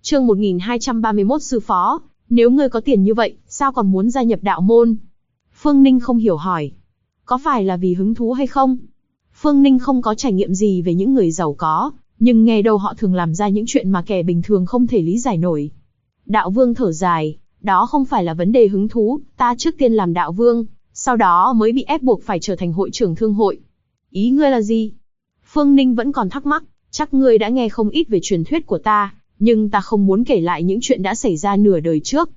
Chương 1231 sư phó, nếu ngươi có tiền như vậy, sao còn muốn gia nhập đạo môn? Phương Ninh không hiểu hỏi. Có phải là vì hứng thú hay không? Phương Ninh không có trải nghiệm gì về những người giàu có, nhưng nghe đâu họ thường làm ra những chuyện mà kẻ bình thường không thể lý giải nổi. Đạo Vương thở dài, đó không phải là vấn đề hứng thú, ta trước tiên làm đạo vương, sau đó mới bị ép buộc phải trở thành hội trưởng thương hội. Ý ngươi là gì? Phương Ninh vẫn còn thắc mắc, chắc ngươi đã nghe không ít về truyền thuyết của ta, nhưng ta không muốn kể lại những chuyện đã xảy ra nửa đời trước.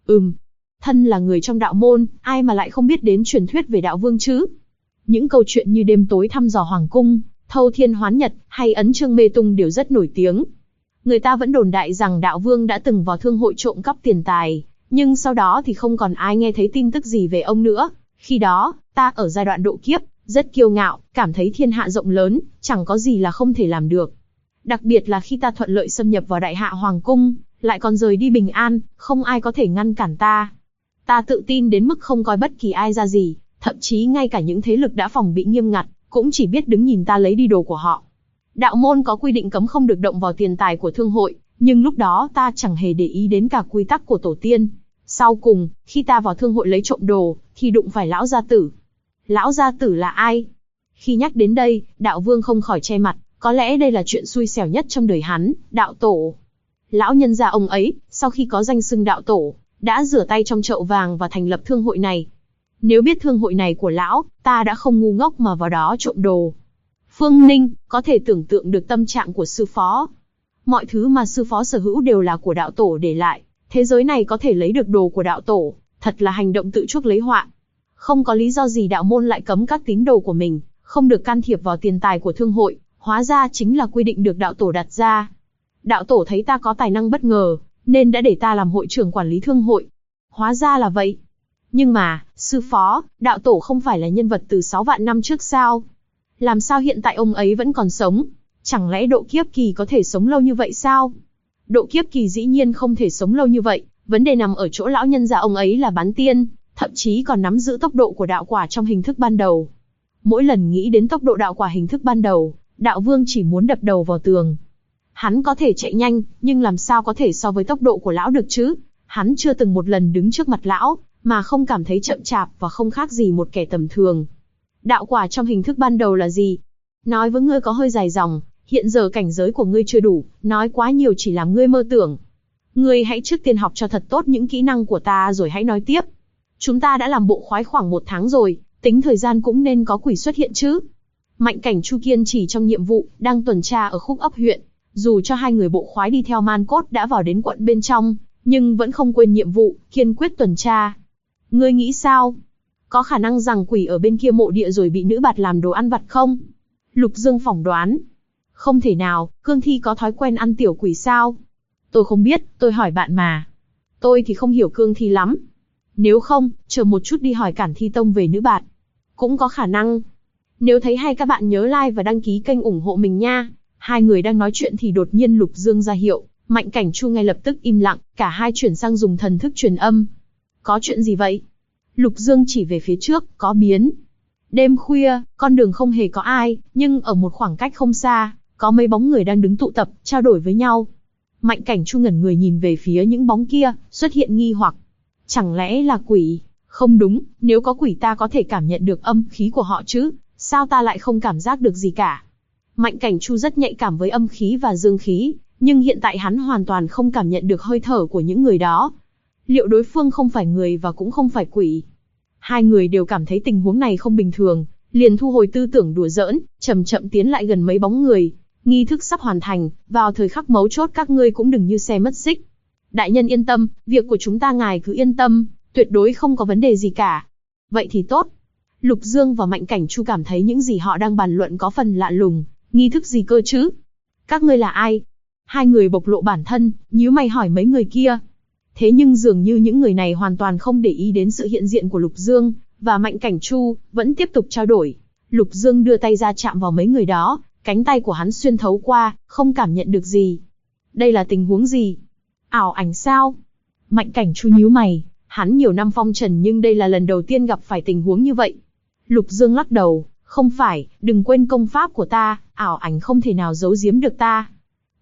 Thân là người trong đạo môn, ai mà lại không biết đến truyền thuyết về đạo vương chứ? Những câu chuyện như đêm tối thăm dò hoàng cung, thâu thiên hoán nhật, hay ấn chương mê tung đều rất nổi tiếng. Người ta vẫn đồn đại rằng đạo vương đã từng vào thương hội trộm cắp tiền tài, nhưng sau đó thì không còn ai nghe thấy tin tức gì về ông nữa. Khi đó, ta ở giai đoạn độ kiếp, rất kiêu ngạo, cảm thấy thiên hạ rộng lớn, chẳng có gì là không thể làm được. Đặc biệt là khi ta thuận lợi xâm nhập vào đại hạ hoàng cung, lại còn rời đi bình an, không ai có thể ngăn cản ta. Ta tự tin đến mức không coi bất kỳ ai ra gì, thậm chí ngay cả những thế lực đã phòng bị nghiêm ngặt, cũng chỉ biết đứng nhìn ta lấy đi đồ của họ. Đạo môn có quy định cấm không được động vào tiền tài của thương hội, nhưng lúc đó ta chẳng hề để ý đến cả quy tắc của tổ tiên. Sau cùng, khi ta vào thương hội lấy trộm đồ, thì đụng phải lão gia tử. Lão gia tử là ai? Khi nhắc đến đây, đạo vương không khỏi che mặt, có lẽ đây là chuyện xui xẻo nhất trong đời hắn, đạo tổ. Lão nhân gia ông ấy, sau khi có danh xưng đạo tổ, đã rửa tay trong chậu vàng và thành lập thương hội này. Nếu biết thương hội này của lão, ta đã không ngu ngốc mà vào đó trộm đồ. Phương Ninh, có thể tưởng tượng được tâm trạng của sư phó. Mọi thứ mà sư phó sở hữu đều là của đạo tổ để lại. Thế giới này có thể lấy được đồ của đạo tổ, thật là hành động tự chuốc lấy họa. Không có lý do gì đạo môn lại cấm các tín đồ của mình, không được can thiệp vào tiền tài của thương hội, hóa ra chính là quy định được đạo tổ đặt ra. Đạo tổ thấy ta có tài năng bất ngờ, nên đã để ta làm hội trưởng quản lý thương hội. Hóa ra là vậy. Nhưng mà, sư phó, đạo tổ không phải là nhân vật từ 6 vạn năm trước sao? Làm sao hiện tại ông ấy vẫn còn sống? Chẳng lẽ độ kiếp kỳ có thể sống lâu như vậy sao? Độ kiếp kỳ dĩ nhiên không thể sống lâu như vậy, vấn đề nằm ở chỗ lão nhân gia ông ấy là bán tiên, thậm chí còn nắm giữ tốc độ của đạo quả trong hình thức ban đầu. Mỗi lần nghĩ đến tốc độ đạo quả hình thức ban đầu, đạo vương chỉ muốn đập đầu vào tường. Hắn có thể chạy nhanh, nhưng làm sao có thể so với tốc độ của lão được chứ? Hắn chưa từng một lần đứng trước mặt lão, mà không cảm thấy chậm chạp và không khác gì một kẻ tầm thường. Đạo quả trong hình thức ban đầu là gì? Nói với ngươi có hơi dài dòng, hiện giờ cảnh giới của ngươi chưa đủ, nói quá nhiều chỉ làm ngươi mơ tưởng. Ngươi hãy trước tiên học cho thật tốt những kỹ năng của ta rồi hãy nói tiếp. Chúng ta đã làm bộ khoái khoảng 1 tháng rồi, tính thời gian cũng nên có quỷ xuất hiện chứ. Mạnh Cảnh Chu kiên trì trong nhiệm vụ, đang tuần tra ở khúc ấp huyện. Dù cho 2 người bộ khoái đi theo man cốt đã vào đến quận bên trong, nhưng vẫn không quên nhiệm vụ, kiên quyết tuần tra. Ngươi nghĩ sao? Có khả năng rằng quỷ ở bên kia mộ địa rồi bị nữ bạt làm đồ ăn vặt không? Lục Dương phỏng đoán. Không thể nào, cương thi có thói quen ăn tiểu quỷ sao? Tôi không biết, tôi hỏi bạn mà. Tôi thì không hiểu cương thi lắm. Nếu không, chờ một chút đi hỏi Cản Thi Tông về nữ bạt. Cũng có khả năng. Nếu thấy hay các bạn nhớ like và đăng ký kênh ủng hộ mình nha. 2 người đang nói chuyện thì đột nhiên Lục Dương ra hiệu, Mạnh Cảnh Chu ngay lập tức im lặng, cả hai chuyển sang dùng thần thức truyền âm. Có chuyện gì vậy? Lục Dương chỉ về phía trước, có biến. Đêm khuya, con đường không hề có ai, nhưng ở một khoảng cách không xa, có mấy bóng người đang đứng tụ tập, trao đổi với nhau. Mạnh Cảnh Chu ngẩn người nhìn về phía những bóng kia, xuất hiện nghi hoặc. Chẳng lẽ là quỷ? Không đúng, nếu có quỷ ta có thể cảm nhận được âm khí của họ chứ, sao ta lại không cảm giác được gì cả? Mạnh Cảnh Chu rất nhạy cảm với âm khí và dương khí, nhưng hiện tại hắn hoàn toàn không cảm nhận được hơi thở của những người đó. Liệu đối phương không phải người và cũng không phải quỷ? 2 người đều cảm thấy tình huống này không bình thường, liền thu hồi tư tưởng đùa giỡn, chậm chậm tiến lại gần mấy bóng người. Nghi thức sắp hoàn thành, vào thời khắc mấu chốt các ngươi cũng đừng như xe mất xích. Đại nhân yên tâm, việc của chúng ta ngài cứ yên tâm, tuyệt đối không có vấn đề gì cả. Vậy thì tốt. Lục Dương và Mạnh Cảnh Chu cảm thấy những gì họ đang bàn luận có phần lạ lùng. Nghi thức gì cơ chứ? Các ngươi là ai? 2 người bộc lộ bản thân, nhíu mày hỏi mấy người kia. Thế nhưng dường như những người này hoàn toàn không để ý đến sự hiện diện của Lục Dương và Mạnh Cảnh Chu, vẫn tiếp tục trao đổi. Lục Dương đưa tay ra chạm vào mấy người đó, cánh tay của hắn xuyên thấu qua, không cảm nhận được gì. Đây là tình huống gì? Ảo ảnh sao? Mạnh Cảnh Chu nhíu mày, hắn nhiều năm phong trần nhưng đây là lần đầu tiên gặp phải tình huống như vậy. Lục Dương lắc đầu, không phải, đừng quên công pháp của ta, ảo ảnh không thể nào giấu giếm được ta.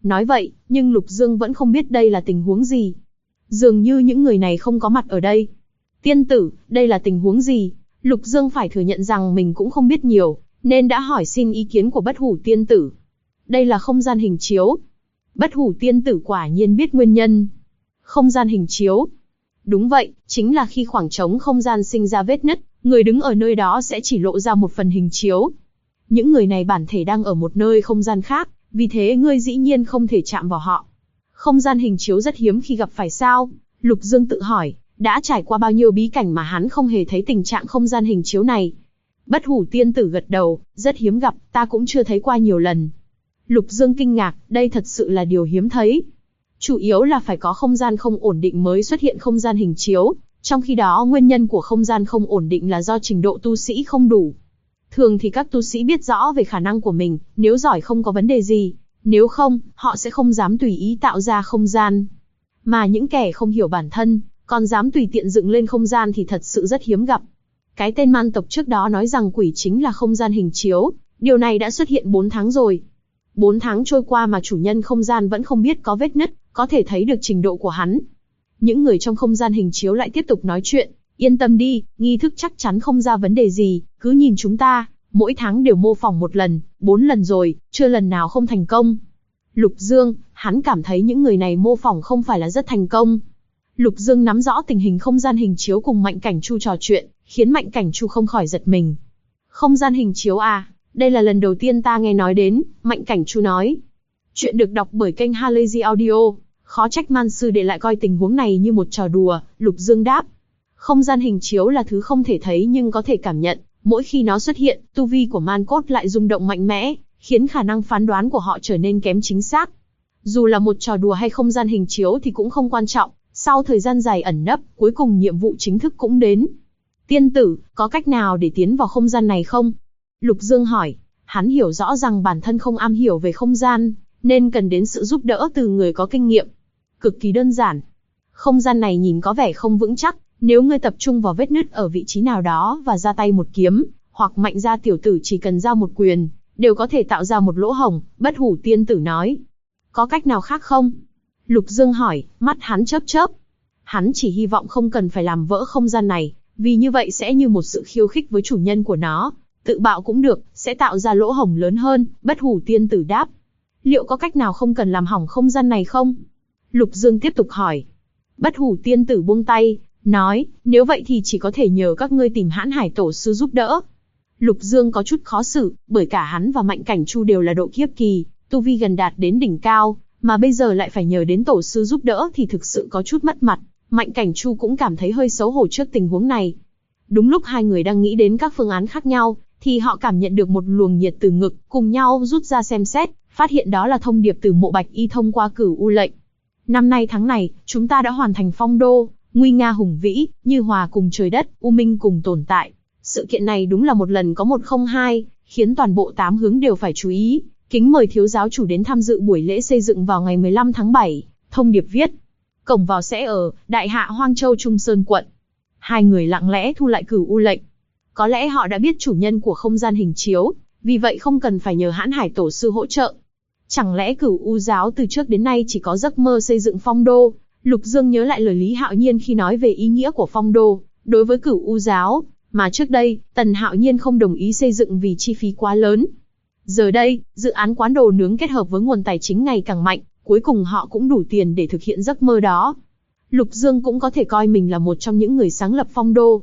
Nói vậy, nhưng Lục Dương vẫn không biết đây là tình huống gì. Dường như những người này không có mặt ở đây. Tiên tử, đây là tình huống gì? Lục Dương phải thừa nhận rằng mình cũng không biết nhiều, nên đã hỏi xin ý kiến của Bất Hủ tiên tử. Đây là không gian hình chiếu. Bất Hủ tiên tử quả nhiên biết nguyên nhân. Không gian hình chiếu. Đúng vậy, chính là khi khoảng trống không gian sinh ra vết nứt, người đứng ở nơi đó sẽ chỉ lộ ra một phần hình chiếu. Những người này bản thể đang ở một nơi không gian khác, vì thế ngươi dĩ nhiên không thể chạm vào họ. Không gian hình chiếu rất hiếm khi gặp phải sao? Lục Dương tự hỏi, đã trải qua bao nhiêu bí cảnh mà hắn không hề thấy tình trạng không gian hình chiếu này. Bất Hủ tiên tử gật đầu, rất hiếm gặp, ta cũng chưa thấy qua nhiều lần. Lục Dương kinh ngạc, đây thật sự là điều hiếm thấy. Chủ yếu là phải có không gian không ổn định mới xuất hiện không gian hình chiếu, trong khi đó nguyên nhân của không gian không ổn định là do trình độ tu sĩ không đủ. Thường thì các tu sĩ biết rõ về khả năng của mình, nếu giỏi không có vấn đề gì, nếu không, họ sẽ không dám tùy ý tạo ra không gian. Mà những kẻ không hiểu bản thân, còn dám tùy tiện dựng lên không gian thì thật sự rất hiếm gặp. Cái tên man tộc trước đó nói rằng quỷ chính là không gian hình chiếu, điều này đã xuất hiện 4 tháng rồi. 4 tháng trôi qua mà chủ nhân không gian vẫn không biết có vết nứt, có thể thấy được trình độ của hắn. Những người trong không gian hình chiếu lại tiếp tục nói chuyện, yên tâm đi, nghi thức chắc chắn không ra vấn đề gì, cứ nhìn chúng ta, mỗi tháng đều mô phỏng 1 lần, 4 lần rồi, chưa lần nào không thành công. Lục Dương, hắn cảm thấy những người này mô phỏng không phải là rất thành công. Lục Dương nắm rõ tình hình không gian hình chiếu cùng Mạnh Cảnh Chu trò chuyện, khiến Mạnh Cảnh Chu không khỏi giật mình. Không gian hình chiếu à, đây là lần đầu tiên ta nghe nói đến, Mạnh Cảnh Chu nói. Chuyện được đọc bởi kênh Halazy Audio, khó trách man sư để lại coi tình huống này như một trò đùa, Lục Dương đáp. Không gian hình chiếu là thứ không thể thấy nhưng có thể cảm nhận, mỗi khi nó xuất hiện, tu vi của man cốt lại rung động mạnh mẽ, khiến khả năng phán đoán của họ trở nên kém chính xác. Dù là một trò đùa hay không gian hình chiếu thì cũng không quan trọng, sau thời gian dài ẩn nấp, cuối cùng nhiệm vụ chính thức cũng đến. Tiên tử, có cách nào để tiến vào không gian này không? Lục Dương hỏi, hắn hiểu rõ rằng bản thân không am hiểu về không gian, nên cần đến sự giúp đỡ từ người có kinh nghiệm. Cực kỳ đơn giản. Không gian này nhìn có vẻ không vững chắc, nếu ngươi tập trung vào vết nứt ở vị trí nào đó và ra tay một kiếm, hoặc mạnh ra tiểu tử chỉ cần ra một quyền, đều có thể tạo ra một lỗ hổng, Bất Hủ tiên tử nói. Có cách nào khác không? Lục Dương hỏi, mắt hắn chớp chớp. Hắn chỉ hy vọng không cần phải làm vỡ không gian này, vì như vậy sẽ như một sự khiêu khích với chủ nhân của nó. Tự bạo cũng được, sẽ tạo ra lỗ hổng lớn hơn, Bất Hủ tiên tử đáp. Liệu có cách nào không cần làm hỏng không gian này không? Lục Dương tiếp tục hỏi. Bất Hủ tiên tử buông tay, nói, nếu vậy thì chỉ có thể nhờ các ngươi tìm Hãn Hải tổ sư giúp đỡ. Lục Dương có chút khó xử, bởi cả hắn và Mạnh Cảnh Chu đều là độ kiếp kỳ, tu vi gần đạt đến đỉnh cao, mà bây giờ lại phải nhờ đến tổ sư giúp đỡ thì thực sự có chút mất mặt. Mạnh Cảnh Chu cũng cảm thấy hơi xấu hổ trước tình huống này. Đúng lúc hai người đang nghĩ đến các phương án khác nhau, thì họ cảm nhận được một luồng nhiệt từ ngực, cùng nhau rút ra xem xét, phát hiện đó là thông điệp từ Mộ Bạch Y thông qua Cửu U lệnh. Năm nay tháng này, chúng ta đã hoàn thành phong đô, nguy nga hùng vĩ, như hòa cùng trời đất, u minh cùng tồn tại. Sự kiện này đúng là một lần có một không hai, khiến toàn bộ 8 hướng đều phải chú ý. Kính mời thiếu giáo chủ đến tham dự buổi lễ xây dựng vào ngày 15 tháng 7. Thông điệp viết. Cổng vào sẽ ở Đại Hạ Hoang Châu Trung Sơn quận. Hai người lặng lẽ thu lại Cửu U lệnh. Có lẽ họ đã biết chủ nhân của không gian hình chiếu, vì vậy không cần phải nhờ Hãn Hải tổ sư hỗ trợ. Chẳng lẽ Cửu U giáo từ trước đến nay chỉ có giấc mơ xây dựng phong đô? Lục Dương nhớ lại lời Lý Hạo Nhiên khi nói về ý nghĩa của phong đô đối với Cửu U giáo, mà trước đây Tần Hạo Nhiên không đồng ý xây dựng vì chi phí quá lớn. Giờ đây, dự án quán đồ nướng kết hợp với nguồn tài chính ngày càng mạnh, cuối cùng họ cũng đủ tiền để thực hiện giấc mơ đó. Lục Dương cũng có thể coi mình là một trong những người sáng lập phong đô.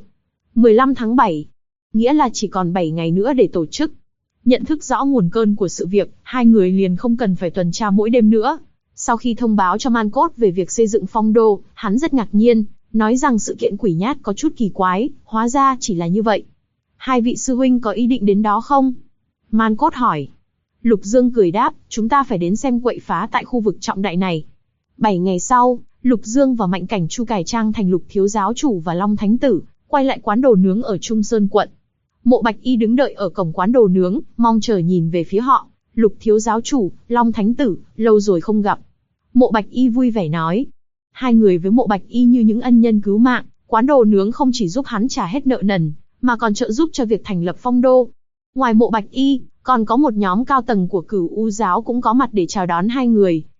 15 tháng 7, nghĩa là chỉ còn 7 ngày nữa để tổ chức. Nhận thức rõ nguồn cơn của sự việc, hai người liền không cần phải tuần tra mỗi đêm nữa. Sau khi thông báo cho Man Cốt về việc xây dựng phong đô, hắn rất ngạc nhiên, nói rằng sự kiện quỷ nhát có chút kỳ quái, hóa ra chỉ là như vậy. Hai vị sư huynh có ý định đến đó không? Man Cốt hỏi. Lục Dương cười đáp, chúng ta phải đến xem quậy phá tại khu vực trọng đại này. 7 ngày sau, Lục Dương và Mạnh Cảnh Chu cải trang thành Lục thiếu giáo chủ và Long Thánh tử, quay lại quán đồ nướng ở Trung Sơn quận. Mộ Bạch Y đứng đợi ở cổng quán đồ nướng, mong chờ nhìn về phía họ. Lục thiếu giáo chủ, Long Thánh tử, lâu rồi không gặp. Mộ Bạch Y vui vẻ nói. Hai người với Mộ Bạch Y như những ân nhân cứu mạng, quán đồ nướng không chỉ giúp hắn trả hết nợ nần, mà còn trợ giúp cho việc thành lập phong đô. Ngoài Mộ Bạch Y, còn có một nhóm cao tầng của Cửu U giáo cũng có mặt để chào đón hai người.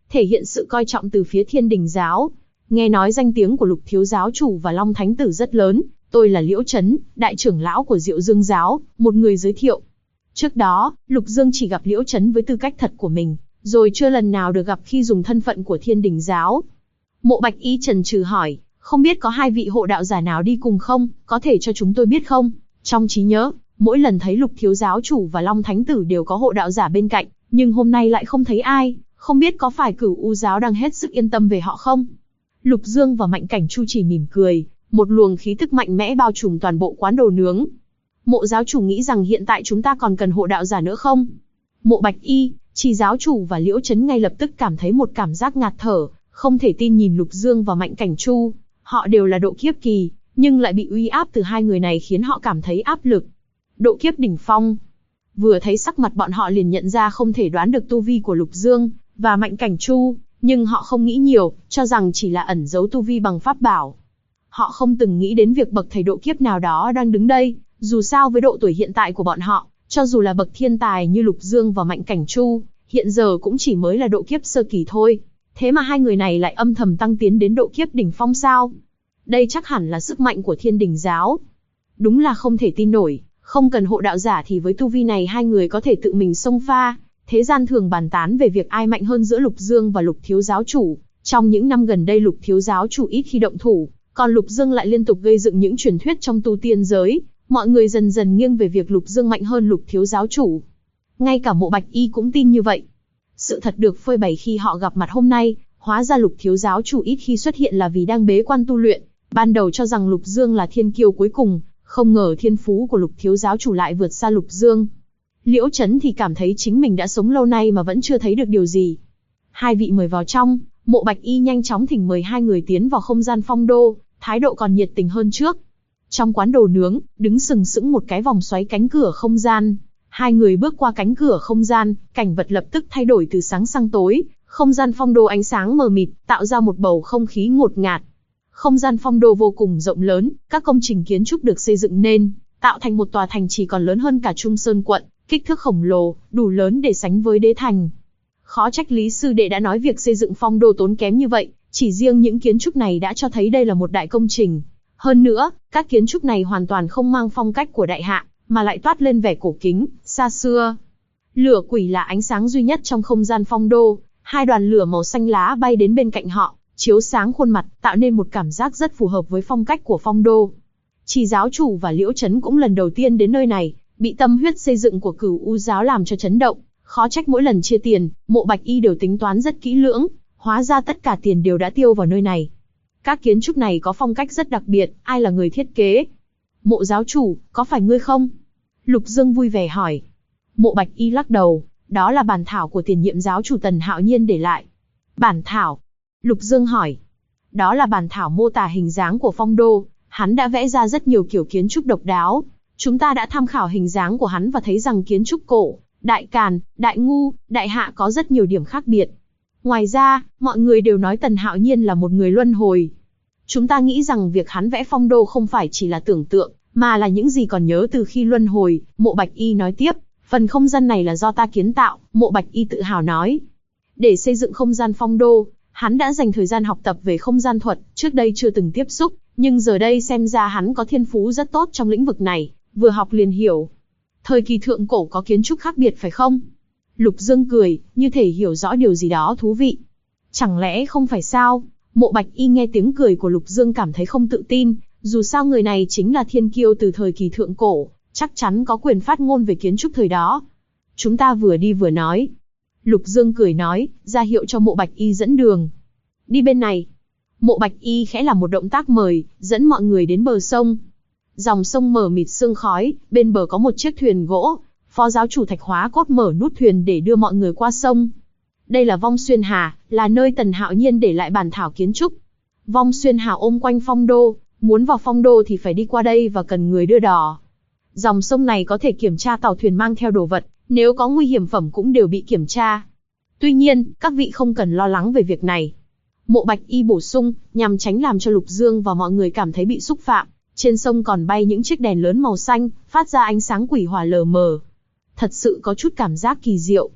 thể hiện sự coi trọng từ phía Thiên Đình giáo. Nghe nói danh tiếng của Lục thiếu giáo chủ và Long thánh tử rất lớn, tôi là Liễu Chấn, đại trưởng lão của Diệu Dương giáo, một người giới thiệu. Trước đó, Lục Dương chỉ gặp Liễu Chấn với tư cách thật của mình, rồi chưa lần nào được gặp khi dùng thân phận của Thiên Đình giáo. Mộ Bạch Y chần chừ hỏi, không biết có hai vị hộ đạo giả nào đi cùng không, có thể cho chúng tôi biết không? Trong trí nhớ, mỗi lần thấy Lục thiếu giáo chủ và Long thánh tử đều có hộ đạo giả bên cạnh, nhưng hôm nay lại không thấy ai, không biết có phải Cửu U giáo đang hết sức yên tâm về họ không? Lục Dương và Mạnh Cảnh Chu chỉ mỉm cười, một luồng khí tức mạnh mẽ bao trùm toàn bộ quán đồ nướng. Mộ giáo chủ nghĩ rằng hiện tại chúng ta còn cần hộ đạo giả nữa không? Mộ Bạch Y, Trì giáo chủ và Liễu Chấn ngay lập tức cảm thấy một cảm giác ngạt thở, không thể tin nhìn Lục Dương và Mạnh Cảnh Chu. Họ đều là độ kiếp kỳ, nhưng lại bị uy áp từ hai người này khiến họ cảm thấy áp lực. Độ kiếp đỉnh phong. Vừa thấy sắc mặt bọn họ liền nhận ra không thể đoán được tu vi của Lục Dương và Mạnh Cảnh Chu, nhưng họ không nghĩ nhiều, cho rằng chỉ là ẩn giấu tu vi bằng pháp bảo. Họ không từng nghĩ đến việc bậc thầy độ kiếp nào đó đang đứng đây, dù sao với độ tuổi hiện tại của bọn họ, cho dù là bậc thiên tài như Lục Dương và Mạnh Cảnh Chu, hiện giờ cũng chỉ mới là độ kiếp sơ kỳ thôi. Thế mà hai người này lại âm thầm tăng tiến đến độ kiếp đỉnh phong sao? Đây chắc hẳn là sức mạnh của Thiên Đình giáo. Đúng là không thể tin nổi, không cần hộ đạo giả thì với tu vi này hai người có thể tự mình xông pha. Thế gian thường bàn tán về việc ai mạnh hơn giữa Lục Dương và Lục thiếu giáo chủ. Trong những năm gần đây Lục thiếu giáo chủ ít khi động thủ, còn Lục Dương lại liên tục gây dựng những truyền thuyết trong tu tiên giới. Mọi người dần dần nghiêng về việc Lục Dương mạnh hơn Lục thiếu giáo chủ. Ngay cả Mộ Bạch Y cũng tin như vậy. Sự thật được phơi bày khi họ gặp mặt hôm nay, hóa ra Lục thiếu giáo chủ ít khi xuất hiện là vì đang bế quan tu luyện. Ban đầu cho rằng Lục Dương là thiên kiêu cuối cùng, không ngờ thiên phú của Lục thiếu giáo chủ lại vượt xa Lục Dương. Liễu Chấn thì cảm thấy chính mình đã sống lâu nay mà vẫn chưa thấy được điều gì. Hai vị mời vào trong. Mộ Bạch Y nhanh chóng thỉnh mời hai người tiến vào không gian phong đô, thái độ còn nhiệt tình hơn trước. Trong quán đồ nướng, đứng sừng sững một cái vòng xoáy cánh cửa không gian. Hai người bước qua cánh cửa không gian, cảnh vật lập tức thay đổi từ sáng sang tối. Không gian phong đô ánh sáng mờ mịt, tạo ra một bầu không khí ngột ngạt. Không gian phong đô vô cùng rộng lớn, các công trình kiến trúc được xây dựng nên, tạo thành một tòa thành chỉ còn lớn hơn cả Trung Sơn quận, kích thước khổng lồ, đủ lớn để sánh với đế thành. Khó trách Lý sư đệ đã nói việc xây dựng phong đô tốn kém như vậy, chỉ riêng những kiến trúc này đã cho thấy đây là một đại công trình. Hơn nữa, các kiến trúc này hoàn toàn không mang phong cách của đại hạ, mà lại toát lên vẻ cổ kính, xa xưa. Lửa quỷ là ánh sáng duy nhất trong không gian phong đô, hai đoàn lửa màu xanh lá bay đến bên cạnh họ, chiếu sáng khuôn mặt, tạo nên một cảm giác rất phù hợp với phong cách của phong đô. Trì giáo chủ và Liễu Chấn cũng lần đầu tiên đến nơi này, bị tâm huyết xây dựng của Cửu U giáo làm cho chấn động, khó trách mỗi lần chia tiền, Mộ Bạch Y đều tính toán rất kỹ lưỡng, hóa ra tất cả tiền đều đã tiêu vào nơi này. Các kiến trúc này có phong cách rất đặc biệt, ai là người thiết kế? Mộ giáo chủ, có phải ngươi không? Lục Dương vui vẻ hỏi. Mộ Bạch Y lắc đầu, đó là bản thảo của tiền nhiệm giáo chủ Tần Hạo Nhiên để lại. Bản thảo? Lục Dương hỏi. Đó là bản thảo mô tả hình dáng của phong đô, hắn đã vẽ ra rất nhiều kiểu kiến trúc độc đáo. Chúng ta đã tham khảo hình dáng của hắn và thấy rằng kiến trúc cổ, Đại Càn, Đại Ngu, Đại Hạ có rất nhiều điểm khác biệt. Ngoài ra, mọi người đều nói Tần Hạo Nhiên là một người luân hồi. Chúng ta nghĩ rằng việc hắn vẽ phong đô không phải chỉ là tưởng tượng, mà là những gì còn nhớ từ khi luân hồi. Mộ Bạch Y nói tiếp, phần không gian này là do ta kiến tạo, Mộ Bạch Y tự hào nói. Để xây dựng không gian phong đô, hắn đã dành thời gian học tập về không gian thuật, trước đây chưa từng tiếp xúc, nhưng giờ đây xem ra hắn có thiên phú rất tốt trong lĩnh vực này, vừa học liền hiểu. Thời kỳ thượng cổ có kiến trúc khác biệt phải không? Lục Dương cười, như thể hiểu rõ điều gì đó thú vị. Chẳng lẽ không phải sao? Mộ Bạch Y nghe tiếng cười của Lục Dương cảm thấy không tự tin, dù sao người này chính là thiên kiêu từ thời kỳ thượng cổ, chắc chắn có quyền phát ngôn về kiến trúc thời đó. Chúng ta vừa đi vừa nói. Lục Dương cười nói, ra hiệu cho Mộ Bạch Y dẫn đường. Đi bên này. Mộ Bạch Y khẽ làm một động tác mời, dẫn mọi người đến bờ sông. Dòng sông mờ mịt sương khói, bên bờ có một chiếc thuyền gỗ. Phó giáo chủ Thạch Hóa Cốt mở nút thuyền để đưa mọi người qua sông. Đây là Vong Xuyên Hà, là nơi Tần Hạo Nhiên để lại bản thảo kiến trúc. Vong Xuyên Hà ôm quanh phong đô, muốn vào phong đô thì phải đi qua đây và cần người đưa đò. Dòng sông này có thể kiểm tra tàu thuyền mang theo đồ vật, nếu có nguy hiểm phẩm cũng đều bị kiểm tra. Tuy nhiên, các vị không cần lo lắng về việc này. Mộ Bạch Y bổ sung, nhằm tránh làm cho Lục Dương và mọi người cảm thấy bị xúc phạm. Trên sông còn bay những chiếc đèn lớn màu xanh, phát ra ánh sáng quỷ hỏa lờ mờ. Thật sự có chút cảm giác kỳ diệu.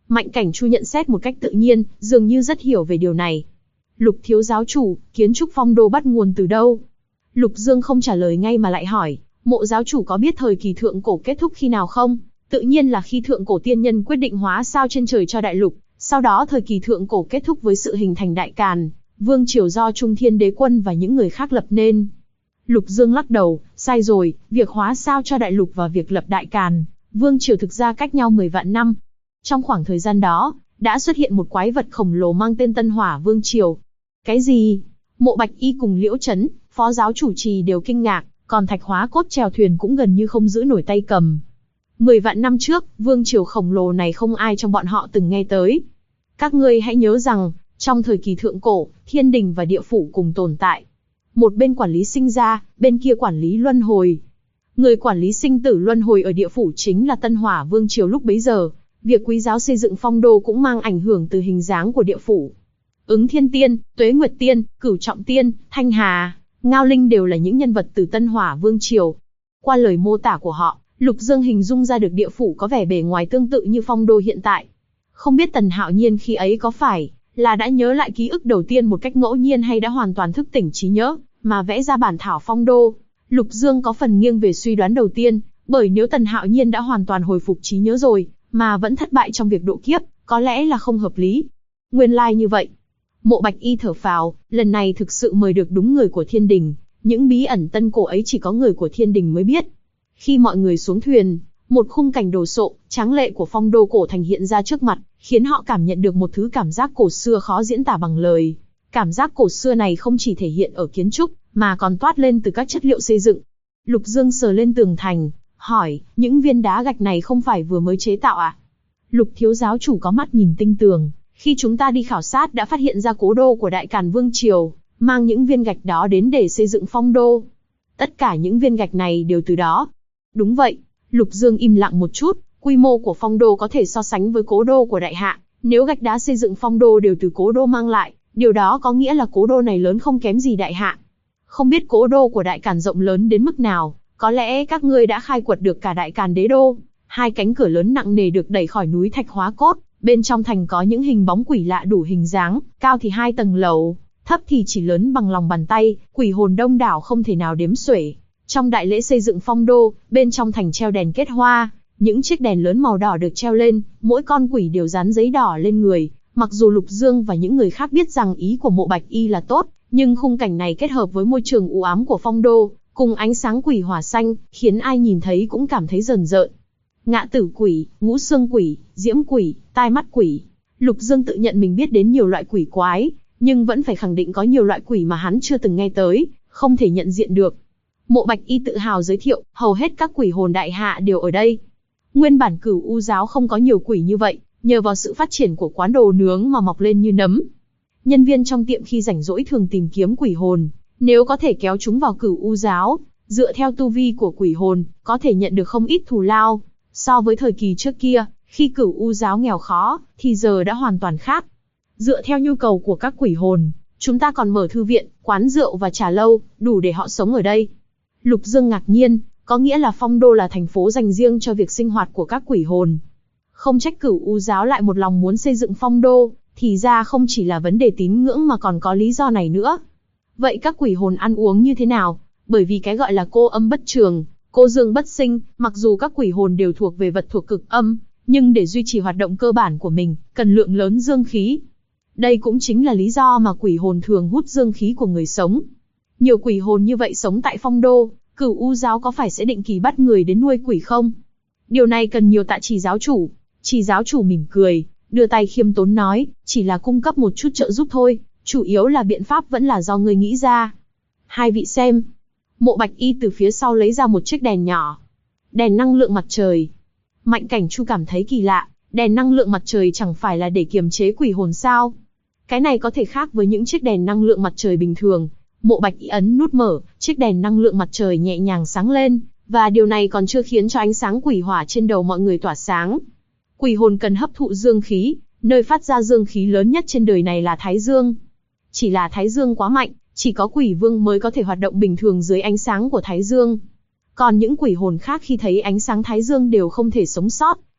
Mạnh Cảnh Chu nhận xét một cách tự nhiên, dường như rất hiểu về điều này. Lục thiếu giáo chủ, kiến trúc Phong Đô bắt nguồn từ đâu? Lục Dương không trả lời ngay mà lại hỏi, Mộ giáo chủ có biết thời kỳ thượng cổ kết thúc khi nào không? Tự nhiên là khi thượng cổ tiên nhân quyết định hóa sao trên trời cho đại lục, sau đó thời kỳ thượng cổ kết thúc với sự hình thành Đại Càn, vương triều do Trung Thiên Đế Quân và những người khác lập nên. Lục Dương lắc đầu, sai rồi, việc hóa sao cho đại lục và việc lập Đại Càn, vương triều thực ra cách nhau 10 vạn năm. Trong khoảng thời gian đó, đã xuất hiện một quái vật khổng lồ mang tên Tân Hỏa Vương Triều. Cái gì? Mộ Bạch Y cùng Liễu Chấn, phó giáo chủ trì đều kinh ngạc, còn Thạch Hóa Cốt chèo thuyền cũng gần như không giữ nổi tay cầm. 10 vạn năm trước, vương triều khổng lồ này không ai trong bọn họ từng nghe tới. Các ngươi hãy nhớ rằng, trong thời kỳ thượng cổ, thiên đình và địa phủ cùng tồn tại. Một bên quản lý sinh ra, bên kia quản lý luân hồi. Người quản lý sinh tử luân hồi ở địa phủ chính là Tân Hỏa Vương Triều lúc bấy giờ. Việc quý giáo xây dựng Phong Đô cũng mang ảnh hưởng từ hình dáng của địa phủ. Ứng Thiên Tiên, Tuế Nguyệt Tiên, Cửu Trọng Tiên, Thanh Hà, Ngao Linh đều là những nhân vật từ Tân Hỏa Vương Triều. Qua lời mô tả của họ, Lục Dương hình dung ra được địa phủ có vẻ bề ngoài tương tự như Phong Đô hiện tại. Không biết Tần Hạo Nhiên khi ấy có phải là đã nhớ lại ký ức đầu tiên một cách ngẫu nhiên hay đã hoàn toàn thức tỉnh trí nhớ, mà vẽ ra bản thảo Phong Đô. Lục Dương có phần nghiêng về suy đoán đầu tiên, bởi nếu Tần Hạo Nhiên đã hoàn toàn hồi phục trí nhớ rồi, mà vẫn thất bại trong việc độ kiếp, có lẽ là không hợp lý. Nguyên lai như vậy. Mộ Bạch Y thở phào, lần này thực sự mời được đúng người của thiên đình, những bí ẩn tân cổ ấy chỉ có người của thiên đình mới biết. Khi mọi người xuống thuyền, một khung cảnh đồ sộ, tráng lệ của Phong Đô cổ thành hiện ra trước mặt, khiến họ cảm nhận được một thứ cảm giác cổ xưa khó diễn tả bằng lời. Cảm giác cổ xưa này không chỉ thể hiện ở kiến trúc, mà còn toát lên từ các chất liệu xây dựng. Lục Dương sờ lên tường thành, hỏi, những viên đá gạch này không phải vừa mới chế tạo à? Lục thiếu giáo chủ có mắt nhìn tinh tường, khi chúng ta đi khảo sát đã phát hiện ra cố đô của Đại Càn Vương Triều, mang những viên gạch đó đến để xây dựng Phong Đô. Tất cả những viên gạch này đều từ đó. Đúng vậy, Lục Dương im lặng một chút, quy mô của Phong Đô có thể so sánh với cố đô của Đại Hạ, nếu gạch đá xây dựng Phong Đô đều từ cố đô mang lại, điều đó có nghĩa là cố đô này lớn không kém gì Đại Hạ. Không biết cố đô của Đại Càn rộng lớn đến mức nào, có lẽ các ngươi đã khai quật được cả Đại Càn Đế Đô. Hai cánh cửa lớn nặng nề được đẩy khỏi núi Thạch Hóa Cốt, bên trong thành có những hình bóng quỷ lạ đủ hình dáng, cao thì 2 tầng lầu, thấp thì chỉ lớn bằng lòng bàn tay, quỷ hồn đông đảo không thể nào đếm xuể. Trong đại lễ xây dựng Phong Đô, bên trong thành treo đèn kết hoa, những chiếc đèn lớn màu đỏ được treo lên, mỗi con quỷ đều dán giấy đỏ lên người. Mặc dù Lục Dương và những người khác biết rằng ý của Mộ Bạch Y là tốt, nhưng khung cảnh này kết hợp với môi trường u ám của Phong Đô, cùng ánh sáng quỷ hỏa xanh, khiến ai nhìn thấy cũng cảm thấy rờn rợn. Ngạ tử quỷ, ngũ xương quỷ, diễm quỷ, tai mắt quỷ. Lục Dương tự nhận mình biết đến nhiều loại quỷ quái, nhưng vẫn phải khẳng định có nhiều loại quỷ mà hắn chưa từng nghe tới, không thể nhận diện được. Mộ Bạch Y tự hào giới thiệu, hầu hết các quỷ hồn Đại Hạ đều ở đây. Nguyên bản Cửu U giáo không có nhiều quỷ như vậy, nhờ vào sự phát triển của quán đồ nướng mà mọc lên như nấm. Nhân viên trong tiệm khi rảnh rỗi thường tìm kiếm quỷ hồn, nếu có thể kéo chúng vào Cửu U giáo, dựa theo tu vi của quỷ hồn, có thể nhận được không ít thù lao. So với thời kỳ trước kia, khi Cửu U giáo nghèo khó, thì giờ đã hoàn toàn khác. Dựa theo nhu cầu của các quỷ hồn, chúng ta còn mở thư viện, quán rượu và trà lâu, đủ để họ sống ở đây. Lục Dương ngạc nhiên, có nghĩa là Phong Đô là thành phố dành riêng cho việc sinh hoạt của các quỷ hồn. Không trách Cửu U giáo lại một lòng muốn xây dựng Phong Đô, thì ra không chỉ là vấn đề tín ngưỡng mà còn có lý do này nữa. Vậy các quỷ hồn ăn uống như thế nào? Bởi vì cái gọi là cô âm bất trường, cô dương bất sinh, mặc dù các quỷ hồn đều thuộc về vật thuộc cực âm, nhưng để duy trì hoạt động cơ bản của mình, cần lượng lớn dương khí. Đây cũng chính là lý do mà quỷ hồn thường hút dương khí của người sống. Nhiều quỷ hồn như vậy sống tại Phong Đô, Cửu U giáo có phải sẽ định kỳ bắt người đến nuôi quỷ không? Điều này cần nhiều tạ Trì giáo chủ. Trì giáo chủ mỉm cười, đưa tay khiêm tốn nói, chỉ là cung cấp một chút trợ giúp thôi, chủ yếu là biện pháp vẫn là do người nghĩ ra. Hai vị xem. Mộ Bạch Y từ phía sau lấy ra một chiếc đèn nhỏ. Đèn năng lượng mặt trời. Mạnh Cảnh Chu cảm thấy kỳ lạ, đèn năng lượng mặt trời chẳng phải là để kiềm chế quỷ hồn sao? Cái này có thể khác với những chiếc đèn năng lượng mặt trời bình thường. Mộ Bạch Y ấn nút mở, chiếc đèn năng lượng mặt trời nhẹ nhàng sáng lên, và điều này còn chưa khiến cho ánh sáng quỷ hỏa trên đầu mọi người tỏa sáng. Quỷ hồn cần hấp thụ dương khí, nơi phát ra dương khí lớn nhất trên đời này là Thái Dương. Chỉ là Thái Dương quá mạnh, chỉ có quỷ vương mới có thể hoạt động bình thường dưới ánh sáng của Thái Dương. Còn những quỷ hồn khác khi thấy ánh sáng Thái Dương đều không thể sống sót,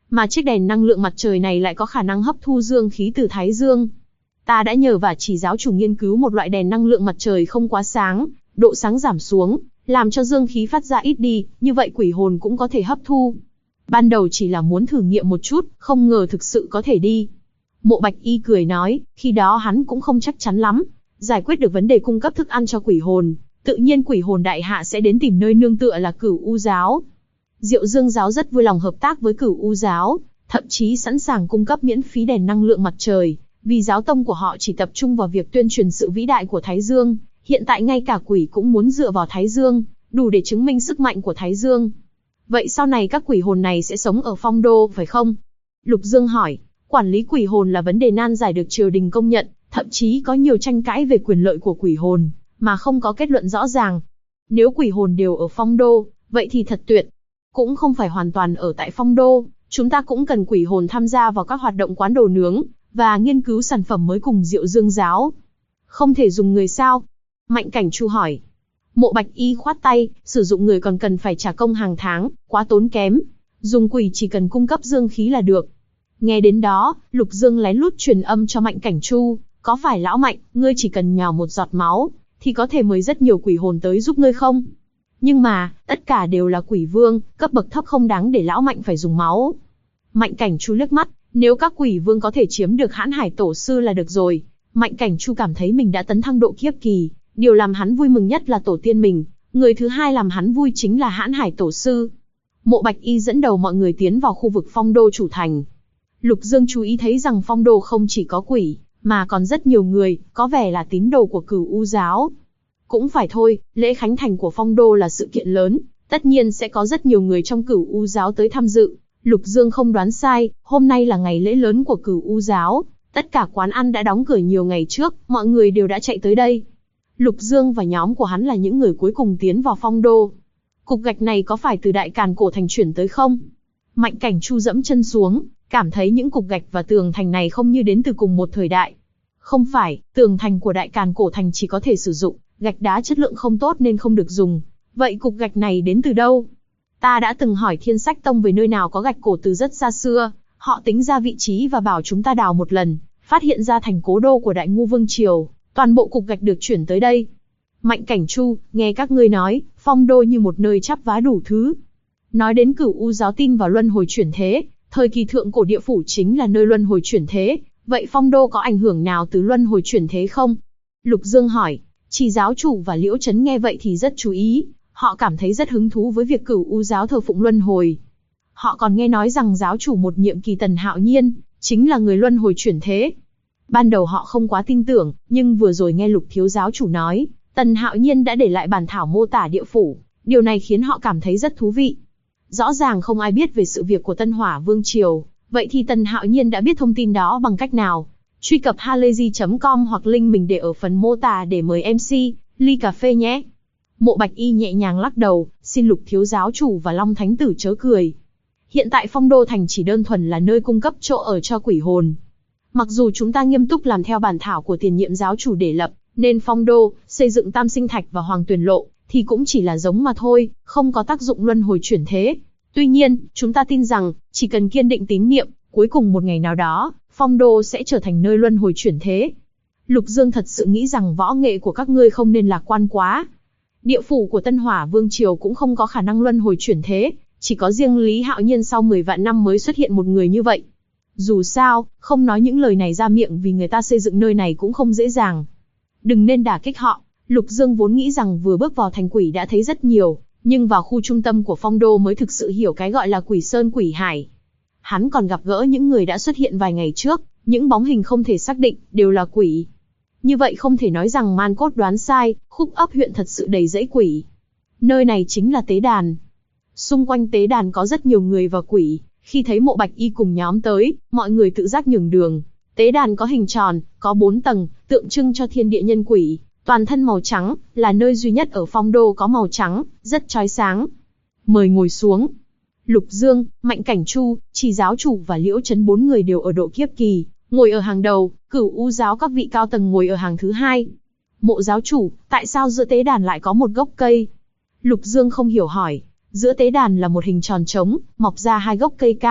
Mà chiếc đèn năng lượng mặt trời này lại có khả năng hấp thu dương khí từ Thái Dương. Ta đã nhờ và chỉ giáo chủ nghiên cứu một loại đèn năng lượng mặt trời không quá sáng, độ sáng giảm xuống, làm cho dương khí phát ra ít đi, như vậy quỷ hồn cũng có thể hấp thu. Ban đầu chỉ là muốn thử nghiệm một chút, không ngờ thực sự có thể đi. Mộ Bạch Y cười nói, khi đó hắn cũng không chắc chắn lắm, giải quyết được vấn đề cung cấp thức ăn cho quỷ hồn, tự nhiên quỷ hồn đại hạ sẽ đến tìm nơi nương tựa là Cửu U giáo. Diệu Dương giáo rất vui lòng hợp tác với Cửu U giáo, thậm chí sẵn sàng cung cấp miễn phí đèn năng lượng mặt trời, vì giáo tông của họ chỉ tập trung vào việc tuyên truyền sự vĩ đại của Thái Dương, hiện tại ngay cả quỷ cũng muốn dựa vào Thái Dương, đủ để chứng minh sức mạnh của Thái Dương. Vậy sau này các quỷ hồn này sẽ sống ở Phong Đô, phải không? Lục Dương hỏi, quản lý quỷ hồn là vấn đề nan giải được triều đình công nhận, thậm chí có nhiều tranh cãi về quyền lợi của quỷ hồn, mà không có kết luận rõ ràng. Nếu quỷ hồn đều ở Phong Đô, vậy thì thật tuyệt. Cũng không phải hoàn toàn ở tại Phong Đô, chúng ta cũng cần quỷ hồn tham gia vào các hoạt động quán đồ nướng, và nghiên cứu sản phẩm mới cùng Diệu Dương giáo. Không thể dùng người sao? Mạnh Cảnh Chu hỏi. Mộ Bạch Y khoát tay, sử dụng người còn cần phải trả công hàng tháng, quá tốn kém. Dùng quỷ chỉ cần cung cấp dương khí là được. Nghe đến đó, Lục Dương lén lút truyền âm cho Mạnh Cảnh Chu, có phải lão Mạnh, ngươi chỉ cần nhào một giọt máu, thì có thể mời rất nhiều quỷ hồn tới giúp ngươi không? Nhưng mà, tất cả đều là quỷ vương, cấp bậc thấp không đáng để lão Mạnh phải dùng máu. Mạnh Cảnh Chu liếc mắt, nếu các quỷ vương có thể chiếm được Hãn Hải Tổ sư là được rồi. Mạnh Cảnh Chu cảm thấy mình đã tấn thăng độ kiếp kỳ, điều làm hắn vui mừng nhất là tổ tiên mình, người thứ hai làm hắn vui chính là Hãn Hải Tổ sư. Mộ Bạch Y dẫn đầu mọi người tiến vào khu vực Phong Đô chủ thành. Lục Dương chú ý thấy rằng Phong Đô không chỉ có quỷ, mà còn rất nhiều người, có vẻ là tín đồ của Cửu U giáo. Cũng phải thôi, lễ khánh thành của Phong Đô là sự kiện lớn, tất nhiên sẽ có rất nhiều người trong Cửu U giáo tới tham dự. Lục Dương không đoán sai, hôm nay là ngày lễ lớn của Cửu U giáo, tất cả quán ăn đã đóng cửa nhiều ngày trước, mọi người đều đã chạy tới đây. Lục Dương và nhóm của hắn là những người cuối cùng tiến vào Phong Đô. Cục gạch này có phải từ Đại Càn Cổ Thành chuyển tới không? Mạnh Cảnh Chu dẫm chân xuống, cảm thấy những cục gạch và tường thành này không như đến từ cùng một thời đại. Không phải, tường thành của Đại Càn Cổ Thành chỉ có thể sử dụng, gạch đá chất lượng không tốt nên không được dùng. Vậy cục gạch này đến từ đâu? Ta đã từng hỏi Thiên Sách Tông về nơi nào có gạch cổ từ rất xa xưa, họ tính ra vị trí và bảo chúng ta đào một lần, phát hiện ra thành cố đô của Đại Ngu Vương Triều, toàn bộ cục gạch được chuyển tới đây. Mạnh Cảnh Chu, nghe các ngươi nói, Phong Đô như một nơi chắp vá đủ thứ. Nói đến Cửu U giáo tin vào luân hồi chuyển thế, thời kỳ thượng cổ địa phủ chính là nơi luân hồi chuyển thế, vậy Phong Đô có ảnh hưởng nào từ luân hồi chuyển thế không? Lục Dương hỏi, Chỉ giáo chủ và Liễu Trấn nghe vậy thì rất chú ý, họ cảm thấy rất hứng thú với việc Cửu U giáo thờ phụng luân hồi. Họ còn nghe nói rằng giáo chủ một nhiệm kỳ Tần Hạo Nhiên, chính là người luân hồi chuyển thế. Ban đầu họ không quá tin tưởng, nhưng vừa rồi nghe Lục thiếu giáo chủ nói, Tần Hạo Nhiên đã để lại bản thảo mô tả địa phủ, điều này khiến họ cảm thấy rất thú vị. Rõ ràng không ai biết về sự việc của Tân Hỏa Vương Triều, vậy thì Tần Hạo Nhiên đã biết thông tin đó bằng cách nào? Truy cập halayzi.com hoặc link mình để ở phần mô tả để mời MC, ly cà phê nhé. Mộ Bạch Y nhẹ nhàng lắc đầu, xin Lục thiếu giáo chủ và Long Thánh tử chớ cười. Hiện tại Phong Đô Thành chỉ đơn thuần là nơi cung cấp chỗ ở cho quỷ hồn. Mặc dù chúng ta nghiêm túc làm theo bản thảo của tiền nhiệm giáo chủ để lập, nên Phong Đô, xây dựng Tam Sinh Thạch và Hoàng Tuyền Lộ, thì cũng chỉ là giống mà thôi, không có tác dụng luân hồi chuyển thế. Tuy nhiên, chúng ta tin rằng, chỉ cần kiên định tín niệm, cuối cùng một ngày nào đó, Phong Đô sẽ trở thành nơi luân hồi chuyển thế. Lục Dương thật sự nghĩ rằng võ nghệ của các ngươi không nên lạc quan quá. Địa phủ của Tân Hỏa Vương Triều cũng không có khả năng luân hồi chuyển thế, chỉ có riêng Lý Hạo Nhiên sau 10 vạn năm mới xuất hiện một người như vậy. Dù sao, không nói những lời này ra miệng vì người ta xây dựng nơi này cũng không dễ dàng. Đừng nên đả kích họ. Lục Dương vốn nghĩ rằng vừa bước vào thành quỷ đã thấy rất nhiều, nhưng vào khu trung tâm của Phong Đô mới thực sự hiểu cái gọi là quỷ sơn quỷ hải. Hắn còn gặp gỡ những người đã xuất hiện vài ngày trước, những bóng hình không thể xác định, đều là quỷ. Như vậy không thể nói rằng Man Cốt đoán sai, Khúc Ấp huyện thật sự đầy rẫy quỷ. Nơi này chính là tế đàn. Xung quanh tế đàn có rất nhiều người và quỷ, khi thấy Mộ Bạch Y cùng nhóm tới, mọi người tự giác nhường đường. Tế đàn có hình tròn, có 4 tầng, tượng trưng cho thiên địa nhân quỷ, toàn thân màu trắng, là nơi duy nhất ở Phong Đô có màu trắng, rất chói sáng. Mời ngồi xuống. Lục Dương, Mạnh Cảnh Chu, Chỉ giáo chủ và Liễu Trấn 4 người đều ở độ kiếp kỳ, ngồi ở hàng đầu, Cửu U giáo các vị cao tầng ngồi ở hàng thứ hai. Mộ giáo chủ, tại sao giữa tế đàn lại có một gốc cây? Lục Dương không hiểu hỏi. Giữa tế đàn là một hình tròn trống, mọc ra 2 gốc cây cao,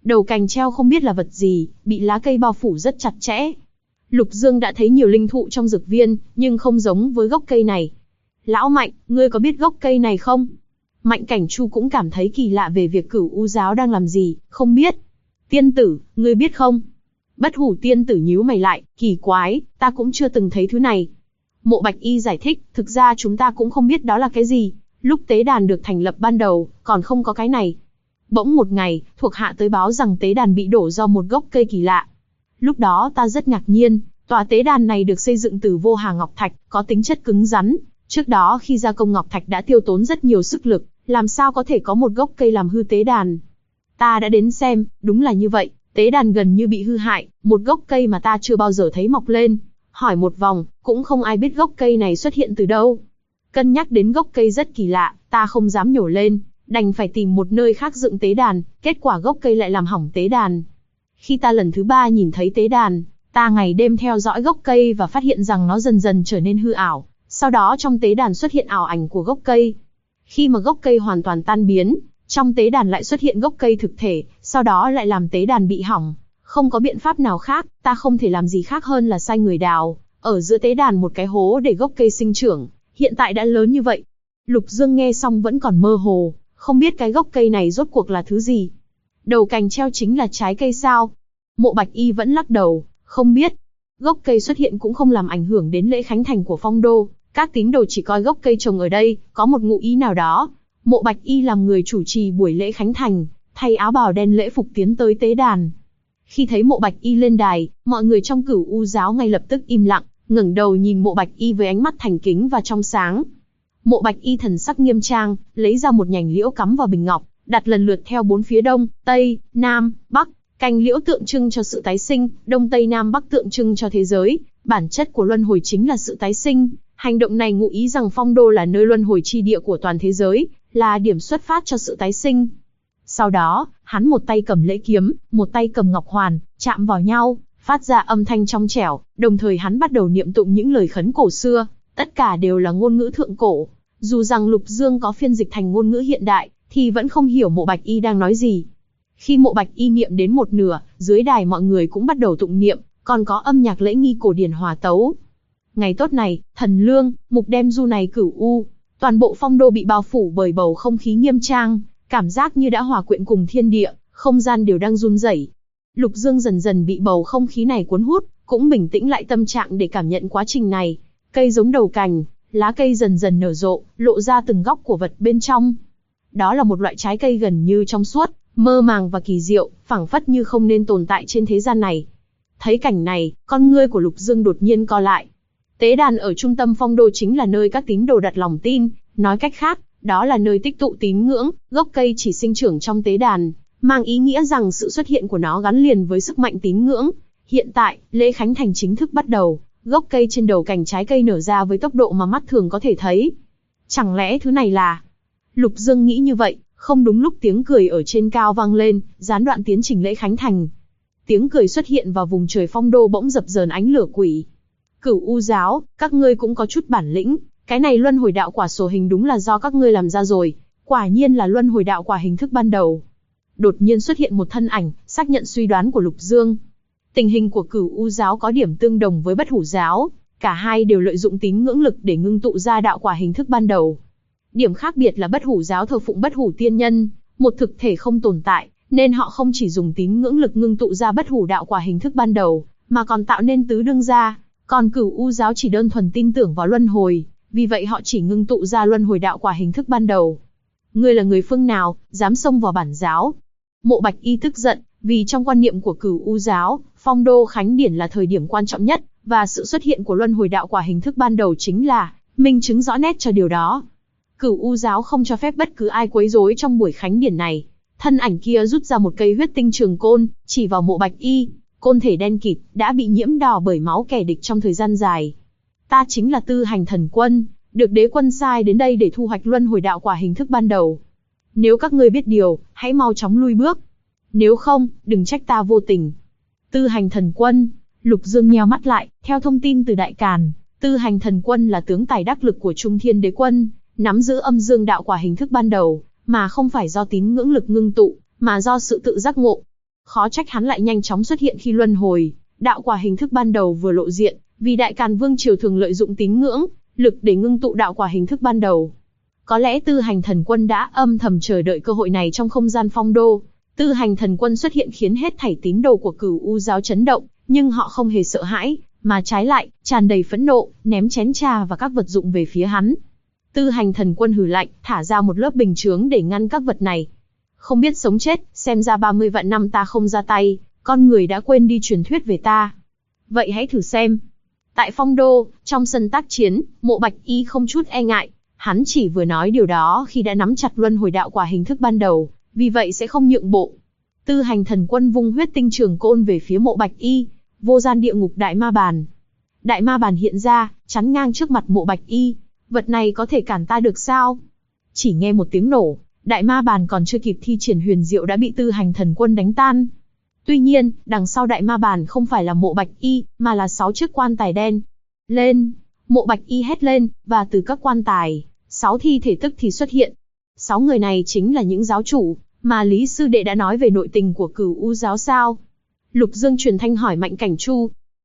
Đầu cành treo không biết là vật gì, bị lá cây bao phủ rất chặt chẽ. Lục Dương đã thấy nhiều linh thụ trong dược viên, nhưng không giống với gốc cây này. Lão Mạnh, ngươi có biết gốc cây này không? Mạnh Cảnh Chu cũng cảm thấy kỳ lạ về việc Cửu U giáo đang làm gì, không biết. Tiên tử, ngươi biết không? Bất Hủ tiên tử nhíu mày lại, kỳ quái, ta cũng chưa từng thấy thứ này. Mộ Bạch Y giải thích, thực ra chúng ta cũng không biết đó là cái gì. Lúc tế đàn được thành lập ban đầu, còn không có cái này. Bỗng một ngày, thuộc hạ tới báo rằng tế đàn bị đổ do một gốc cây kỳ lạ. Lúc đó ta rất ngạc nhiên, tòa tế đàn này được xây dựng từ vô hà ngọc thạch, có tính chất cứng rắn. Trước đó khi gia công ngọc thạch đã tiêu tốn rất nhiều sức lực, làm sao có thể có một gốc cây làm hư tế đàn. Ta đã đến xem, đúng là như vậy, tế đàn gần như bị hư hại, một gốc cây mà ta chưa bao giờ thấy mọc lên. Hỏi một vòng, cũng không ai biết gốc cây này xuất hiện từ đâu. Cân nhắc đến gốc cây rất kỳ lạ, ta không dám nhổ lên, đành phải tìm một nơi khác dựng tế đàn, kết quả gốc cây lại làm hỏng tế đàn. Khi ta lần thứ 3 nhìn thấy tế đàn, ta ngày đêm theo dõi gốc cây và phát hiện rằng nó dần dần trở nên hư ảo, sau đó trong tế đàn xuất hiện ảo ảnh của gốc cây. Khi mà gốc cây hoàn toàn tan biến, trong tế đàn lại xuất hiện gốc cây thực thể, sau đó lại làm tế đàn bị hỏng. Không có biện pháp nào khác, ta không thể làm gì khác hơn là sai người đào, ở giữa tế đàn một cái hố để gốc cây sinh trưởng, hiện tại đã lớn như vậy. Lục Dương nghe xong vẫn còn mơ hồ, không biết cái gốc cây này rốt cuộc là thứ gì. Đầu cành treo chính là trái cây sao? Mộ Bạch Y vẫn lắc đầu, không biết. Gốc cây xuất hiện cũng không làm ảnh hưởng đến lễ khánh thành của Phong Đô, các tín đồ chỉ coi gốc cây trồng ở đây, có một ngụ ý nào đó. Mộ Bạch Y làm người chủ trì buổi lễ khánh thành, thay áo bào đen lễ phục tiến tới tế đàn. Khi thấy Mộ Bạch Y lên đài, mọi người trong Cửu U giáo ngay lập tức im lặng, ngẩng đầu nhìn Mộ Bạch Y với ánh mắt thành kính và trong sáng. Mộ Bạch Y thần sắc nghiêm trang, lấy ra một nhành liễu cắm vào bình ngọc, đặt lần lượt theo 4 phía đông, tây, nam, bắc. Cành liễu tượng trưng cho sự tái sinh, đông tây nam bắc tượng trưng cho thế giới. Bản chất của luân hồi chính là sự tái sinh. Hành động này ngụ ý rằng Phong Đô là nơi luân hồi chi địa của toàn thế giới, là điểm xuất phát cho sự tái sinh. Sau đó, hắn một tay cầm lễ kiếm, một tay cầm ngọc hoàn, chạm vào nhau, phát ra âm thanh trong trẻo, đồng thời hắn bắt đầu niệm tụng những lời khấn cổ xưa, tất cả đều là ngôn ngữ thượng cổ. Dù rằng Lục Dương có phiên dịch thành ngôn ngữ hiện đại, thì vẫn không hiểu Mộ Bạch Y đang nói gì. Khi Mộ Bạch Y niệm đến một nửa, dưới đài mọi người cũng bắt đầu tụng niệm, còn có âm nhạc lễ nghi cổ điển hòa tấu. Ngày tốt này, thần lương, mục đem du này Cửu U, toàn bộ Phong Đô bị bao phủ bởi bầu không khí nghiêm trang, cảm giác như đã hòa quyện cùng thiên địa, không gian đều đang run rẩy. Lục Dương dần dần bị bầu không khí này cuốn hút, cũng bình tĩnh lại tâm trạng để cảm nhận quá trình này. Cây giống đầu cành, lá cây dần dần nở rộ, lộ ra từng góc của vật bên trong. Đó là một loại trái cây gần như trong suốt, mơ màng và kỳ diệu, phảng phất như không nên tồn tại trên thế gian này. Thấy cảnh này, con ngươi của Lục Dương đột nhiên co lại. Tế đàn ở trung tâm Phong Đô chính là nơi các tín đồ đặt lòng tin, nói cách khác, đó là nơi tích tụ tín ngưỡng. Gốc cây chỉ sinh trưởng trong tế đàn, mang ý nghĩa rằng sự xuất hiện của nó gắn liền với sức mạnh tín ngưỡng. Hiện tại, lễ khánh thành chính thức bắt đầu, gốc cây trên đầu cành trái cây nở ra với tốc độ mà mắt thường có thể thấy. Chẳng lẽ thứ này là... Lục Dương nghĩ như vậy, không đúng lúc tiếng cười ở trên cao vang lên, gián đoạn tiến trình lễ khánh thành. Tiếng cười xuất hiện vào vùng trời Phong Đô bỗng dập dờn ánh lửa quỷ. Cửu U giáo, các ngươi cũng có chút bản lĩnh, cái này luân hồi đạo quả sổ hình đúng là do các ngươi làm ra rồi, quả nhiên là luân hồi đạo quả hình thức ban đầu. Đột nhiên xuất hiện một thân ảnh, xác nhận suy đoán của Lục Dương. Tình hình của Cửu U giáo có điểm tương đồng với Bất Hủ giáo, cả hai đều lợi dụng tín ngưỡng lực để ngưng tụ ra đạo quả hình thức ban đầu. Điểm khác biệt là Bất Hủ giáo thờ phụng Bất Hủ tiên nhân, một thực thể không tồn tại, nên họ không chỉ dùng tín ngưỡng lực ngưng tụ ra Bất Hủ đạo quả hình thức ban đầu, mà còn tạo nên tứ đương gia. Còn Cửu U giáo chỉ đơn thuần tin tưởng vào luân hồi, vì vậy họ chỉ ngưng tụ ra luân hồi đạo quả hình thức ban đầu. Ngươi là người phương nào, dám xông vào bản giáo? Mộ Bạch Y tức giận, vì trong quan niệm của Cửu U giáo, Phong Đô Khánh Điển là thời điểm quan trọng nhất, và sự xuất hiện của luân hồi đạo quả hình thức ban đầu chính là minh chứng rõ nét cho điều đó. Cửu U giáo không cho phép bất cứ ai quấy rối trong buổi Khánh Điển này. Thân ảnh kia rút ra một cây huyết tinh trường côn, chỉ vào Mộ Bạch Y. Côn thể đen kịt, đã bị nhiễm đỏ bởi máu kẻ địch trong thời gian dài. Ta chính là Tư Hành Thần Quân, được đế quân sai đến đây để thu hoạch luân hồi đạo quả hình thức ban đầu. Nếu các ngươi biết điều, hãy mau chóng lui bước. Nếu không, đừng trách ta vô tình. Tư Hành Thần Quân, Lục Dương nheo mắt lại, theo thông tin từ Đại Càn, Tư Hành Thần Quân là tướng tài đắc lực của Trung Thiên Đế Quân, nắm giữ âm dương đạo quả hình thức ban đầu, mà không phải do tín ngưỡng lực ngưng tụ, mà do sự tự giác ngộ. khó trách hắn lại nhanh chóng xuất hiện khi luân hồi. Đạo quả hình thức ban đầu vừa lộ diện, vì Đại Càn Vương triều thường lợi dụng tín ngưỡng, lực để ngưng tụ đạo quả hình thức ban đầu. Có lẽ Tư Hành Thần Quân đã âm thầm chờ đợi cơ hội này trong không gian Phong Đô. Tư Hành Thần Quân xuất hiện khiến hết thảy tín đồ của Cửu U giáo chấn động, nhưng họ không hề sợ hãi, mà trái lại, tràn đầy phẫn nộ, ném chén trà và các vật dụng về phía hắn. Tư Hành Thần Quân hừ lạnh, thả ra một lớp bình chướng để ngăn các vật này. Không biết sống chết, xem ra 30 vạn năm ta không ra tay, con người đã quên đi truyền thuyết về ta. Vậy hãy thử xem. Tại Phong Đô, trong sân tác chiến, Mộ Bạch Y không chút e ngại, hắn chỉ vừa nói điều đó khi đã nắm chặt luân hồi đạo quả hình thức ban đầu, vì vậy sẽ không nhượng bộ. Tư Hành Thần Quân vung huyết tinh trường côn về phía Mộ Bạch Y, vô gian địa ngục đại ma bàn. Đại ma bàn hiện ra, chắn ngang trước mặt Mộ Bạch Y. Vật này có thể cản ta được sao? Chỉ nghe một tiếng nổ, đại ma bàn còn chưa kịp thi triển huyền diệu đã bị Tư Hành Thần Quân đánh tan. Tuy nhiên, đằng sau đại ma bàn không phải là Mộ Bạch Y, mà là 6 chiếc quan tài đen. Lên! Mộ Bạch Y hét lên, và từ các quan tài, 6 thi thể tức thì xuất hiện. 6 người này chính là những giáo chủ, mà Lý Sư Đệ đã nói về nội tình của Cửu U giáo sao? Lục Dương truyền thanh hỏi Mạnh Cảnh Chu.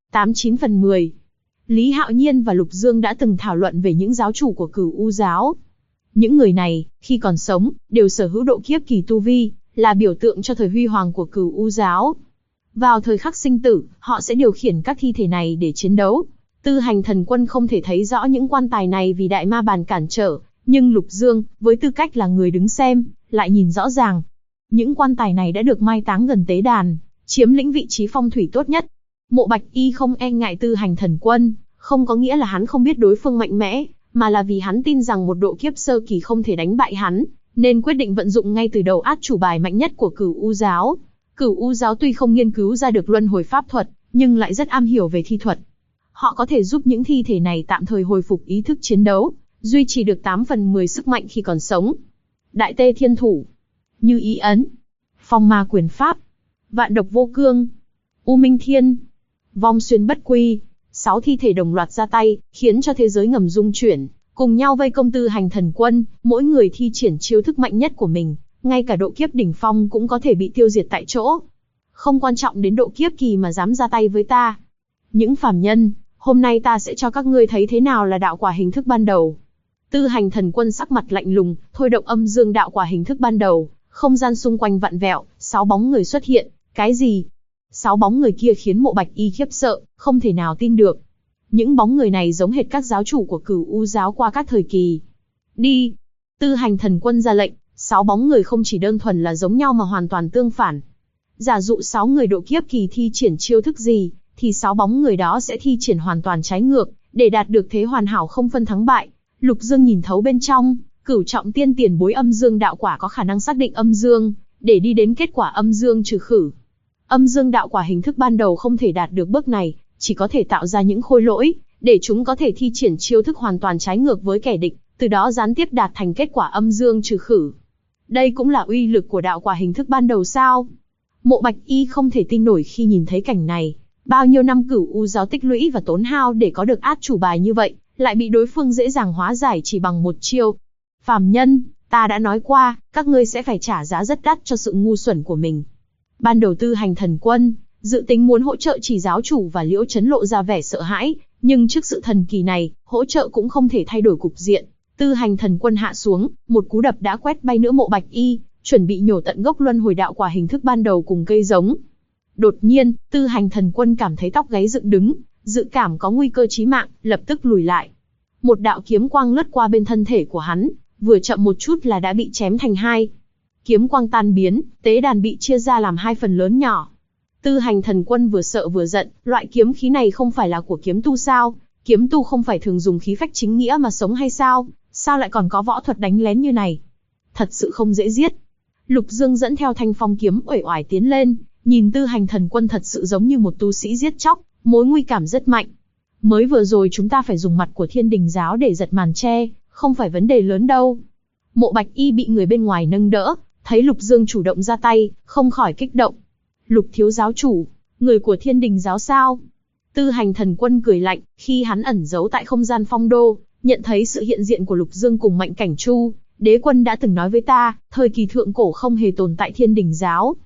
89 phần 10. Lý Hạo Nhiên và Lục Dương đã từng thảo luận về những giáo chủ của Cửu U giáo. Những người này, khi còn sống, đều sở hữu độ kiếp kỳ tu vi, là biểu tượng cho thời huy hoàng của Cửu U giáo. Vào thời khắc sinh tử, họ sẽ điều khiển các thi thể này để chiến đấu. Tư Hành Thần Quân không thể thấy rõ những quan tài này vì đại ma bàn cản trở, nhưng Lục Dương, với tư cách là người đứng xem, lại nhìn rõ ràng. Những quan tài này đã được mai táng gần tế đàn, chiếm lĩnh vị trí phong thủy tốt nhất. Mộ Bạch Y không e ngại Tư Hành Thần Quân, không có nghĩa là hắn không biết đối phương mạnh mẽ, mà là vì hắn tin rằng một độ kiếp sơ kỳ không thể đánh bại hắn, nên quyết định vận dụng ngay từ đầu át chủ bài mạnh nhất của Cửu U giáo. Cửu U giáo tuy không nghiên cứu ra được luân hồi pháp thuật, nhưng lại rất am hiểu về thi thuật. Họ có thể giúp những thi thể này tạm thời hồi phục ý thức chiến đấu, duy trì được 8 phần 10 sức mạnh khi còn sống. Đại Tê Thiên Thủ, Như Ý Ấn, Phong Ma Quyền Pháp, Vạn Độc Vô Cương, U Minh Thiên, Vong Xuyên Bất Quy. 6 thi thể đồng loạt ra tay, khiến cho thế giới ngầm rung chuyển, cùng nhau vây công Tư Hành Thần Quân, mỗi người thi triển chiêu thức mạnh nhất của mình, ngay cả độ kiếp đỉnh phong cũng có thể bị tiêu diệt tại chỗ. Không quan trọng đến độ kiếp kỳ mà dám ra tay với ta. Những phàm nhân, hôm nay ta sẽ cho các ngươi thấy thế nào là đạo quả hình thức ban đầu. Tư Hành Thần Quân sắc mặt lạnh lùng, thôi động âm dương đạo quả hình thức ban đầu, không gian xung quanh vặn vẹo, 6 bóng người xuất hiện. Cái gì? 6 bóng người kia khiến Mộ Bạch Y khiếp sợ, không thể nào tin được. Những bóng người này giống hệt các giáo chủ của Cửu U giáo qua các thời kỳ. Đi! Tư Hành Thần Quân ra lệnh, 6 bóng người không chỉ đơn thuần là giống nhau mà hoàn toàn tương phản. Giả dụ 6 người độ kiếp kỳ thi triển chiêu thức gì, thì 6 bóng người đó sẽ thi triển hoàn toàn trái ngược, để đạt được thế hoàn hảo không phân thắng bại. Lục Dương nhìn thấu bên trong, Cửu Trọng Tiên tiền bối âm dương đạo quả có khả năng xác định âm dương, để đi đến kết quả âm dương trừ khử. Âm dương đạo quả hình thức ban đầu không thể đạt được bước này, chỉ có thể tạo ra những khôi lỗi, để chúng có thể thi triển chiêu thức hoàn toàn trái ngược với kẻ địch, từ đó gián tiếp đạt thành kết quả âm dương trừ khử. Đây cũng là uy lực của đạo quả hình thức ban đầu sao? Mộ Bạch Y không thể tin nổi khi nhìn thấy cảnh này. Bao nhiêu năm Cửu U giáo tích lũy và tốn hao để có được át chủ bài như vậy, lại bị đối phương dễ dàng hóa giải chỉ bằng một chiêu. Phàm nhân, ta đã nói qua, các ngươi sẽ phải trả giá rất đắt cho sự ngu xuẩn của mình. Ban đầu Tư Hành Thần Quân dự tính muốn hỗ trợ chỉ giáo chủ và Liễu Chấn lộ ra vẻ sợ hãi, nhưng trước sự thần kỳ này, hỗ trợ cũng không thể thay đổi cục diện. Tư Hành Thần Quân hạ xuống, một cú đập đã quét bay nữa Mộ Bạch Y, chuẩn bị nhổ tận gốc luân hồi đạo quả hình thức ban đầu cùng cây giống. Đột nhiên, Tư Hành Thần Quân cảm thấy tóc gáy dựng đứng, dự cảm có nguy cơ chí mạng, lập tức lùi lại. Một đạo kiếm quang lướt qua bên thân thể của hắn, vừa chậm một chút là đã bị chém thành hai. Kiếm quang tan biến, tế đàn bị chia ra làm 2 phần lớn nhỏ. Tư Hành Thần Quân vừa sợ vừa giận, loại kiếm khí này không phải là của kiếm tu sao? Kiếm tu không phải thường dùng khí phách chính nghĩa mà sống hay sao? Sao lại còn có võ thuật đánh lén như này? Thật sự không dễ giết. Lục Dương dẫn theo thanh phong kiếm uể oải tiến lên, nhìn Tư Hành Thần Quân thật sự giống như một tu sĩ giết chóc, mối nguy cảm rất mạnh. Mới vừa rồi chúng ta phải dùng mặt của Thiên Đình giáo để giật màn che, không phải vấn đề lớn đâu. Mộ Bạch Y bị người bên ngoài nâng đỡ, thấy Lục Dương chủ động ra tay, không khỏi kích động. Lục thiếu giáo chủ, người của Thiên Đình giáo sao? Tư Hành Thần Quân cười lạnh, khi hắn ẩn giấu tại không gian Phong Đô, nhận thấy sự hiện diện của Lục Dương cùng Mạnh Cảnh Chu, đế quân đã từng nói với ta, thời kỳ thượng cổ không hề tồn tại Thiên Đình giáo.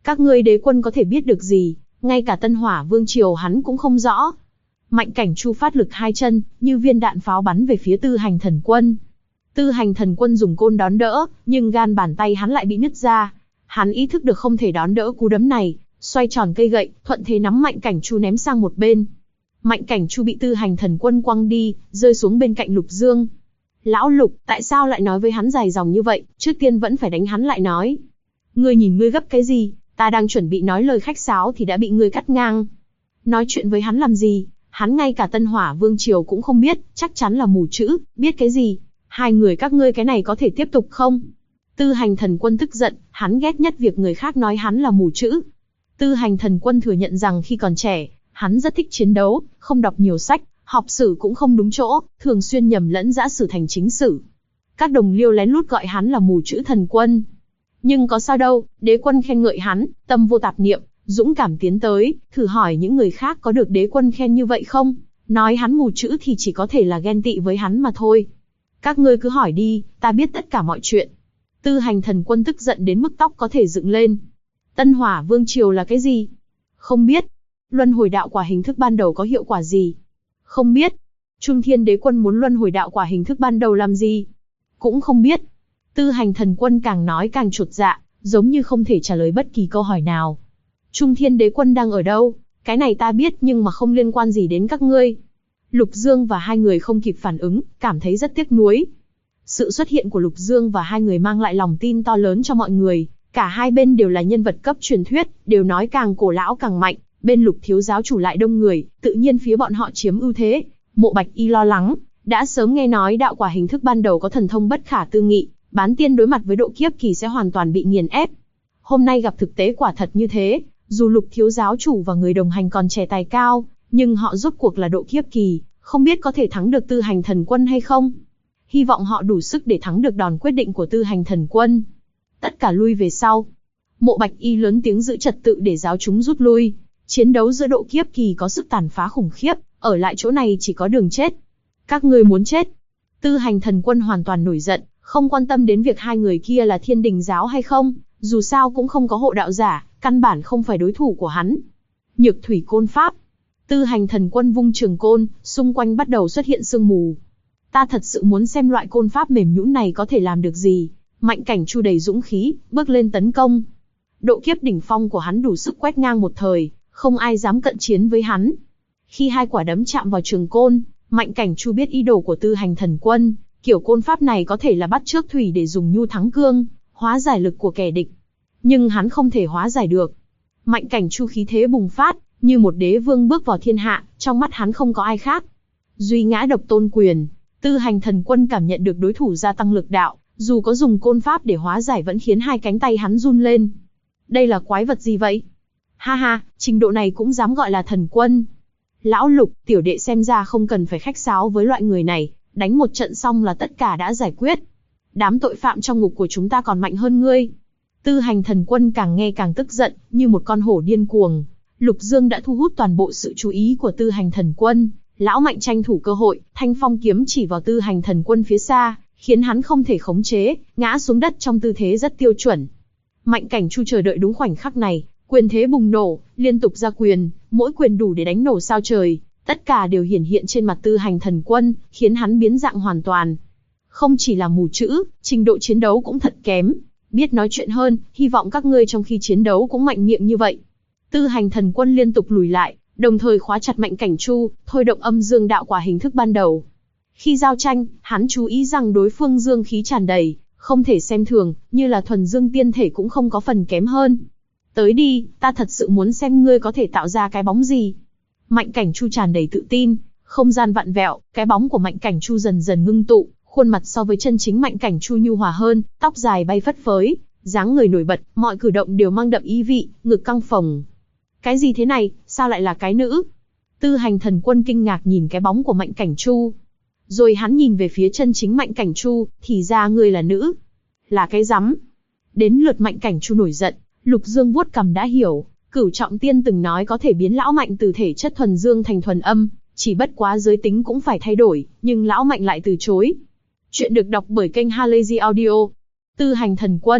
Các ngươi đế quân có thể biết được gì, ngay cả Tân Hỏa Vương Triều hắn cũng không rõ. Mạnh Cảnh Chu phát lực hai chân, như viên đạn pháo bắn về phía Tư Hành Thần Quân. Tư Hành Thần Quân dùng côn đón đỡ, nhưng gan bàn tay hắn lại bị nứt ra. Hắn ý thức được không thể đón đỡ cú đấm này, xoay tròn cây gậy, thuận thế nắm Mạnh Cảnh Chu ném sang một bên. Mạnh Cảnh Chu bị Tư Hành Thần Quân quăng đi, rơi xuống bên cạnh Lục Dương. Lão Lục, tại sao lại nói với hắn dài dòng như vậy, trước tiên vẫn phải đánh hắn lại nói. Ngươi nhìn ngươi gấp cái gì, ta đang chuẩn bị nói lời khách sáo thì đã bị ngươi cắt ngang. Nói chuyện với hắn làm gì, hắn ngay cả Tân Hỏa Vương Triều cũng không biết, chắc chắn là mù chữ, biết cái gì. Hai người các ngươi cái này có thể tiếp tục không? Tư Hành Thần Quân tức giận, hắn ghét nhất việc người khác nói hắn là mù chữ. Tư Hành Thần Quân thừa nhận rằng khi còn trẻ, hắn rất thích chiến đấu, không đọc nhiều sách, học sử cũng không đúng chỗ, thường xuyên nhầm lẫn dã sử thành chính sử. Các đồng liêu lén lút gọi hắn là mù chữ thần quân. Nhưng có sao đâu, đế quân khen ngợi hắn, tâm vô tạp niệm, dũng cảm tiến tới, thử hỏi những người khác có được đế quân khen như vậy không? Nói hắn mù chữ thì chỉ có thể là ghen tị với hắn mà thôi. Các ngươi cứ hỏi đi, ta biết tất cả mọi chuyện. Tư Hành Thần Quân tức giận đến mức tóc có thể dựng lên. Tân Hỏa Vương Triều là cái gì? Không biết. Luân hồi đạo quả hình thức ban đầu có hiệu quả gì? Không biết. Trung Thiên Đế Quân muốn luân hồi đạo quả hình thức ban đầu làm gì? Cũng không biết. Tư Hành Thần Quân càng nói càng chột dạ, giống như không thể trả lời bất kỳ câu hỏi nào. Trung Thiên Đế Quân đang ở đâu? Cái này ta biết nhưng mà không liên quan gì đến các ngươi. Lục Dương và hai người không kịp phản ứng, cảm thấy rất tiếc nuối. Sự xuất hiện của Lục Dương và hai người mang lại lòng tin to lớn cho mọi người. Cả hai bên đều là nhân vật cấp truyền thuyết, đều nói càng cổ lão càng mạnh. Bên Lục thiếu giáo chủ lại đông người, tự nhiên phía bọn họ chiếm ưu thế. Mộ Bạch Y lo lắng, đã sớm nghe nói đạo quả hình thức ban đầu có thần thông bất khả tư nghị, bán tiên đối mặt với độ kiếp kỳ sẽ hoàn toàn bị nghiền ép. Hôm nay gặp thực tế quả thật như thế, dù Lục thiếu giáo chủ và người đồng hành còn trẻ tài cao, nhưng họ rốt cuộc là độ kiếp kỳ, không biết có thể thắng được Tư Hành Thần Quân hay không. Hy vọng họ đủ sức để thắng được đòn quyết định của Tư Hành Thần Quân. Tất cả lui về sau. Mộ Bạch Y lớn tiếng giữ trật tự để giáo chúng rút lui. Chiến đấu giữa độ kiếp kỳ có sức tàn phá khủng khiếp, ở lại chỗ này chỉ có đường chết. Các ngươi muốn chết. Tư Hành Thần Quân hoàn toàn nổi giận, không quan tâm đến việc hai người kia là Thiên Đình giáo hay không, dù sao cũng không có hộ đạo giả, căn bản không phải đối thủ của hắn. Nhược thủy côn pháp. Tư Hành Thần Quân vung trường côn, xung quanh bắt đầu xuất hiện sương mù. Ta thật sự muốn xem loại côn pháp mềm nhũn này có thể làm được gì. Mạnh Cảnh Chu đầy dũng khí, bước lên tấn công. Độ kiếp đỉnh phong của hắn đủ sức quét ngang một thời, không ai dám cận chiến với hắn. Khi hai quả đấm chạm vào trường côn, Mạnh Cảnh Chu biết ý đồ của Tư Hành Thần Quân, kiểu côn pháp này có thể là bắt chước thủy để dùng nhu thắng cương, hóa giải lực của kẻ địch. Nhưng hắn không thể hóa giải được. Mạnh Cảnh Chu khí thế bùng phát, như một đế vương bước vào thiên hạ, trong mắt hắn không có ai khác. Duy ngã độc tôn quyền, Tư Hành Thần Quân cảm nhận được đối thủ gia tăng lực đạo, dù có dùng côn pháp để hóa giải vẫn khiến hai cánh tay hắn run lên. Đây là quái vật gì vậy? Ha ha, trình độ này cũng dám gọi là thần quân. Lão Lục, tiểu đệ xem ra không cần phải khách sáo với loại người này, đánh một trận xong là tất cả đã giải quyết. Đám tội phạm trong ngục của chúng ta còn mạnh hơn ngươi. Tư Hành Thần Quân càng nghe càng tức giận, như một con hổ điên cuồng. Lục Dương đã thu hút toàn bộ sự chú ý của Tư Hành Thần Quân. Lão Mạnh tranh thủ cơ hội, thanh phong kiếm chỉ vào Tư Hành Thần Quân phía xa, khiến hắn không thể khống chế, ngã xuống đất trong tư thế rất tiêu chuẩn. Mạnh Cảnh Chu chờ đợi đúng khoảnh khắc này, quyền thế bùng nổ, liên tục ra quyền, mỗi quyền đủ để đánh nổ sao trời, tất cả đều hiển hiện trên mặt Tư Hành Thần Quân, khiến hắn biến dạng hoàn toàn. Không chỉ là mù chữ, trình độ chiến đấu cũng thật kém. Biết nói chuyện hơn, hy vọng các ngươi trong khi chiến đấu cũng mạnh miệng như vậy. Tư Hành Thần Quân liên tục lùi lại, đồng thời khóa chặt Mạnh Cảnh Chu, thôi động âm dương đạo quả hình thức ban đầu. Khi giao tranh, hắn chú ý rằng đối phương dương khí tràn đầy, không thể xem thường, như là thuần dương tiên thể cũng không có phần kém hơn. Tới đi, ta thật sự muốn xem ngươi có thể tạo ra cái bóng gì. Mạnh Cảnh Chu tràn đầy tự tin, không gian vặn vẹo, cái bóng của Mạnh Cảnh Chu dần dần ngưng tụ, khuôn mặt so với chân chính Mạnh Cảnh Chu nhu hòa hơn, tóc dài bay phất phới, dáng người nổi bật, mọi cử động đều mang đậm ý vị, ngực căng phồng. Cái gì thế này, sao lại là cái nữ? Tư Hành Thần Quân kinh ngạc nhìn cái bóng của Mạnh Cảnh Chu. Rồi hắn nhìn về phía chân chính Mạnh Cảnh Chu, thì ra ngươi là nữ. Là cái rắm. Đến lượt Mạnh Cảnh Chu nổi giận, Lục Dương vuốt cằm đã hiểu, Cửu Trọng Tiên từng nói có thể biến lão Mạnh từ thể chất thuần dương thành thuần âm, chỉ bất quá giới tính cũng phải thay đổi, nhưng lão Mạnh lại từ chối. Chuyện được đọc bởi kênh Halazy Audio. Tư Hành Thần Quân,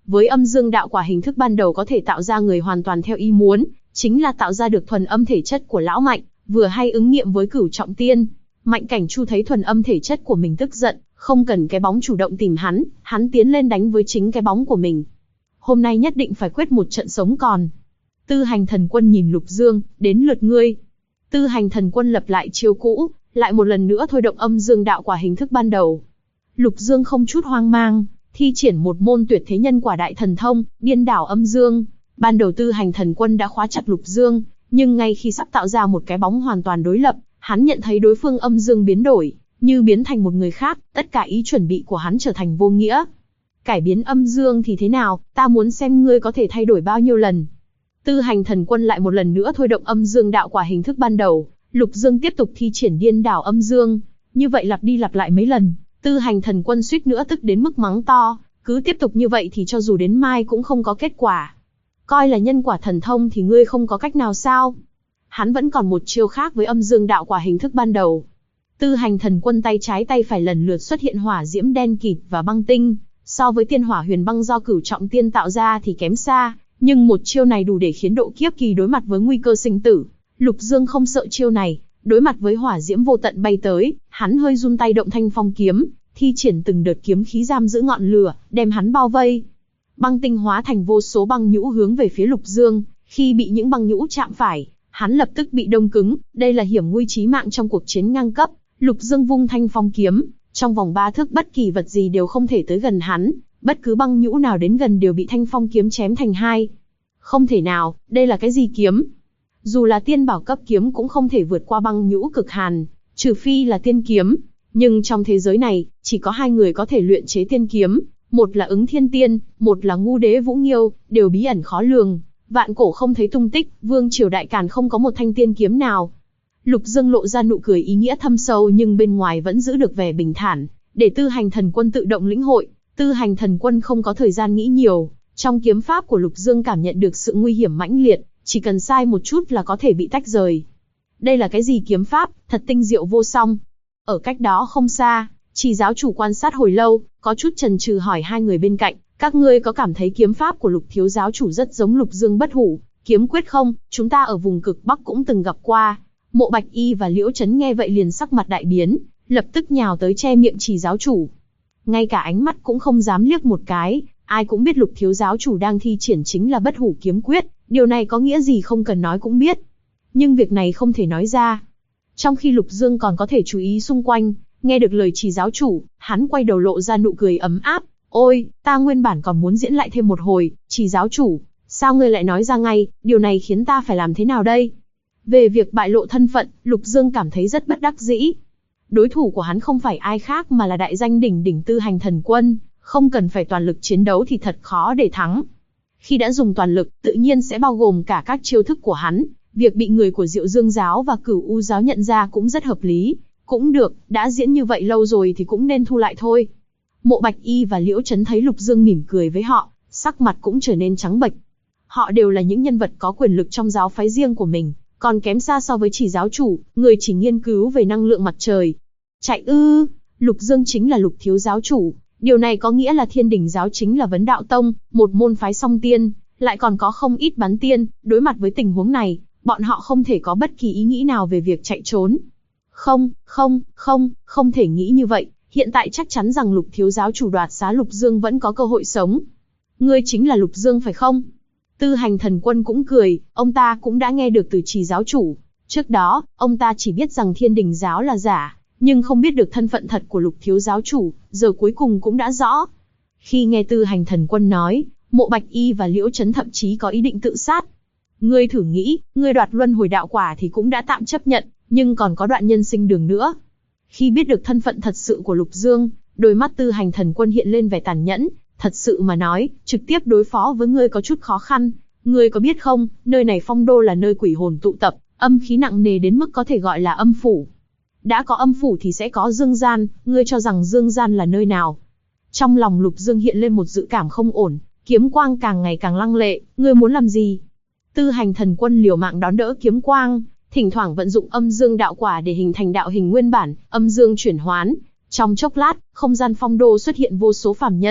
Với âm dương đạo quả hình thức ban đầu có thể tạo ra người hoàn toàn theo ý muốn, chính là tạo ra được thuần âm thể chất của lão Mạnh, vừa hay ứng nghiệm với Cửu Trọng Tiên. Mạnh Cảnh Chu thấy thuần âm thể chất của mình tức giận, không cần cái bóng chủ động tìm hắn tiến lên đánh với chính cái bóng của mình. Hôm nay nhất định phải quyết một trận sống còn. Tư Hành Thần Quân nhìn Lục Dương, đến lượt ngươi. Tư Hành Thần Quân lập lại chiêu cũ, lại một lần nữa thôi động âm dương đạo quả hình thức ban đầu. Lục Dương không chút hoang mang, thi triển một môn tuyệt thế nhân quả đại thần thông, điên đảo âm dương. Ban đầu Tư Hành Thần Quân đã khóa chặt Lục Dương, nhưng ngay khi sắp tạo ra một cái bóng hoàn toàn đối lập, hắn nhận thấy đối phương âm dương biến đổi, như biến thành một người khác, tất cả ý chuẩn bị của hắn trở thành vô nghĩa. Cải biến âm dương thì thế nào, ta muốn xem ngươi có thể thay đổi bao nhiêu lần. Tư Hành Thần Quân lại một lần nữa thôi động âm dương đạo quả hình thức ban đầu, Lục Dương tiếp tục thi triển điên đảo âm dương, như vậy lặp đi lặp lại mấy lần, Tư Hành Thần Quân suýt nữa tức đến mức mắng to, cứ tiếp tục như vậy thì cho dù đến mai cũng không có kết quả. Coi là nhân quả thần thông thì ngươi không có cách nào sao? Hắn vẫn còn một chiêu khác với âm dương đạo quả hình thức ban đầu. Tư Hành Thần Quân tay trái tay phải lần lượt xuất hiện hỏa diễm đen kịt và băng tinh, so với tiên hỏa huyền băng do Cửu Trọng Tiên tạo ra thì kém xa, nhưng một chiêu này đủ để khiến độ kiếp kỳ đối mặt với nguy cơ sinh tử. Lục Dương không sợ chiêu này, đối mặt với hỏa diễm vô tận bay tới, hắn hơi run tay động Thanh Phong kiếm, thi triển từng đợt kiếm khí giam giữ ngọn lửa, đem hắn bao vây. Băng tinh hóa thành vô số băng nhũ hướng về phía Lục Dương, khi bị những băng nhũ chạm phải, hắn lập tức bị đông cứng, đây là hiểm nguy chí mạng trong cuộc chiến ngang cấp. Lục Dương vung Thanh Phong kiếm, trong vòng 3 thước bất kỳ vật gì đều không thể tới gần hắn, bất cứ băng nhũ nào đến gần đều bị Thanh Phong kiếm chém thành hai. Không thể nào, đây là cái gì kiếm? Dù là tiên bảo cấp kiếm cũng không thể vượt qua băng nhũ cực hàn, trừ phi là tiên kiếm. Nhưng trong thế giới này, chỉ có 2 người có thể luyện chế tiên kiếm, một là Ứng Thiên Tiên, một là Ngu Đế Vũ Nghiêu, đều bí ẩn khó lường. Vạn cổ không thấy tung tích, vương triều đại càn không có một thanh tiên kiếm nào. Lục Dương lộ ra nụ cười ý nghĩa thâm sâu nhưng bên ngoài vẫn giữ được vẻ bình thản, để Tư Hành Thần Quân tự động lĩnh hội. Tư Hành Thần Quân không có thời gian nghĩ nhiều, trong kiếm pháp của Lục Dương cảm nhận được sự nguy hiểm mãnh liệt, chỉ cần sai một chút là có thể bị tách rời. Đây là cái gì kiếm pháp, thật tinh diệu vô song. Ở cách đó không xa, Chỉ giáo chủ quan sát hồi lâu, có chút chần chừ hỏi 2 người bên cạnh, các ngươi có cảm thấy kiếm pháp của Lục thiếu giáo chủ rất giống Lục Dương Bất Hủ kiếm quyết không? Chúng ta ở vùng cực Bắc cũng từng gặp qua. Mộ Bạch Y và Liễu Chấn nghe vậy liền sắc mặt đại biến, lập tức nhào tới che miệng Chỉ giáo chủ. Ngay cả ánh mắt cũng không dám liếc một cái, ai cũng biết Lục thiếu giáo chủ đang thi triển chính là Bất Hủ kiếm quyết, điều này có nghĩa gì không cần nói cũng biết. Nhưng việc này không thể nói ra. Trong khi Lục Dương còn có thể chú ý xung quanh, nghe được lời Chỉ giáo chủ, hắn quay đầu lộ ra nụ cười ấm áp. Ôi, ta nguyên bản còn muốn diễn lại thêm một hồi, Chỉ giáo chủ, sao ngươi lại nói ra ngay, điều này khiến ta phải làm thế nào đây? Về việc bại lộ thân phận, Lục Dương cảm thấy rất bất đắc dĩ. Đối thủ của hắn không phải ai khác mà là đại danh đỉnh đỉnh Tư Hành Thần Quân, không cần phải toàn lực chiến đấu thì thật khó để thắng. Khi đã dùng toàn lực, tự nhiên sẽ bao gồm cả các chiêu thức của hắn, việc bị người của Diệu Dương giáo và Cửu U giáo nhận ra cũng rất hợp lý. Cũng được, đã diễn như vậy lâu rồi thì cũng nên thu lại thôi. Mộ Bạch Y và Liễu Chấn thấy Lục Dương mỉm cười với họ, sắc mặt cũng trở nên trắng bệch. Họ đều là những nhân vật có quyền lực trong giáo phái riêng của mình, còn kém xa so với Chỉ giáo chủ, người chỉ nghiên cứu về năng lượng mặt trời. Chạy ư? Lục Dương chính là Lục thiếu giáo chủ, điều này có nghĩa là Thiên Đình giáo chính là Vấn Đạo Tông, một môn phái song tiên, lại còn có không ít bán tiên. Đối mặt với tình huống này, bọn họ không thể có bất kỳ ý nghĩ nào về việc chạy trốn. Không thể nghĩ như vậy. Hiện tại chắc chắn rằng Lục thiếu giáo chủ đoạt xá Lục Dương vẫn có cơ hội sống. Ngươi chính là Lục Dương phải không? Tư Hành Thần Quân cũng cười, ông ta cũng đã nghe được từ Chỉ giáo chủ. Trước đó, ông ta chỉ biết rằng Thiên Đình giáo là giả, nhưng không biết được thân phận thật của Lục thiếu giáo chủ, giờ cuối cùng cũng đã rõ. Khi nghe Tư Hành Thần Quân nói, Mộ Bạch Y và Liễu Chấn thậm chí có ý định tự sát. Ngươi thử nghĩ, ngươi đoạt luân hồi đạo quả thì cũng đã tạm chấp nhận, nhưng còn có đoạn nhân sinh đường nữa. Khi biết được thân phận thật sự của Lục Dương, đôi mắt Tư Hành Thần Quân hiện lên vẻ tàn nhẫn. Thật sự mà nói, trực tiếp đối phó với ngươi có chút khó khăn. Ngươi có biết không, nơi này Phong Đô là nơi quỷ hồn tụ tập, âm khí nặng nề đến mức có thể gọi là âm phủ. Đã có âm phủ thì sẽ có dương gian, ngươi cho rằng dương gian là nơi nào? Trong lòng Lục Dương hiện lên một dự cảm không ổn, kiếm quang càng ngày càng lăng lệ, ngươi muốn làm gì? Tư Hành Thần Quân liều mạng đón đỡ kiếm quang, thỉnh thoảng vận dụng âm dương đạo quả để hình thành đạo hình nguyên bản, âm dương chuyển hoán. Trong chốc lát, không gian Phong Đô xuất hiện vô số phàm nhân,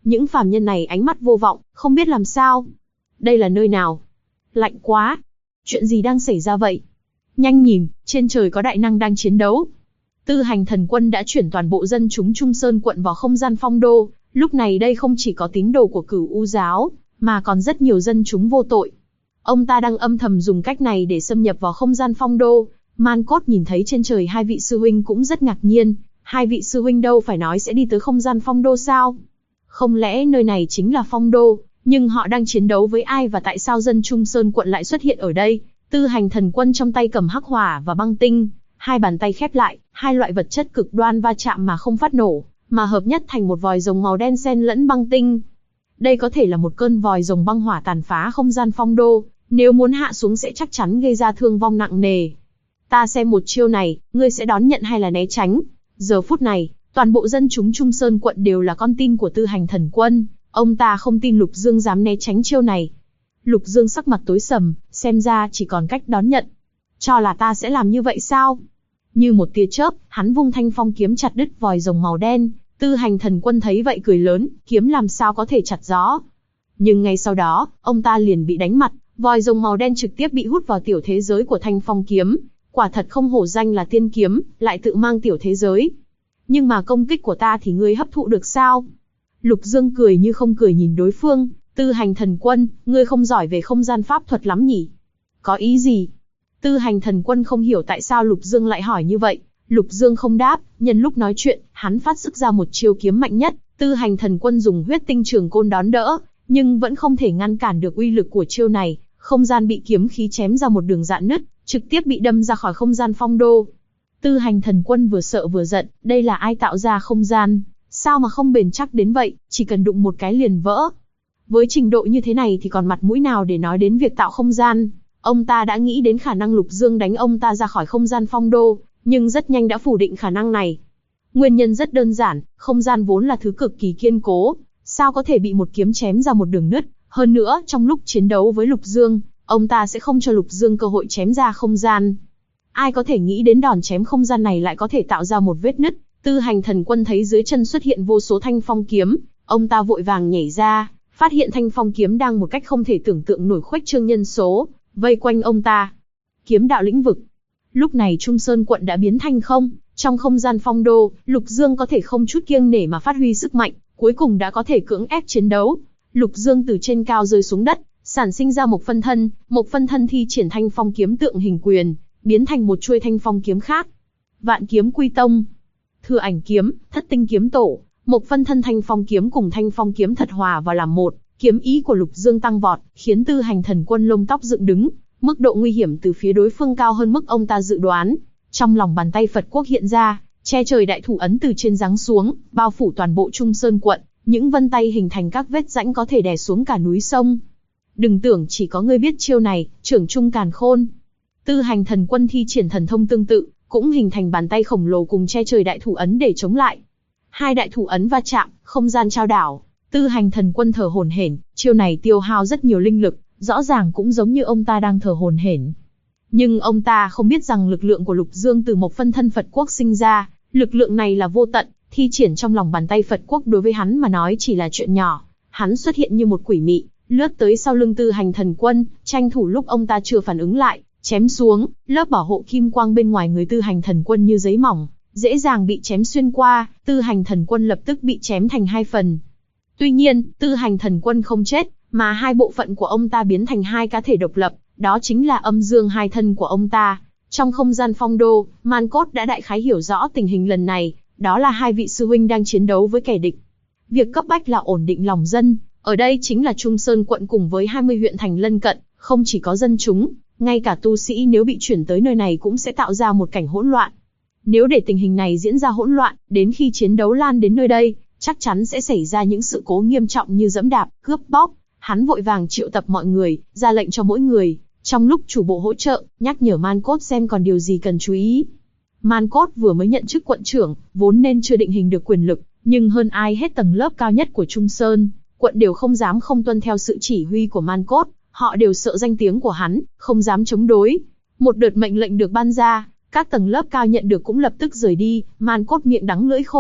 Những phàm nhân này ánh mắt vô vọng, không biết làm sao. Đây là nơi nào? Lạnh quá. Chuyện gì đang xảy ra vậy? Nhanh nhìn, trên trời có đại năng đang chiến đấu. Tư Hành Thần Quân đã chuyển toàn bộ dân chúng Trung Sơn quận vào không gian phong đô, lúc này đây không chỉ có tín đồ của Cửu U giáo, mà còn rất nhiều dân chúng vô tội. Ông ta đang âm thầm dùng cách này để xâm nhập vào không gian phong đô. Man Cốt nhìn thấy trên trời hai vị sư huynh cũng rất ngạc nhiên, hai vị sư huynh đâu phải nói sẽ đi tới không gian phong đô sao? Không lẽ nơi này chính là phong đô, nhưng họ đang chiến đấu với ai và tại sao dân Trung Sơn quận lại xuất hiện ở đây? Tư Hành Thần Quân trong tay cầm hắc hỏa và băng tinh, hai bàn tay khép lại, hai loại vật chất cực đoan va chạm mà không phát nổ, mà hợp nhất thành một vòi rồng màu đen xen lẫn băng tinh. Đây có thể là một cơn vòi rồng băng hỏa tàn phá không gian phong đô, nếu muốn hạ xuống sẽ chắc chắn gây ra thương vong nặng nề. Ta xem một chiêu này, ngươi sẽ đón nhận hay là né tránh? Giờ phút này, toàn bộ dân chúng Trung Sơn quận đều là con tin của Tư Hành Thần Quân, ông ta không tin Lục Dương dám né tránh chiêu này. Lục Dương sắc mặt tối sầm, xem ra chỉ còn cách đón nhận. Cho là ta sẽ làm như vậy sao? Như một tia chớp, hắn vung thanh phong kiếm chặt đứt vòi rồng màu đen. Tư Hành Thần Quân thấy vậy cười lớn, kiếm làm sao có thể chặt gió. Nhưng ngay sau đó, ông ta liền bị đánh mặt, vòi rồng màu đen trực tiếp bị hút vào tiểu thế giới của thanh phong kiếm. Quả thật không hổ danh là tiên kiếm, lại tự mang tiểu thế giới. Nhưng mà công kích của ta thì ngươi hấp thụ được sao? Lục Dương cười như không cười nhìn đối phương. Tư Hành Thần Quân, ngươi không giỏi về không gian pháp thuật lắm nhỉ? Có ý gì? Tư Hành Thần Quân không hiểu tại sao Lục Dương lại hỏi như vậy. Lục Dương không đáp, nhân lúc nói chuyện, hắn phát sức ra một chiêu kiếm mạnh nhất. Tư Hành Thần Quân dùng huyết tinh trường côn đón đỡ, nhưng vẫn không thể ngăn cản được uy lực của chiêu này. Không gian bị kiếm khí chém ra một đường rạn nứt, trực tiếp bị đâm ra khỏi không gian phong đô. Tư Hành Thần Quân vừa sợ vừa giận, đây là ai tạo ra không gian? Sao mà không bền chắc đến vậy, chỉ cần đụng một cái liền vỡ. Với trình độ như thế này thì còn mặt mũi nào để nói đến việc tạo không gian. Ông ta đã nghĩ đến khả năng Lục Dương đánh ông ta ra khỏi không gian phong đô, nhưng rất nhanh đã phủ định khả năng này. Nguyên nhân rất đơn giản, không gian vốn là thứ cực kỳ kiên cố, sao có thể bị một kiếm chém ra một đường nứt. Hơn nữa, trong lúc chiến đấu với Lục Dương, ông ta sẽ không cho Lục Dương cơ hội chém ra không gian. Ai có thể nghĩ đến đòn chém không gian này lại có thể tạo ra một vết nứt. Tư Hành Thần Quân thấy dưới chân xuất hiện vô số thanh phong kiếm, ông ta vội vàng nhảy ra, phát hiện thanh phong kiếm đang một cách không thể tưởng tượng nổi khuếch trương nhân số, vây quanh ông ta. Kiếm đạo lĩnh vực. Lúc này Trung Sơn quận đã biến thành không, trong không gian phong đô, Lục Dương có thể không chút kiêng nể mà phát huy sức mạnh, cuối cùng đã có thể cưỡng ép chiến đấu. Lục Dương từ trên cao rơi xuống đất, sản sinh ra một phân thân thi triển thanh phong kiếm tượng hình quyền, biến thành một chuôi thanh phong kiếm khác. Vạn kiếm quy tông, Thừa ảnh kiếm, Thất tinh kiếm tổ, một phân thân thanh phong kiếm cùng thanh phong kiếm thật hòa vào làm một. Kiếm ý của Lục Dương tăng vọt, khiến Tư Hành Thần Quân lông tóc dựng đứng, mức độ nguy hiểm từ phía đối phương cao hơn mức ông ta dự đoán. Trong lòng bàn tay Phật Quốc hiện ra, che trời đại thủ ấn từ trên giáng xuống, bao phủ toàn bộ Trung Sơn quận, những vân tay hình thành các vết rãnh có thể đè xuống cả núi sông. Đừng tưởng chỉ có ngươi biết chiêu này, trưởng trung càn khôn. Tư Hành Thần Quân thi triển thần thông tương tự, cũng hình thành bàn tay khổng lồ cùng che trời đại thủ ấn để chống lại. Hai đại thủ ấn va chạm, không gian trao đảo. Tư Hành Thần Quân thở hổn hển, chiêu này tiêu hao rất nhiều linh lực, rõ ràng cũng giống như ông ta đang thở hổn hển. Nhưng ông ta không biết rằng lực lượng của Lục Dương từ một phân thân Phật Quốc sinh ra, lực lượng này là vô tận, thi triển trong lòng bàn tay Phật Quốc đối với hắn mà nói chỉ là chuyện nhỏ. Hắn xuất hiện như một quỷ mị, lướt tới sau lưng Tư Hành Thần Quân, tranh thủ lúc ông ta chưa phản ứng lại, chém xuống, lớp bảo hộ kim quang bên ngoài người Tư Hành Thần Quân như giấy mỏng, dễ dàng bị chém xuyên qua, Tư Hành Thần Quân lập tức bị chém thành hai phần. Tuy nhiên, Tư Hành Thần Quân không chết, mà hai bộ phận của ông ta biến thành hai cá thể độc lập, đó chính là âm dương hai thân của ông ta. Trong không gian phong đô, Man Cốt đã đại khái hiểu rõ tình hình lần này, đó là hai vị sư huynh đang chiến đấu với kẻ địch. Việc cấp bách là ổn định lòng dân, ở đây chính là Trung Sơn quận cùng với 20 huyện thành lân cận, không chỉ có dân chúng, ngay cả tu sĩ nếu bị chuyển tới nơi này cũng sẽ tạo ra một cảnh hỗn loạn. Nếu để tình hình này diễn ra hỗn loạn, đến khi chiến đấu lan đến nơi đây, chắc chắn sẽ xảy ra những sự cố nghiêm trọng như giẫm đạp, cướp bóc. Hắn vội vàng triệu tập mọi người, ra lệnh cho mỗi người, trong lúc chủ bộ hỗ trợ, nhắc nhở Man Cốt xem còn điều gì cần chú ý. Man Cốt vừa mới nhận chức quận trưởng, vốn nên chưa định hình được quyền lực, nhưng hơn ai hết tầng lớp cao nhất của Trung Sơn, quận đều không dám không tuân theo sự chỉ huy của Man Cốt, họ đều sợ danh tiếng của hắn, không dám chống đối. Một đợt mệnh lệnh được ban ra, các tầng lớp cao nhận được cũng lập tức rời đi, Man Cốt miệng đắng lưỡi khô,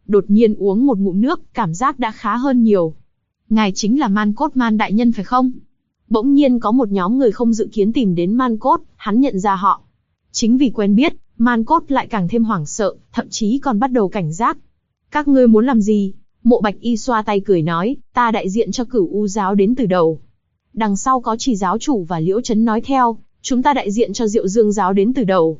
đột nhiên uống một ngụm nước, cảm giác đã khá hơn nhiều. Ngài chính là Man Cốt Man đại nhân phải không? Bỗng nhiên có một nhóm người không dự kiến tìm đến Man Cốt, hắn nhận ra họ. Chính vì quen biết, Man Cốt lại càng thêm hoảng sợ, thậm chí còn bắt đầu cảnh giác. Các ngươi muốn làm gì? Mộ Bạch Y xoa tay cười nói, ta đại diện cho Cửu U giáo đến từ đầu. Đằng sau có Chỉ giáo chủ và Liễu Trấn nói theo, chúng ta đại diện cho Diệu Dương giáo đến từ đầu.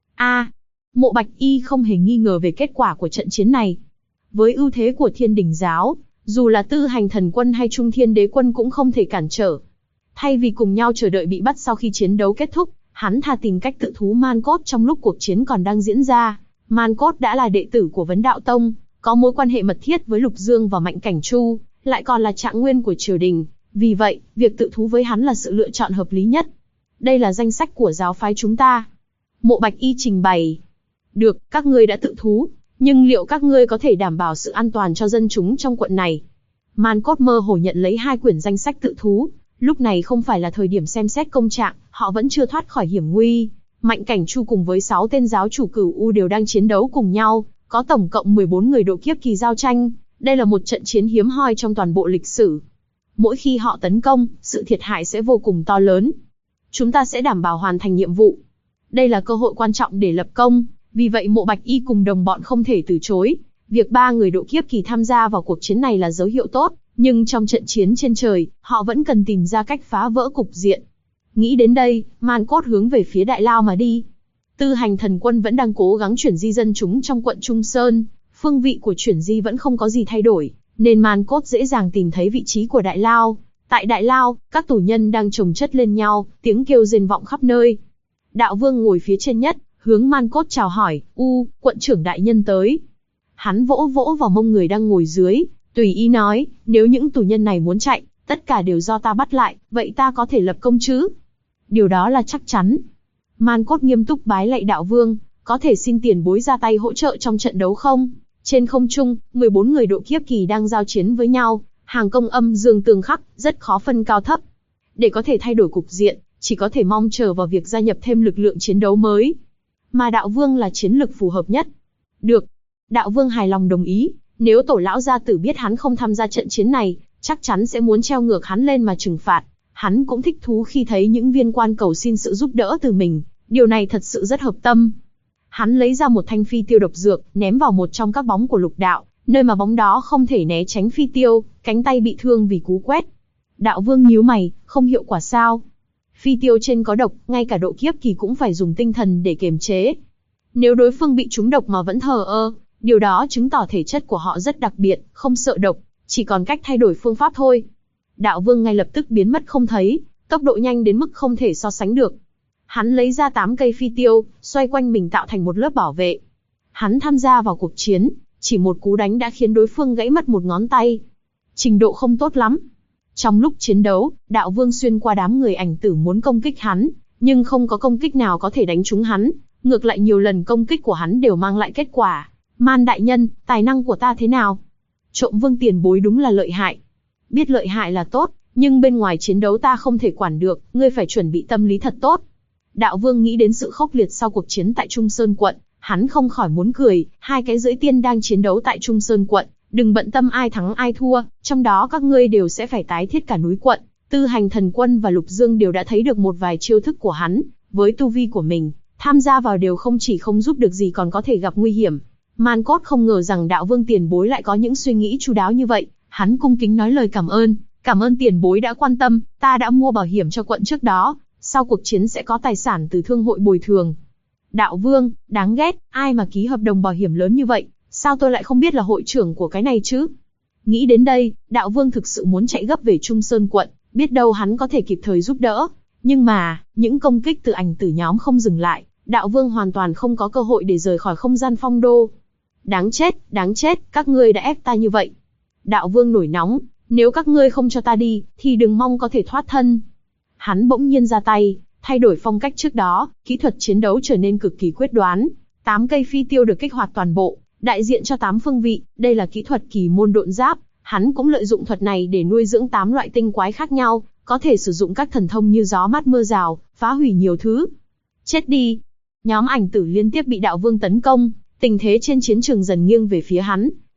Mộ Bạch Y không hề nghi ngờ về kết quả của trận chiến này. Với ưu thế của Thiên Đình giáo, dù là Tư Hành Thần Quân hay Trung Thiên Đế Quân cũng không thể cản trở. Thay vì cùng nhau chờ đợi bị bắt sau khi chiến đấu kết thúc, hắn thà tìm cách tự thú Man Cốt trong lúc cuộc chiến còn đang diễn ra. Man Cốt đã là đệ tử của Vấn Đạo Tông, có mối quan hệ mật thiết với Lục Dương và Mạnh Cảnh Chu, lại còn là trạng nguyên của triều đình. Vì vậy, việc tự thú với hắn là sự lựa chọn hợp lý nhất. Đây là danh sách của giáo phái chúng ta. Mộ Bạch Y trình bày. Được, các ngươi đã tự thú, nhưng liệu các ngươi có thể đảm bảo sự an toàn cho dân chúng trong quận này? Man Cốt mơ hồ nhận lấy 2 quyển danh sách tự thú. Lúc này không phải là thời điểm xem xét công trạng, họ vẫn chưa thoát khỏi hiểm nguy. Mạnh Cảnh Chu cùng với 6 tên giáo chủ Cửu U đều đang chiến đấu cùng nhau, có tổng cộng 14 người độ kiếp kỳ giao tranh. Đây là một trận chiến hiếm hoi trong toàn bộ lịch sử. Mỗi khi họ tấn công, sự thiệt hại sẽ vô cùng to lớn. Chúng ta sẽ đảm bảo hoàn thành nhiệm vụ. Đây là cơ hội quan trọng để lập công, vì vậy Mộ Bạch Y cùng đồng bọn không thể từ chối. Việc 3 người độ kiếp kỳ tham gia vào cuộc chiến này là dấu hiệu tốt, nhưng trong trận chiến trên trời, họ vẫn cần tìm ra cách phá vỡ cục diện. Nghĩ đến đây, Man Cốt hướng về phía Đại Lao mà đi. Tư Hành Thần Quân vẫn đang cố gắng chuyển di dân chúng trong quận Trung Sơn, phương vị của chuyển di vẫn không có gì thay đổi, nên Man Cốt dễ dàng tìm thấy vị trí của Đại Lao. Tại Đại Lao, các tù nhân đang chồng chất lên nhau, tiếng kêu rên vọng khắp nơi. Đạo Vương ngồi phía trên nhất, hướng Man Cốt chào hỏi, quận trưởng đại nhân tới. Hắn vỗ vỗ vào mông người đang ngồi dưới, tùy ý nói, nếu những tù nhân này muốn chạy, tất cả đều do ta bắt lại, vậy ta có thể lập công chứ? Điều đó là chắc chắn. Man Cốt nghiêm túc bái lạy Đạo Vương, có thể xin tiền bối ra tay hỗ trợ trong trận đấu không? Trên không trung, 14 người độ kiếp kỳ đang giao chiến với nhau, hàng công âm dương tương khắc, rất khó phân cao thấp. Để có thể thay đổi cục diện, chỉ có thể mong chờ vào việc gia nhập thêm lực lượng chiến đấu mới. Mà Đạo Vương là chiến lực phù hợp nhất. Được. Đạo Vương hài lòng đồng ý, nếu tổ lão gia tử biết hắn không tham gia trận chiến này, chắc chắn sẽ muốn treo ngược hắn lên mà trừng phạt. Hắn cũng thích thú khi thấy những viên quan cầu xin sự giúp đỡ từ mình, điều này thật sự rất hợp tâm. Hắn lấy ra một thanh phi tiêu độc dược, ném vào một trong các bóng của Lục Đạo, nơi mà bóng đó không thể né tránh phi tiêu, cánh tay bị thương vì cú quét. Đạo Vương nhíu mày, không hiệu quả sao? Phi tiêu trên có độc, ngay cả độ kiếp kỳ cũng phải dùng tinh thần để kiềm chế. Nếu đối phương bị trúng độc mà vẫn thờ ơ, điều đó chứng tỏ thể chất của họ rất đặc biệt, không sợ độc, chỉ còn cách thay đổi phương pháp thôi. Đạo Vương ngay lập tức biến mất không thấy, tốc độ nhanh đến mức không thể so sánh được. Hắn lấy ra 8 cây phi tiêu, xoay quanh mình tạo thành một lớp bảo vệ. Hắn tham gia vào cuộc chiến, chỉ một cú đánh đã khiến đối phương gãy mất một ngón tay. Trình độ không tốt lắm. Trong lúc chiến đấu, Đạo Vương xuyên qua đám người ảnh tử muốn công kích hắn, nhưng không có công kích nào có thể đánh trúng hắn. Ngược lại nhiều lần công kích của hắn đều mang lại kết quả. Man đại nhân, tài năng của ta thế nào? Trộm Vương tiền bối đúng là lợi hại. Biết lợi hại là tốt, nhưng bên ngoài chiến đấu ta không thể quản được, ngươi phải chuẩn bị tâm lý thật tốt. Đạo Vương nghĩ đến sự khốc liệt sau cuộc chiến tại Trung Sơn quận, hắn không khỏi muốn cười, 2 cái Dưỡi Tiên đang chiến đấu tại Trung Sơn quận, đừng bận tâm ai thắng ai thua, trong đó các ngươi đều sẽ phải tái thiết cả núi quận. Tư Hành Thần Quân và Lục Dương đều đã thấy được một vài chiêu thức của hắn, với tu vi của mình, tham gia vào đều không chỉ không giúp được gì còn có thể gặp nguy hiểm. Man Cốt không ngờ rằng Đạo Vương tiền bối lại có những suy nghĩ chu đáo như vậy, hắn cung kính nói lời cảm ơn tiền bối đã quan tâm, ta đã mua bảo hiểm cho quận trước đó, sau cuộc chiến sẽ có tài sản từ thương hội bồi thường. Đạo Vương, đáng ghét, ai mà ký hợp đồng bảo hiểm lớn như vậy, sao tôi lại không biết là hội trưởng của cái này chứ? Nghĩ đến đây, Đạo Vương thực sự muốn chạy gấp về Trung Sơn quận, biết đâu hắn có thể kịp thời giúp đỡ. Nhưng mà, những công kích từ ảnh tử nhóm không dừng lại, Đạo Vương hoàn toàn không có cơ hội để rời khỏi không gian phong đô. Đáng chết, các ngươi đã ép ta như vậy. Đạo Vương nổi nóng, nếu các ngươi không cho ta đi, thì đừng mong có thể thoát thân. Hắn bỗng nhiên ra tay, thay đổi phong cách trước đó, kỹ thuật chiến đấu trở nên cực kỳ quyết đoán. 8 cây phi tiêu được kích hoạt toàn bộ, đại diện cho 8 phương vị, đây là kỹ thuật kỳ môn độn giáp. Hắn cũng lợi dụng thuật này để nuôi dưỡng 8 loại tinh quái khác nhau, có thể sử dụng các thần thông như gió mát mưa rào, phá hủy nhiều thứ. Chết đi! Nhóm ảnh tử liên tiếp bị Đạo Vương tấn công, tình thế trên chiến trường dần nghiêng về phía hắn.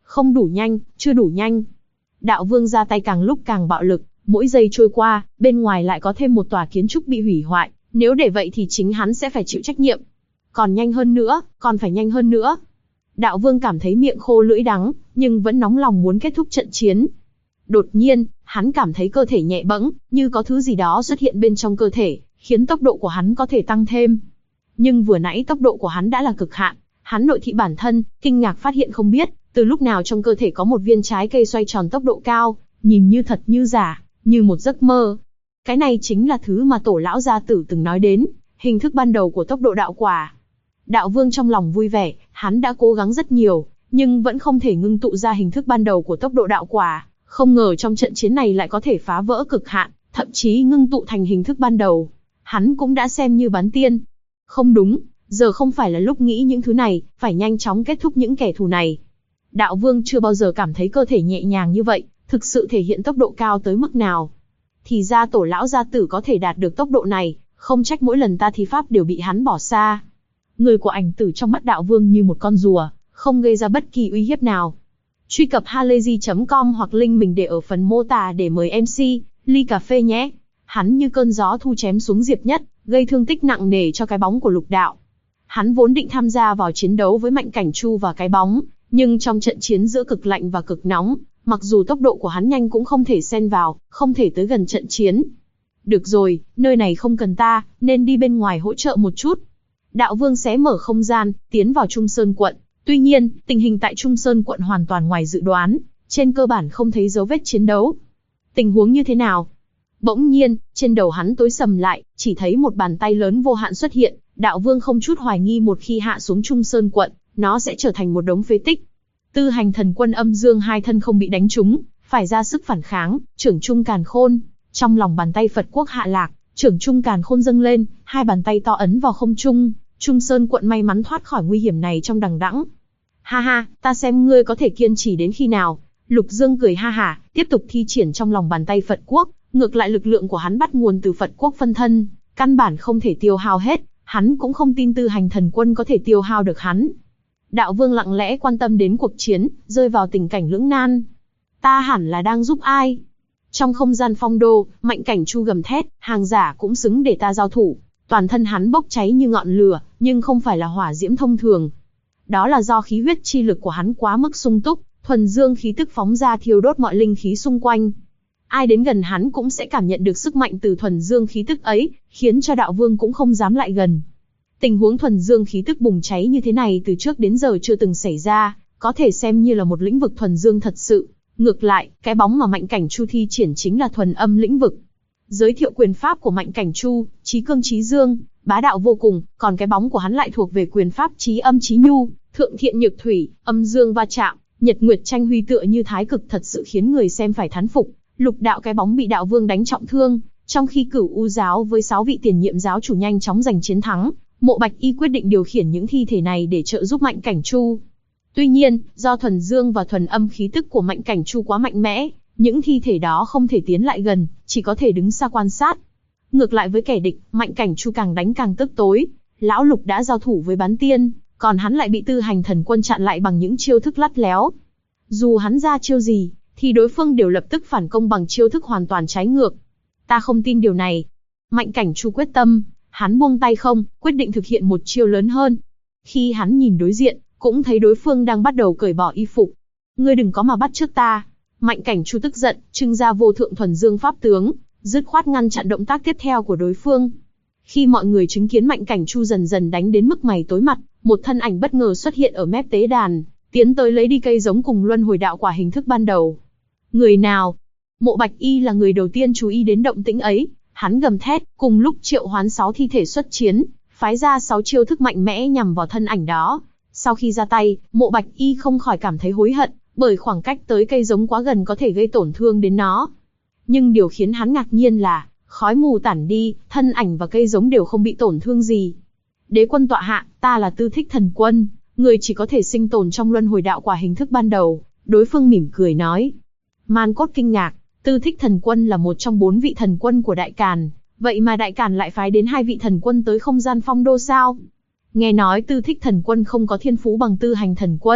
Không đủ nhanh, chưa đủ nhanh. Đạo vương ra tay càng lúc càng bạo lực, mỗi giây trôi qua, bên ngoài lại có thêm một tòa kiến trúc bị hủy hoại, nếu để vậy thì chính hắn sẽ phải chịu trách nhiệm. Còn nhanh hơn nữa, còn phải nhanh hơn nữa. Đạo vương cảm thấy miệng khô lưỡi đắng, nhưng vẫn nóng lòng muốn kết thúc trận chiến. Đột nhiên, hắn cảm thấy cơ thể nhẹ bẫng, như có thứ gì đó xuất hiện bên trong cơ thể, khiến tốc độ của hắn có thể tăng thêm. Nhưng vừa nãy tốc độ của hắn đã là cực hạn, hắn nội thị bản thân, kinh ngạc phát hiện không biết, từ lúc nào trong cơ thể có một viên trái cây xoay tròn tốc độ cao, nhìn như thật như giả, như một giấc mơ. Cái này chính là thứ mà tổ lão gia tử từng nói đến, hình thức ban đầu của tốc độ đạo quả. Đạo vương trong lòng vui vẻ, hắn đã cố gắng rất nhiều, nhưng vẫn không thể ngưng tụ ra hình thức ban đầu của tốc độ đạo quả. Không ngờ trong trận chiến này lại có thể phá vỡ cực hạn, thậm chí ngưng tụ thành hình thức ban đầu. Hắn cũng đã xem như bán tiên. Không đúng, giờ không phải là lúc nghĩ những thứ này, phải nhanh chóng kết thúc những kẻ thù này. Đạo vương chưa bao giờ cảm thấy cơ thể nhẹ nhàng như vậy, thực sự thể hiện tốc độ cao tới mức nào. Thì ra tổ lão gia tử có thể đạt được tốc độ này, không trách mỗi lần ta thi pháp đều bị hắn bỏ xa. Người của ảnh tử trong mắt đạo vương như một con rùa, không gây ra bất kỳ uy hiếp nào. Truy cập halayzi.com hoặc link mình để ở phần mô tả để mời MC, ly cà phê nhé. Hắn như cơn gió thu chém xuống Diệp Nhất, gây thương tích nặng nề cho cái bóng của Lục Đạo. Hắn vốn định tham gia vào chiến đấu với Mạnh Cảnh Chu và cái bóng, nhưng trong trận chiến giữa cực lạnh và cực nóng, mặc dù tốc độ của hắn nhanh cũng không thể xen vào, không thể tới gần trận chiến. Được rồi, nơi này không cần ta, nên đi bên ngoài hỗ trợ một chút. Đạo vương xé mở không gian, tiến vào Trung Sơn quận. Tuy nhiên, tình hình tại Trung Sơn quận hoàn toàn ngoài dự đoán, trên cơ bản không thấy dấu vết chiến đấu. Tình huống như thế nào? Bỗng nhiên, trên đầu hắn tối sầm lại, chỉ thấy một bàn tay lớn vô hạn xuất hiện. Đạo vương không chút hoài nghi một khi hạ xuống Trung Sơn quận, nó sẽ trở thành một đống phế tích. Tư Hành Thần Quân Âm Dương hai thân không bị đánh trúng, phải ra sức phản kháng, trưởng trung càn khôn. Trong lòng bàn tay Phật quốc hạ lạc, trưởng trung càn khôn dâng lên, hai bàn tay to ấn vào không trung. Trung Sơn quận may mắn thoát khỏi nguy hiểm này trong đằng đẵng. Ha ha, ta xem ngươi có thể kiên trì đến khi nào. Lục Dương cười ha hả, tiếp tục thi triển trong lòng bàn tay Phật quốc. Ngược lại lực lượng của hắn bắt nguồn từ Phật quốc phân thân, căn bản không thể tiêu hao hết. Hắn cũng không tin Tư Hành Thần Quân có thể tiêu hao được hắn. Đạo vương lặng lẽ quan tâm đến cuộc chiến, rơi vào tình cảnh lưỡng nan. Ta hẳn là đang giúp ai? Trong không gian phong đô, Mạnh Cảnh Chu gầm thét, hàng giả cũng xứng để ta giao thủ. Toàn thân hắn bốc cháy như ngọn lửa, nhưng không phải là hỏa diễm thông thường. Đó là do khí huyết chi lực của hắn quá mức sung túc, thuần dương khí tức phóng ra thiêu đốt mọi linh khí xung quanh. Ai đến gần hắn cũng sẽ cảm nhận được sức mạnh từ thuần dương khí tức ấy, khiến cho đạo vương cũng không dám lại gần. Tình huống thuần dương khí tức bùng cháy như thế này từ trước đến giờ chưa từng xảy ra, có thể xem như là một lĩnh vực thuần dương thật sự. Ngược lại, cái bóng mà Mạnh Cảnh Chu thi triển chính là thuần âm lĩnh vực. Giới thiệu quyền pháp của Mạnh Cảnh Chu, chí cương chí dương, bá đạo vô cùng, còn cái bóng của hắn lại thuộc về quyền pháp chí âm chí nhu, thượng thiện nhược thủy, âm dương va chạm, nhật nguyệt tranh huy tựa như thái cực, thật sự khiến người xem phải thán phục. Lục Đạo cái bóng bị đạo vương đánh trọng thương, trong khi Cửu U giáo với 6 vị tiền nhiệm giáo chủ nhanh chóng giành chiến thắng, Mộ Bạch Y quyết định điều khiển những thi thể này để trợ giúp Mạnh Cảnh Chu. Tuy nhiên, do thuần dương và thuần âm khí tức của Mạnh Cảnh Chu quá mạnh mẽ, những thi thể đó không thể tiến lại gần, chỉ có thể đứng xa quan sát. Ngược lại với kẻ địch, Mạnh Cảnh Chu càng đánh càng tức tối. Lão Lục đã giao thủ với bán tiên, còn hắn lại bị Tư Hành Thần Quân chặn lại bằng những chiêu thức lắt léo. Dù hắn ra chiêu gì, thì đối phương đều lập tức phản công bằng chiêu thức hoàn toàn trái ngược. Ta không tin điều này. Mạnh Cảnh Chu quyết tâm, hắn buông tay không, quyết định thực hiện một chiêu lớn hơn. Khi hắn nhìn đối diện, cũng thấy đối phương đang bắt đầu cởi bỏ y phục. Ngươi đừng có mà bắt chước ta. Mạnh Cảnh Chu tức giận, trưng ra vô thượng thuần dương pháp tướng, dứt khoát ngăn chặn động tác tiếp theo của đối phương. Khi mọi người chứng kiến Mạnh Cảnh Chu dần dần đánh đến mức mày tối mặt, một thân ảnh bất ngờ xuất hiện ở mép tế đàn, tiến tới lấy đi cây giống cùng luân hồi đạo quả hình thức ban đầu. Người nào? Mộ Bạch Y là người đầu tiên chú ý đến động tĩnh ấy, hắn gầm thét, cùng lúc triệu hoán 6 thi thể xuất chiến, phái ra 6 chiêu thức mạnh mẽ nhằm vào thân ảnh đó. Sau khi ra tay, Mộ Bạch Y không khỏi cảm thấy hối hận, bởi khoảng cách tới cây giống quá gần có thể gây tổn thương đến nó. Nhưng điều khiến hắn ngạc nhiên là, khói mù tản đi, thân ảnh và cây giống đều không bị tổn thương gì. Đế quân tọa hạ, ta là Tư Thích Thần Quân, người chỉ có thể sinh tồn trong luân hồi đạo quả hình thức ban đầu. Đối phương mỉm cười nói. Man Cốt kinh ngạc, Tư Thích Thần Quân là một trong 4 vị thần quân của Đại Càn, vậy mà Đại Càn lại phái đến 2 vị thần quân tới không gian phong đô sao? Nghe nói Tư Thích Thần Quân không có thiên phú bằng Tư Hành Thần Quân,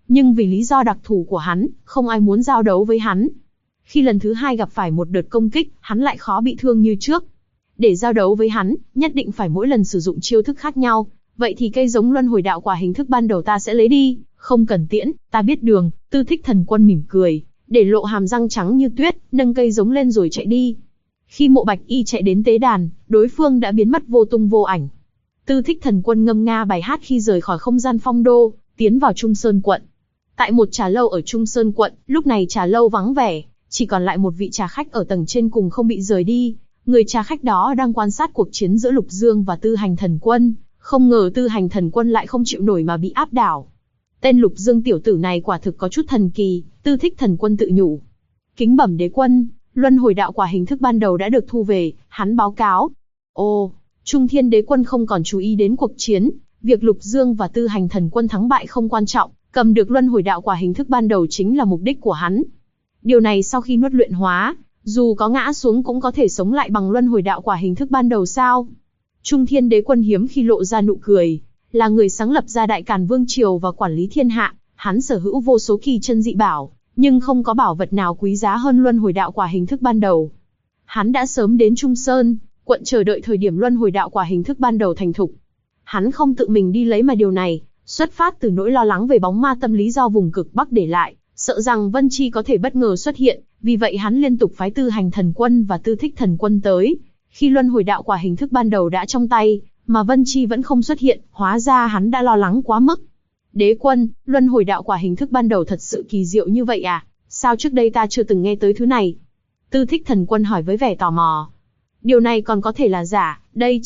nhưng vì lý do đặc thù của hắn, không ai muốn giao đấu với hắn. Khi lần thứ hai gặp phải một đợt công kích, hắn lại khó bị thương như trước. Để giao đấu với hắn, nhất định phải mỗi lần sử dụng chiêu thức khác nhau. Vậy thì cây giống luân hồi đạo quả hình thức ban đầu ta sẽ lấy đi, không cần tiễn, ta biết đường. Tư Thích Thần Quân mỉm cười, để lộ hàm răng trắng như tuyết, nâng cây giống lên rồi chạy đi. Khi Mộ Bạch Y chạy đến tế đàn, đối phương đã biến mất vô tung vô ảnh. Tư Thích Thần Quân ngâm nga bài hát khi rời khỏi không gian phong đô, tiến vào Trung Sơn quận. Tại một trà lâu ở Trung Sơn quận, lúc này trà lâu vắng vẻ, chỉ còn lại một vị trà khách ở tầng trên cùng không bị rời đi. Người trà khách đó đang quan sát cuộc chiến giữa Lục Dương và Tư Hành Thần Quân, không ngờ Tư Hành Thần Quân lại không chịu nổi mà bị áp đảo. Tên Lục Dương tiểu tử này quả thực có chút thần kỳ, Tư Thích Thần Quân tự nhủ. Kính bẩm đế quân, luân hồi đạo quả hình thức ban đầu đã được thu về, hắn báo cáo. Ồ, Trung Thiên đế quân không còn chú ý đến cuộc chiến, việc Lục Dương và Tư Hành Thần Quân thắng bại không quan trọng, cầm được luân hồi đạo quả hình thức ban đầu chính là mục đích của hắn. Điều này sau khi nuốt luyện hóa, dù có ngã xuống cũng có thể sống lại bằng luân hồi đạo quả hình thức ban đầu sao? Trung Thiên đế quân hiếm khi lộ ra nụ cười, là người sáng lập ra Đại Càn Vương Triều và quản lý thiên hạ, hắn sở hữu vô số kỳ chân dị bảo, nhưng không có bảo vật nào quý giá hơn luân hồi đạo quả hình thức ban đầu. Hắn đã sớm đến Trung Sơn quận chờ đợi thời điểm luân hồi đạo quả hình thức ban đầu thành thục. Hắn không tự mình đi lấy mà điều này, xuất phát từ nỗi lo lắng về bóng ma tâm lý do vùng cực Bắc để lại, sợ rằng Vân Chi có thể bất ngờ xuất hiện, vì vậy hắn liên tục phái Tư Hành Thần Quân và Tư Thích Thần Quân tới. Khi luân hồi đạo quả hình thức ban đầu đã trong tay, mà Vân Chi vẫn không xuất hiện, hóa ra hắn đã lo lắng quá mức. Đế quân, luân hồi đạo quả hình thức ban đầu thật sự kỳ diệu như vậy à? Sao trước đây ta chưa từng nghe tới thứ này? Tư Thích Thần Quân hỏi với vẻ tò mò. Điều này còn có thể là giả,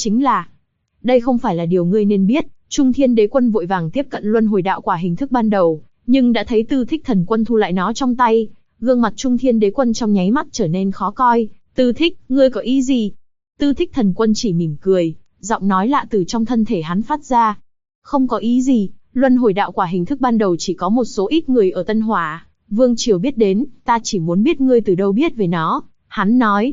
đây không phải là điều ngươi nên biết. Trung Thiên đế quân vội vàng tiếp cận luân hồi đạo quả hình thức ban đầu, nhưng đã thấy Tư Thích Thần Quân thu lại nó trong tay. Gương mặt Trung Thiên đế quân trong nháy mắt trở nên khó coi. Tư Thích, ngươi có ý gì? Tư Thích Thần Quân chỉ mỉm cười, giọng nói lạ từ trong thân thể hắn phát ra. Không có ý gì, luân hồi đạo quả hình thức ban đầu chỉ có một số ít người ở Tân Hỏa Vương Triều biết đến, ta chỉ muốn biết ngươi từ đâu biết về nó. Hắn nói.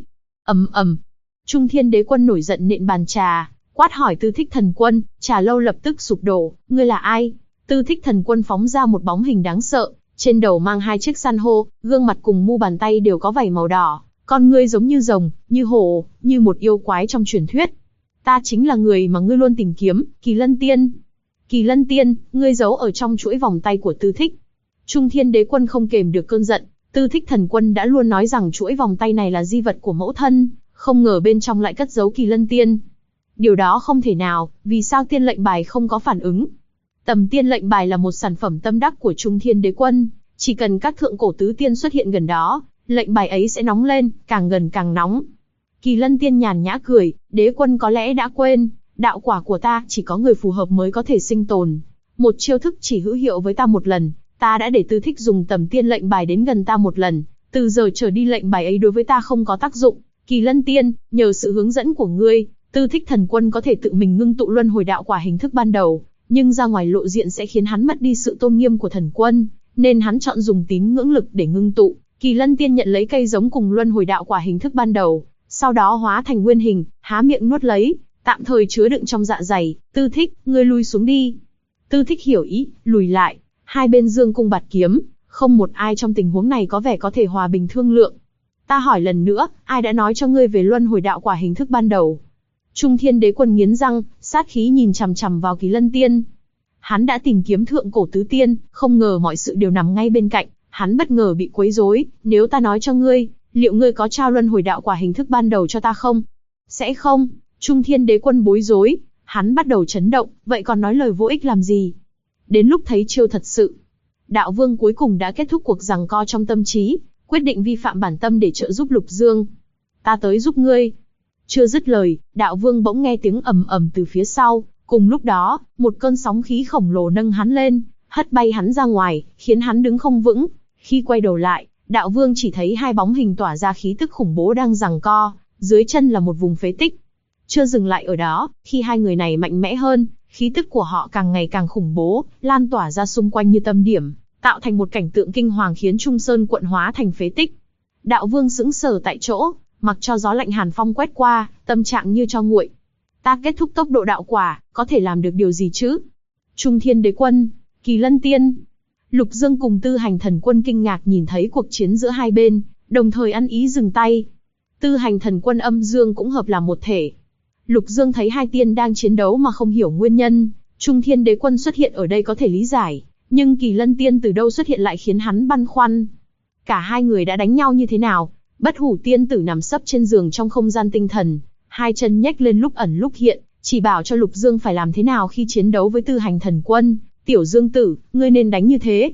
Trung Thiên đế quân nổi giận nện bàn trà, quát hỏi Tư Thích Thần Quân, trà lâu lập tức sụp đổ. Ngươi là ai? Tư Thích Thần Quân phóng ra một bóng hình đáng sợ, trên đầu mang hai chiếc san hô, gương mặt cùng mu bàn tay đều có vảy màu đỏ, con ngươi giống như rồng, như hổ, như một yêu quái trong truyền thuyết. Ta chính là người mà ngươi luôn tìm kiếm, Kỳ Lân Tiên. Kỳ Lân Tiên, ngươi giấu ở trong chuỗi vòng tay của Tư Thích. Trung Thiên đế quân không kềm được cơn giận, Tư Thích Thần Quân đã luôn nói rằng chuỗi vòng tay này là di vật của mẫu thân, không ngờ bên trong lại cất giấu Kỳ Lân Tiên. Điều đó không thể nào, vì sao tiên lệnh bài không có phản ứng? Tầm tiên lệnh bài là một sản phẩm tâm đắc của Trung Thiên đế quân, chỉ cần các thượng cổ tứ tiên xuất hiện gần đó, lệnh bài ấy sẽ nóng lên, càng gần càng nóng. Kỳ Lân Tiên nhàn nhã cười, đế quân có lẽ đã quên, đạo quả của ta chỉ có người phù hợp mới có thể sinh tồn. Một chiêu thức chỉ hữu hiệu với ta một lần, ta đã để Tư Thích dùng tầm tiên lệnh bài đến gần ta một lần, từ giờ trở đi lệnh bài ấy đối với ta không có tác dụng. Kỳ Lân Tiên, nhờ sự hướng dẫn của ngươi, Tư Thích Thần Quân có thể tự mình ngưng tụ luân hồi đạo quả hình thức ban đầu, nhưng ra ngoài lộ diện sẽ khiến hắn mất đi sự tôn nghiêm của thần quân, nên hắn chọn dùng tín ngưỡng lực để ngưng tụ. Kỳ Lân Tiên nhận lấy cây giống cùng luân hồi đạo quả hình thức ban đầu, sau đó hóa thành nguyên hình, há miệng nuốt lấy, tạm thời chứa đựng trong dạ dày. Tư Thích, ngươi lui xuống đi. Tư Thích hiểu ý, lùi lại, hai bên dương cung bạt kiếm, không một ai trong tình huống này có vẻ có thể hòa bình thương lượng. Ta hỏi lần nữa, ai đã nói cho ngươi về luân hồi đạo quả hình thức ban đầu? Trung Thiên đế quân nghiến răng, sát khí nhìn chằm chằm vào Kỳ Lân Tiên. Hắn đã tìm kiếm thượng cổ tứ tiên, không ngờ mọi sự đều nằm ngay bên cạnh, hắn bất ngờ bị quấy rối. Nếu ta nói cho ngươi, liệu ngươi có trao luân hồi đạo quả hình thức ban đầu cho ta không? Sẽ không. Trung Thiên đế quân bối rối, hắn bắt đầu chấn động, vậy còn nói lời vô ích làm gì? Đến lúc thấy chiêu thật sự, đạo vương cuối cùng đã kết thúc cuộc giằng co trong tâm trí, quyết định vi phạm bản tâm để trợ giúp Lục Dương. Ta tới giúp ngươi. Chưa dứt lời, đạo vương bỗng nghe tiếng ầm ầm từ phía sau, cùng lúc đó, một cơn sóng khí khổng lồ nâng hắn lên, hất bay hắn ra ngoài, khiến hắn đứng không vững. Khi quay đầu lại, đạo vương chỉ thấy hai bóng hình tỏa ra khí tức khủng bố đang giằng co, dưới chân là một vùng phế tích. Chưa dừng lại ở đó, khi hai người này mạnh mẽ hơn, khí tức của họ càng ngày càng khủng bố, lan tỏa ra xung quanh như tâm điểm, tạo thành một cảnh tượng kinh hoàng khiến Trung Sơn quận hóa thành phế tích. Đạo vương sững sờ tại chỗ, mặc cho gió lạnh hàn phong quét qua, tâm trạng như cho nguội. Ta kết thúc tốc độ đạo quả, có thể làm được điều gì chứ? Trung Thiên đế quân, Kỳ Lân Tiên. Lục Dương cùng Tư Hành Thần Quân kinh ngạc nhìn thấy cuộc chiến giữa hai bên, đồng thời ăn ý dừng tay. Tư Hành Thần Quân âm dương cũng hợp làm một thể. Lục Dương thấy hai tiên đang chiến đấu mà không hiểu nguyên nhân, Trung Thiên Đế Quân xuất hiện ở đây có thể lý giải, nhưng Kỳ Lân Tiên từ đâu xuất hiện lại khiến hắn băn khoăn. Cả hai người đã đánh nhau như thế nào? Bất Hủ Tiên Tử nằm sấp trên giường trong không gian tinh thần, hai chân nhếch lên lúc ẩn lúc hiện, chỉ bảo cho Lục Dương phải làm thế nào khi chiến đấu với Tư Hành Thần Quân. Tiểu Dương Tử, ngươi nên đánh như thế.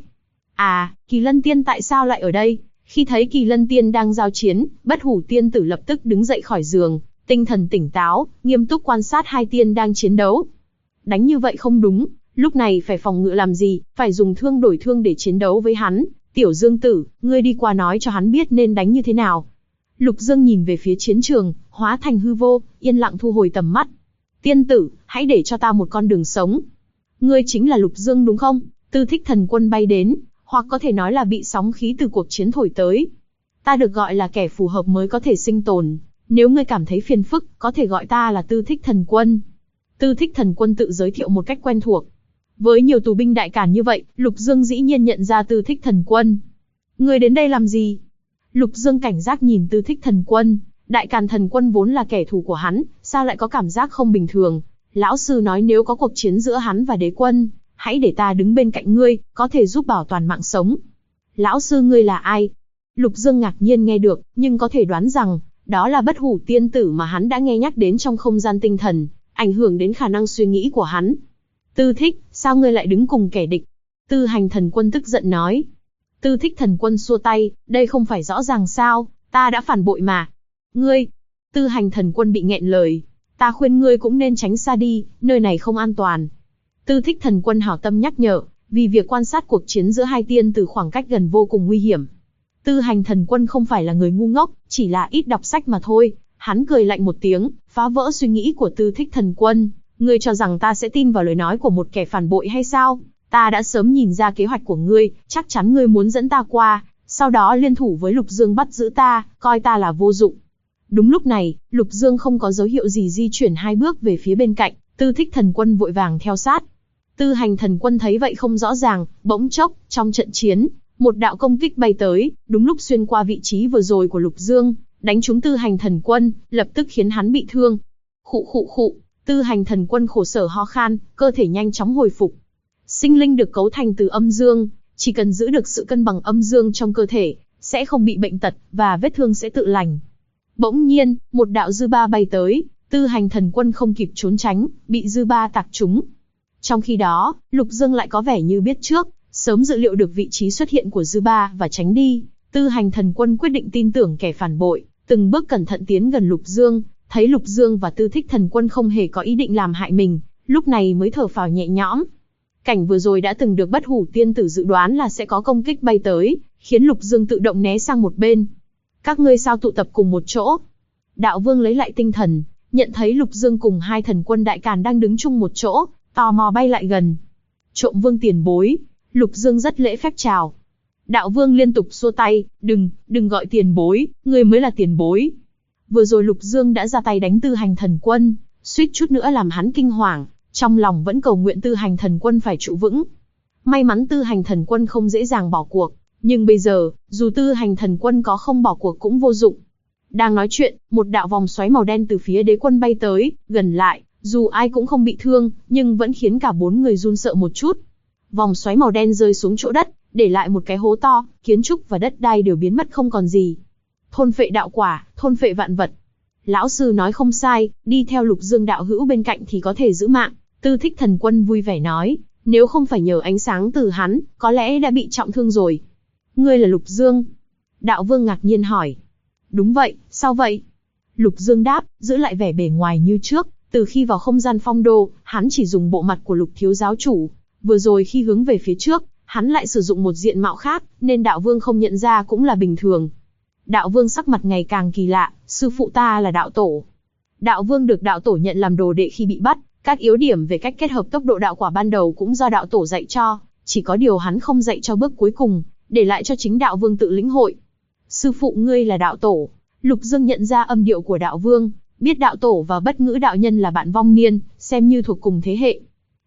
À, Kỳ Lân Tiên tại sao lại ở đây? Khi thấy Kỳ Lân Tiên đang giao chiến, Bất Hủ Tiên Tử lập tức đứng dậy khỏi giường, tinh thần tỉnh táo, nghiêm túc quan sát hai tiên đang chiến đấu. Đánh như vậy không đúng, lúc này phải phòng ngự làm gì, phải dùng thương đổi thương để chiến đấu với hắn. Tiểu Dương Tử, ngươi đi qua nói cho hắn biết nên đánh như thế nào. Lục Dương nhìn về phía chiến trường, hóa thành hư vô, yên lặng thu hồi tầm mắt. Tiên tử, hãy để cho ta một con đường sống. Ngươi chính là Lục Dương đúng không? Tư Thích Thần Quân bay đến, hoặc có thể nói là bị sóng khí từ cuộc chiến thổi tới. Ta được gọi là kẻ phù hợp mới có thể sinh tồn. Nếu ngươi cảm thấy phiền phức, có thể gọi ta là Tư Thích Thần Quân. Tư Thích Thần Quân tự giới thiệu một cách quen thuộc. Với nhiều tù binh đại càn như vậy, Lục Dương dĩ nhiên nhận ra Tư Thích Thần Quân. Ngươi đến đây làm gì? Lục Dương cảnh giác nhìn Tư Thích Thần Quân. Đại Càn Thần Quân vốn là kẻ thù của hắn, sao lại có cảm giác không bình thường? Lão sư nói nếu có cuộc chiến giữa hắn và đế quân, hãy để ta đứng bên cạnh ngươi, có thể giúp bảo toàn mạng sống. Lão sư ngươi là ai? Lục Dương ngạc nhiên nghe được, nhưng có thể đoán rằng, đó là Bất Hủ Tiên Tử mà hắn đã nghe nhắc đến trong không gian tinh thần, ảnh hưởng đến khả năng suy nghĩ của hắn. Tư Thích, sao ngươi lại đứng cùng kẻ địch? Tư Hành Thần Quân tức giận nói. Tư Thích Thần Quân xua tay, đây không phải rõ ràng sao, ta đã phản bội mà. Ngươi, Tư Hành Thần Quân bị nghẹn lời. Ta khuyên ngươi cũng nên tránh xa đi, nơi này không an toàn. Tư Thích Thần Quân hảo tâm nhắc nhở, vì việc quan sát cuộc chiến giữa hai tiên từ khoảng cách gần vô cùng nguy hiểm. Tư Hành Thần Quân không phải là người ngu ngốc, chỉ là ít đọc sách mà thôi. Hắn cười lạnh một tiếng, phá vỡ suy nghĩ của Tư Thích Thần Quân. Ngươi cho rằng ta sẽ tin vào lời nói của một kẻ phản bội hay sao? Ta đã sớm nhìn ra kế hoạch của ngươi, chắc chắn ngươi muốn dẫn ta qua, sau đó liên thủ với Lục Dương bắt giữ ta, coi ta là vô dụng. Đúng lúc này, Lục Dương không có dấu hiệu gì di chuyển hai bước về phía bên cạnh, Tư Thích Thần Quân vội vàng theo sát. Tư Hành Thần Quân thấy vậy không rõ ràng, bỗng chốc, trong trận chiến, một đạo công kích bay tới, đúng lúc xuyên qua vị trí vừa rồi của Lục Dương, đánh trúng Tư Hành Thần Quân, lập tức khiến hắn bị thương. Khụ khụ khụ, Tư Hành Thần Quân khổ sở ho khan, cơ thể nhanh chóng hồi phục. Sinh linh được cấu thành từ âm dương, chỉ cần giữ được sự cân bằng âm dương trong cơ thể, sẽ không bị bệnh tật, và vết thương sẽ tự lành. Bỗng nhiên, một đạo dư ba bay tới, Tư Hành Thần Quân không kịp trốn tránh, bị dư ba tạc trúng. Trong khi đó, Lục Dương lại có vẻ như biết trước, sớm dự liệu được vị trí xuất hiện của dư ba và tránh đi. Tư Hành Thần Quân quyết định tin tưởng kẻ phản bội, từng bước cẩn thận tiến gần Lục Dương, thấy Lục Dương và Tư Thích Thần Quân không hề có ý định làm hại mình, lúc này mới thở phào nhẹ nhõm. Cảnh vừa rồi đã từng được Bất Hủ Tiên Tử dự đoán là sẽ có công kích bay tới, khiến Lục Dương tự động né sang một bên. Các ngươi sao tụ tập cùng một chỗ? Đạo Vương lấy lại tinh thần, nhận thấy Lục Dương cùng hai thần quân Đại Càn đang đứng chung một chỗ, tò mò bay lại gần. Trộm Vương tiền bối, Lục Dương rất lễ phép chào. Đạo Vương liên tục xua tay, đừng gọi tiền bối, ngươi mới là tiền bối. Vừa rồi Lục Dương đã ra tay đánh Tư Hành Thần Quân, suýt chút nữa làm hắn kinh hoàng, trong lòng vẫn cầu nguyện Tư Hành Thần Quân phải trụ vững. May mắn Tư Hành Thần Quân không dễ dàng bỏ cuộc, nhưng bây giờ, dù Tư Hành Thần Quân có không bỏ cuộc cũng vô dụng. Đang nói chuyện, một đạo vòng xoáy màu đen từ phía đế quân bay tới, gần lại, dù ai cũng không bị thương, nhưng vẫn khiến cả bốn người run sợ một chút. Vòng xoáy màu đen rơi xuống chỗ đất, để lại một cái hố to, kiến trúc và đất đai đều biến mất không còn gì. Thôn phệ đạo quả, thôn phệ vạn vật. Lão sư nói không sai, đi theo Lục Dương đạo hữu bên cạnh thì có thể giữ mạng. Tư Thích Thần Quân vui vẻ nói, nếu không phải nhờ ánh sáng từ hắn, có lẽ đã bị trọng thương rồi. Ngươi là Lục Dương? Đạo Vương ngạc nhiên hỏi. Đúng vậy, sao vậy? Lục Dương đáp, giữ lại vẻ bề ngoài như trước. Từ khi vào không gian phong đô, hắn chỉ dùng bộ mặt của Lục thiếu giáo chủ. Vừa rồi khi hướng về phía trước, hắn lại sử dụng một diện mạo khác, nên Đạo Vương không nhận ra cũng là bình thường. Đạo Vương sắc mặt ngày càng kỳ lạ, sư phụ ta là đạo tổ. Đạo Vương được đạo tổ nhận làm đồ đệ khi bị bắt, các yếu điểm về cách kết hợp tốc độ đạo quả ban đầu cũng do đạo tổ dạy cho, chỉ có điều hắn không dạy cho bước cuối cùng, để lại cho chính Đạo Vương tự lĩnh hội. Sư phụ ngươi là đạo tổ. Lục Dương nhận ra âm điệu của Đạo Vương, biết đạo tổ và Bất Ngữ đạo nhân là bạn vong niên, xem như thuộc cùng thế hệ.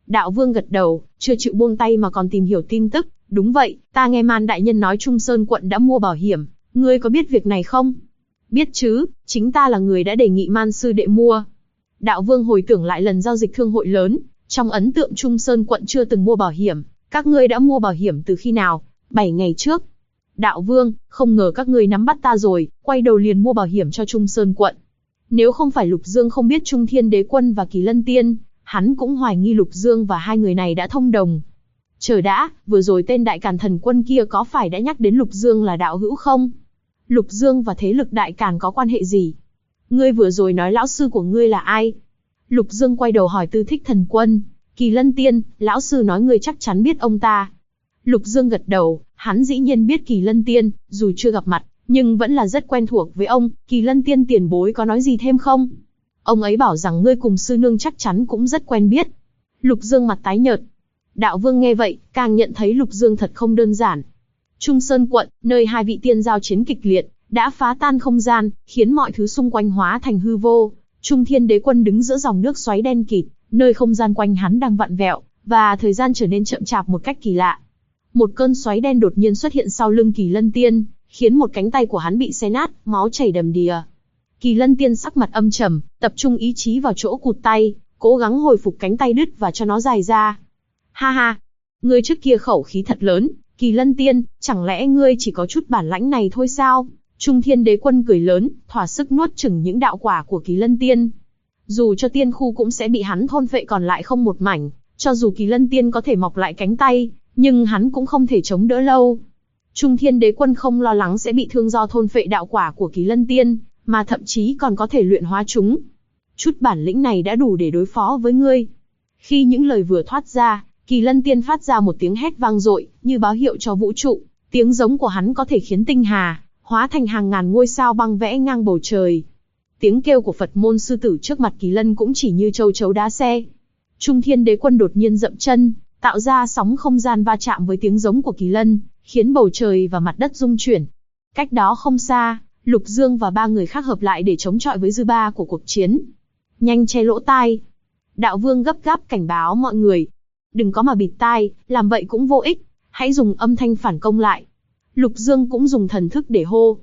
Đạo Vương gật đầu, chưa chịu buông tay mà còn tìm hiểu tin tức. Đúng vậy, ta nghe Man đại nhân nói Trung Sơn quận đã mua bảo hiểm, ngươi có biết việc này không? Biết chứ, chính ta là người đã đề nghị Man sư đệ mua. Đạo Vương hồi tưởng lại lần giao dịch thương hội lớn, trong ấn tượng Trung Sơn quận chưa từng mua bảo hiểm, các ngươi đã mua bảo hiểm từ khi nào? 7 ngày trước. Đạo Vương, không ngờ các ngươi nắm bắt ta rồi, quay đầu liền mua bảo hiểm cho Trung Sơn quận. Nếu không phải Lục Dương không biết Trung Thiên Đế Quân và Kỳ Lân Tiên, hắn cũng hoài nghi Lục Dương và hai người này đã thông đồng. Chờ đã, vừa rồi tên Đại Càn Thần Quân kia có phải đã nhắc đến Lục Dương là đạo hữu không? Lục Dương và thế lực Đại Càn có quan hệ gì? Ngươi vừa rồi nói lão sư của ngươi là ai? Lục Dương quay đầu hỏi Tư Thích Thần Quân. Kỳ Lân Tiên, lão sư nói ngươi chắc chắn biết ông ta. Lục Dương gật đầu, hắn dĩ nhiên biết Kỳ Lân Tiên, dù chưa gặp mặt, nhưng vẫn là rất quen thuộc với ông. Kỳ Lân Tiên tiền bối có nói gì thêm không? Ông ấy bảo rằng ngươi cùng sư nương chắc chắn cũng rất quen biết. Lục Dương mặt tái nhợt. Đạo Vương nghe vậy, càng nhận thấy Lục Dương thật không đơn giản. Trung Sơn quận, nơi hai vị tiên giao chiến kịch liệt, đã phá tan không gian, khiến mọi thứ xung quanh hóa thành hư vô. Trung Thiên Đế Quân đứng giữa dòng nước xoáy đen kịt, nơi không gian quanh hắn đang vặn vẹo, và thời gian trở nên chậm chạp một cách kỳ lạ. Một cơn xoáy đen đột nhiên xuất hiện sau lưng Kỳ Lân Tiên, khiến một cánh tay của hắn bị xé nát, máu chảy đầm đìa. Kỳ Lân Tiên sắc mặt âm trầm, tập trung ý chí vào chỗ cụt tay, cố gắng hồi phục cánh tay đứt và cho nó dài ra. Ha ha, ngươi trước kia khẩu khí thật lớn, Kỳ Lân Tiên, chẳng lẽ ngươi chỉ có chút bản lãnh này thôi sao? Trung Thiên Đế Quân cười lớn, thỏa sức nuốt chửng những đạo quả của Kỳ Lân Tiên. Dù cho tiên khu cũng sẽ bị hắn thôn phệ còn lại không một mảnh, cho dù Kỳ Lân Tiên có thể mọc lại cánh tay, nhưng hắn cũng không thể chống đỡ lâu. Trung Thiên Đế Quân không lo lắng sẽ bị thương do thôn phệ đạo quả của Kỳ Lân Tiên, mà thậm chí còn có thể luyện hóa chúng. Chút bản lĩnh này đã đủ để đối phó với ngươi. Khi những lời vừa thoát ra, Kỳ Lân Tiên phát ra một tiếng hét vang dội, như báo hiệu cho vũ trụ. Tiếng giống của hắn có thể khiến tinh hà hóa thành hàng ngàn ngôi sao băng vẽ ngang bầu trời. Tiếng kêu của Phật môn sư tử trước mặt Kỳ Lân cũng chỉ như châu chấu đá xe. Trung Thiên Đế Quân đột nhiên dậm chân, tạo ra sóng không gian va chạm với tiếng giống của Kỳ Lân, khiến bầu trời và mặt đất rung chuyển. Cách đó không xa, Lục Dương và ba người khác hợp lại để chống chọi với dư ba của cuộc chiến. Nhanh che lỗ tai. Đạo Vương gấp gáp cảnh báo mọi người. Đừng có mà bịt tai, làm vậy cũng vô ích. Hãy dùng âm thanh phản công lại. Lục Dương cũng dùng thần thức để hô.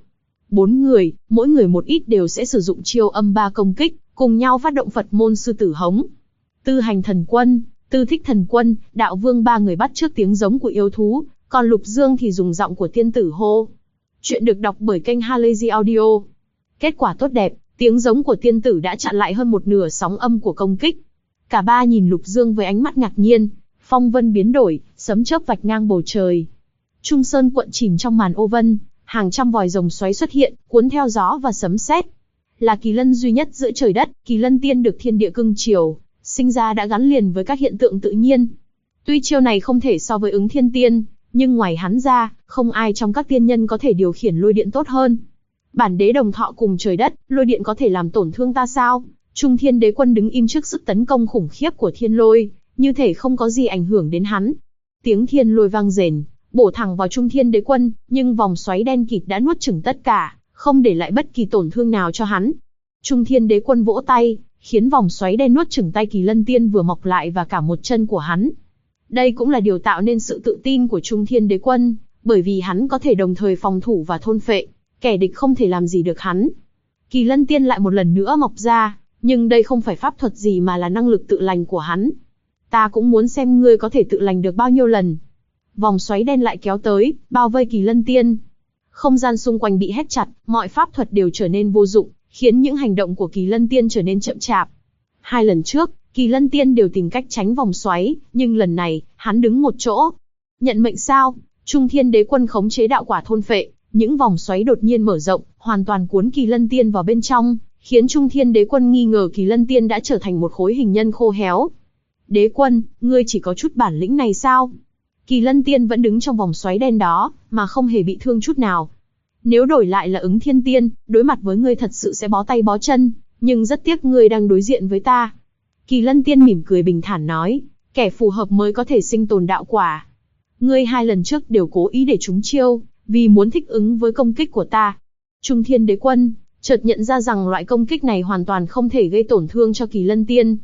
4 người, mỗi người một ít đều sẽ sử dụng chiêu âm 3 công kích, cùng nhau phát động Phật môn sư tử hống. Tư Hành Thần Quân, Tư Thích Thần Quân, Đạo Vương ba người bắt chước tiếng giống của yêu thú, còn Lục Dương thì dùng giọng của tiên tử hô. Chuyện được đọc bởi kênh Halazy Audio. Kết quả tốt đẹp, tiếng giống của tiên tử đã chặn lại hơn một nửa sóng âm của công kích. Cả ba nhìn Lục Dương với ánh mắt ngạc nhiên, phong vân biến đổi, sấm chớp vạch ngang bầu trời. Trung Sơn quận chìm trong màn ô vân, hàng trăm vòi rồng xoáy xuất hiện, cuốn theo gió và sấm sét. Là Kỳ Lân duy nhất giữa trời đất, Kỳ Lân Tiên được thiên địa cưng chiều, sinh ra đã gắn liền với các hiện tượng tự nhiên. Tuy chiêu này không thể so với Ứng Thiên Tiên, nhưng ngoài hắn ra, không ai trong các tiên nhân có thể điều khiển lôi điện tốt hơn. Bản đế đồng thọ cùng trời đất, lôi điện có thể làm tổn thương ta sao? Trung Thiên Đế Quân đứng im trước sức tấn công khủng khiếp của thiên lôi, như thể không có gì ảnh hưởng đến hắn. Tiếng thiên lôi vang rền, bổ thẳng vào Trung Thiên Đế Quân, nhưng vòng xoáy đen kịt đã nuốt chửng tất cả, không để lại bất kỳ tổn thương nào cho hắn. Trung Thiên Đế Quân vỗ tay, khiến vòng xoáy đen nuốt chửng tay Kỳ Lân Tiên vừa mọc lại và cả một chân của hắn. Đây cũng là điều tạo nên sự tự tin của Trung Thiên Đế Quân, bởi vì hắn có thể đồng thời phòng thủ và thôn phệ, kẻ địch không thể làm gì được hắn. Kỳ Lân Tiên lại một lần nữa mọc ra, nhưng đây không phải pháp thuật gì mà là năng lực tự lành của hắn. Ta cũng muốn xem ngươi có thể tự lành được bao nhiêu lần. Vòng xoáy đen lại kéo tới, bao vây Kỳ Lân Tiên. Không gian xung quanh bị hét chặt, mọi pháp thuật đều trở nên vô dụng, khiến những hành động của Kỳ Lân Tiên trở nên chậm chạp. 2 lần trước, Kỳ Lân Tiên đều tìm cách tránh vòng xoáy, nhưng lần này, hắn đứng một chỗ. Nhận mệnh sao? Trung Thiên Đế Quân khống chế đạo quả thôn phệ, những vòng xoáy đột nhiên mở rộng, hoàn toàn cuốn Kỳ Lân Tiên vào bên trong, khiến Trung Thiên Đế Quân nghi ngờ Kỳ Lân Tiên đã trở thành một khối hình nhân khô héo. Đế Quân, ngươi chỉ có chút bản lĩnh này sao? Kỳ Lân Tiên vẫn đứng trong vòng xoáy đen đó, mà không hề bị thương chút nào. Nếu đổi lại là Ứng Thiên Tiên, đối mặt với ngươi thật sự sẽ bó tay bó chân, nhưng rất tiếc ngươi đang đối diện với ta. Kỳ Lân Tiên mỉm cười bình thản nói, kẻ phù hợp mới có thể sinh tồn đạo quả. Ngươi 2 lần trước đều cố ý để trúng chiêu, vì muốn thích ứng với công kích của ta. Trung Thiên Đế Quân chợt nhận ra rằng loại công kích này hoàn toàn không thể gây tổn thương cho Kỳ Lân Tiên.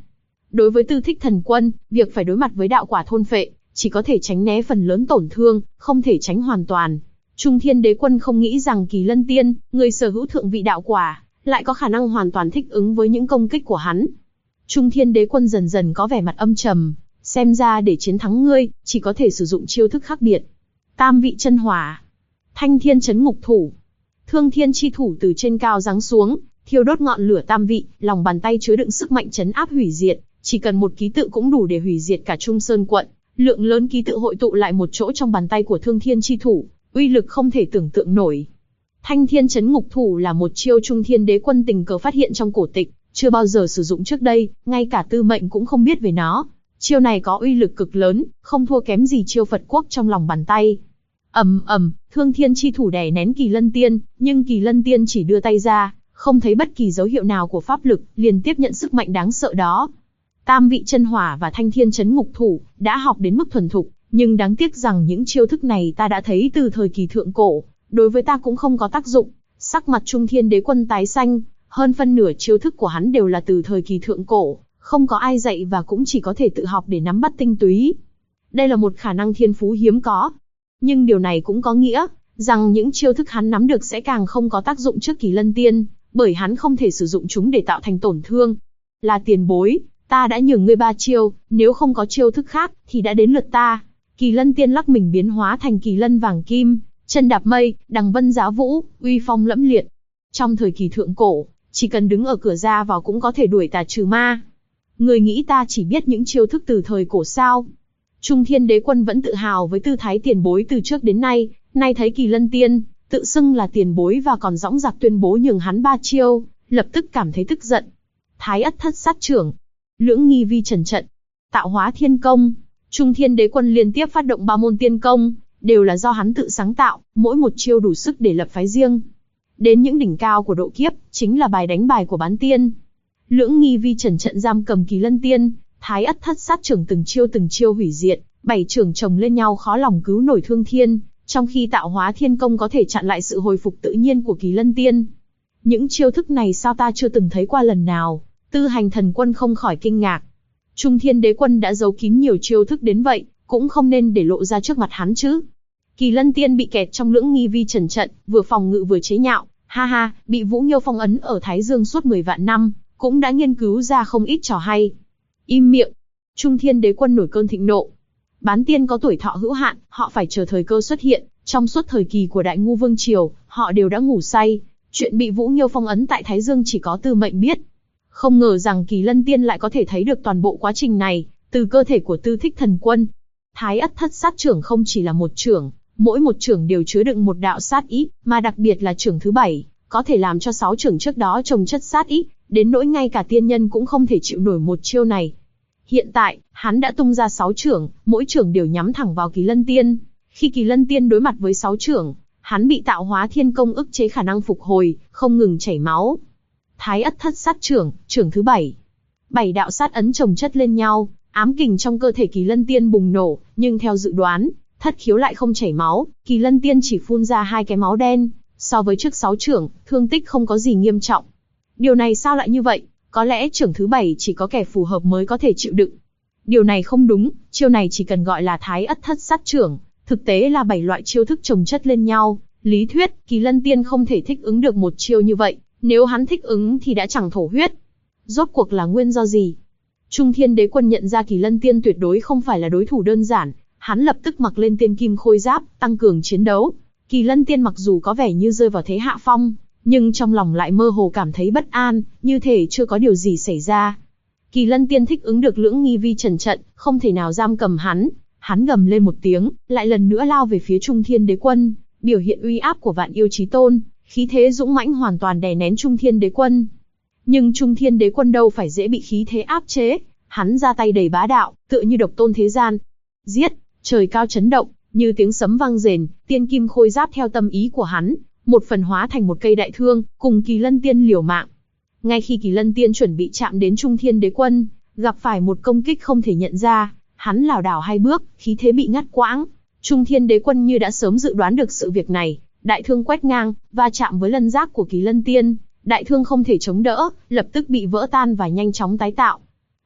Đối với Tư Thích Thần Quân, việc phải đối mặt với đạo quả thôn phệ, chỉ có thể tránh né phần lớn tổn thương, không thể tránh hoàn toàn. Trung Thiên Đế Quân không nghĩ rằng Kỳ Lân Tiên, người sở hữu thượng vị đạo quả, lại có khả năng hoàn toàn thích ứng với những công kích của hắn. Trung Thiên Đế Quân dần dần có vẻ mặt âm trầm, xem ra để chiến thắng ngươi, chỉ có thể sử dụng chiêu thức khác biệt. Tam vị chân hỏa, Thanh Thiên Chấn Ngục Thủ, Thương Thiên Chi Thủ từ trên cao giáng xuống, thiêu đốt ngọn lửa tam vị, lòng bàn tay chứa đựng sức mạnh trấn áp hủy diệt, chỉ cần một ký tự cũng đủ để hủy diệt cả Trung Sơn quận. Lượng lớn ký tự hội tụ lại một chỗ trong bàn tay của Thương Thiên Chi Thủ, uy lực không thể tưởng tượng nổi. Thanh Thiên Chấn Ngục Thủ là một chiêu Trung Thiên Đế Quân tình cờ phát hiện trong cổ tịch, chưa bao giờ sử dụng trước đây, ngay cả Tư Mệnh cũng không biết về nó. Chiêu này có uy lực cực lớn, không thua kém gì chiêu Phật Quốc trong lòng bàn tay. Ầm ầm, Thương Thiên Chi Thủ đè nén Kỳ Lân Tiên, nhưng Kỳ Lân Tiên chỉ đưa tay ra, không thấy bất kỳ dấu hiệu nào của pháp lực, liền tiếp nhận sức mạnh đáng sợ đó. Tam vị chân hỏa và Thanh Thiên Chấn Ngục Thủ đã học đến mức thuần thục, nhưng đáng tiếc rằng những chiêu thức này ta đã thấy từ thời kỳ thượng cổ, đối với ta cũng không có tác dụng. Sắc mặt Trung Thiên Đế Quân tái xanh, hơn phân nửa chiêu thức của hắn đều là từ thời kỳ thượng cổ, không có ai dạy và cũng chỉ có thể tự học để nắm bắt tinh túy. Đây là một khả năng thiên phú hiếm có. Nhưng điều này cũng có nghĩa rằng những chiêu thức hắn nắm được sẽ càng không có tác dụng trước Kỳ Lân Tiên, bởi hắn không thể sử dụng chúng để tạo thành tổn thương. Là tiền bối, ta đã nhường ngươi 3 chiêu, nếu không có chiêu thức khác, thì đã đến lượt ta. Kỳ Lân Tiên lắc mình biến hóa thành Kỳ Lân vàng kim, chân đạp mây, đằng vân giá vũ, uy phong lẫm liệt. Trong thời kỳ thượng cổ, chỉ cần đứng ở cửa ra vào cũng có thể đuổi tà trừ ma. Người nghĩ ta chỉ biết những chiêu thức từ thời cổ sao? Trung Thiên Đế Quân vẫn tự hào với tư thái tiền bối từ trước đến nay, nay thấy Kỳ Lân Tiên tự xưng là tiền bối và còn dõng dạc tuyên bố nhường hắn 3 chiêu, lập tức cảm thấy tức giận. Thái Ất Thất Sát Trưởng, Lưỡng Nghi Vi Trần Trận, Tạo Hóa Thiên Công. Trung Thiên Đế Quân liên tiếp phát động 3 môn tiên công, đều là do hắn tự sáng tạo, mỗi một chiêu đủ sức để lập phái riêng. Đến những đỉnh cao của độ kiếp, chính là bài đánh bài của bán tiên. Lưỡng Nghi Vi Trần Trận giam cầm Kỳ Lân Tiên, Thái Ất Thất Sát Trưởng từng chiêu hủy diệt, 7 trưởng chồng lên nhau khó lòng cứu nổi thương thiên, trong khi Tạo Hóa Thiên Công có thể chặn lại sự hồi phục tự nhiên của Kỳ Lân Tiên. Những chiêu thức này sao ta chưa từng thấy qua lần nào? Tư Hành Thần Quân không khỏi kinh ngạc. Trung Thiên Đế Quân đã giấu kín nhiều chiêu thức đến vậy, cũng không nên để lộ ra trước mặt hắn chứ. Kỳ Lân Tiên bị kẹt trong Lưỡng Nghi Vi Trần Trận, vừa phòng ngự vừa chế nhạo, ha ha, bị Vũ Nghiêu phong ấn ở Thái Dương suốt 10 vạn năm, cũng đã nghiên cứu ra không ít trò hay. Im miệng! Trung Thiên Đế Quân nổi cơn thịnh nộ. Bán tiên có tuổi thọ hữu hạn, họ phải chờ thời cơ xuất hiện. Trong suốt thời kỳ của Đại Ngu Vương Triều, họ đều đã ngủ say. Chuyện bị Vũ Nghiêu phong ấn tại Thái Dương chỉ có Tư Mệnh biết. Không ngờ rằng Kỳ Lân Tiên lại có thể thấy được toàn bộ quá trình này, từ cơ thể của Tư Thích Thần Quân. Thái Ất Thất Sát Trưởng không chỉ là một trưởng, mỗi một trưởng đều chứa đựng một đạo sát ý, mà đặc biệt là trưởng thứ 7, có thể làm cho 6 trưởng trước đó chồng chất sát ý, đến nỗi ngay cả tiên nhân cũng không thể chịu nổi một chiêu này. Hiện tại, hắn đã tung ra 6 trưởng, mỗi trưởng đều nhắm thẳng vào Kỳ Lân Tiên. Khi Kỳ Lân Tiên đối mặt với 6 trưởng, hắn bị Tạo Hóa Thiên Công ức chế khả năng phục hồi, không ngừng chảy máu. Thái Ất Thất Sát Trưởng, trưởng thứ 7. 7 đạo sát ấn chồng chất lên nhau, ám kình trong cơ thể Kỳ Lân Tiên bùng nổ, nhưng theo dự đoán, thất khiếu lại không chảy máu, Kỳ Lân Tiên chỉ phun ra 2 cái máu đen, so với trước 6 trưởng, thương tích không có gì nghiêm trọng. Điều này sao lại như vậy? Có lẽ trưởng thứ 7 chỉ có kẻ phù hợp mới có thể chịu đựng. Điều này không đúng, chiêu này chỉ cần gọi là Thái Ất Thất Sát Trưởng, thực tế là 7 loại chiêu thức chồng chất lên nhau. Lý thuyết, Kỳ Lân Tiên không thể thích ứng được một chiêu như vậy, nếu hắn thích ứng thì đã chẳng thổ huyết. Rốt cuộc là nguyên do gì? Trung Thiên Đế Quân nhận ra Kỳ Lân Tiên tuyệt đối không phải là đối thủ đơn giản, hắn lập tức mặc lên tiên kim khôi giáp, tăng cường chiến đấu. Kỳ Lân Tiên mặc dù có vẻ như rơi vào thế hạ phong, nhưng trong lòng lại mơ hồ cảm thấy bất an, như thể chưa có điều gì xảy ra. Kỳ Lân Tiên thích ứng được Lưỡng Nghi Vi Trần Trận, không thể nào giam cầm hắn. Hắn gầm lên một tiếng, lại lần nữa lao về phía Trung Thiên Đế Quân, biểu hiện uy áp của Vạn Yêu Chí Tôn, khí thế dũng mãnh hoàn toàn đè nén Trung Thiên Đế Quân. Nhưng Trung Thiên Đế Quân đâu phải dễ bị khí thế áp chế, hắn ra tay đầy bá đạo, tựa như độc tôn thế gian. Giết! Trời cao chấn động, như tiếng sấm vang rền, tiên kim khôi giáp theo tâm ý của hắn, một phần hóa thành một cây đại thương, cùng Kỳ Lân Tiên liều mạng. Ngay khi Kỳ Lân Tiên chuẩn bị chạm đến Trung Thiên Đế Quân, gặp phải một công kích không thể nhận ra, hắn lảo đảo 2 bước, khí thế bị ngắt quãng. Trung Thiên Đế Quân như đã sớm dự đoán được sự việc này, đại thương quét ngang, va chạm với lân giáp của Kỳ Lân Tiên, đại thương không thể chống đỡ, lập tức bị vỡ tan và nhanh chóng tái tạo.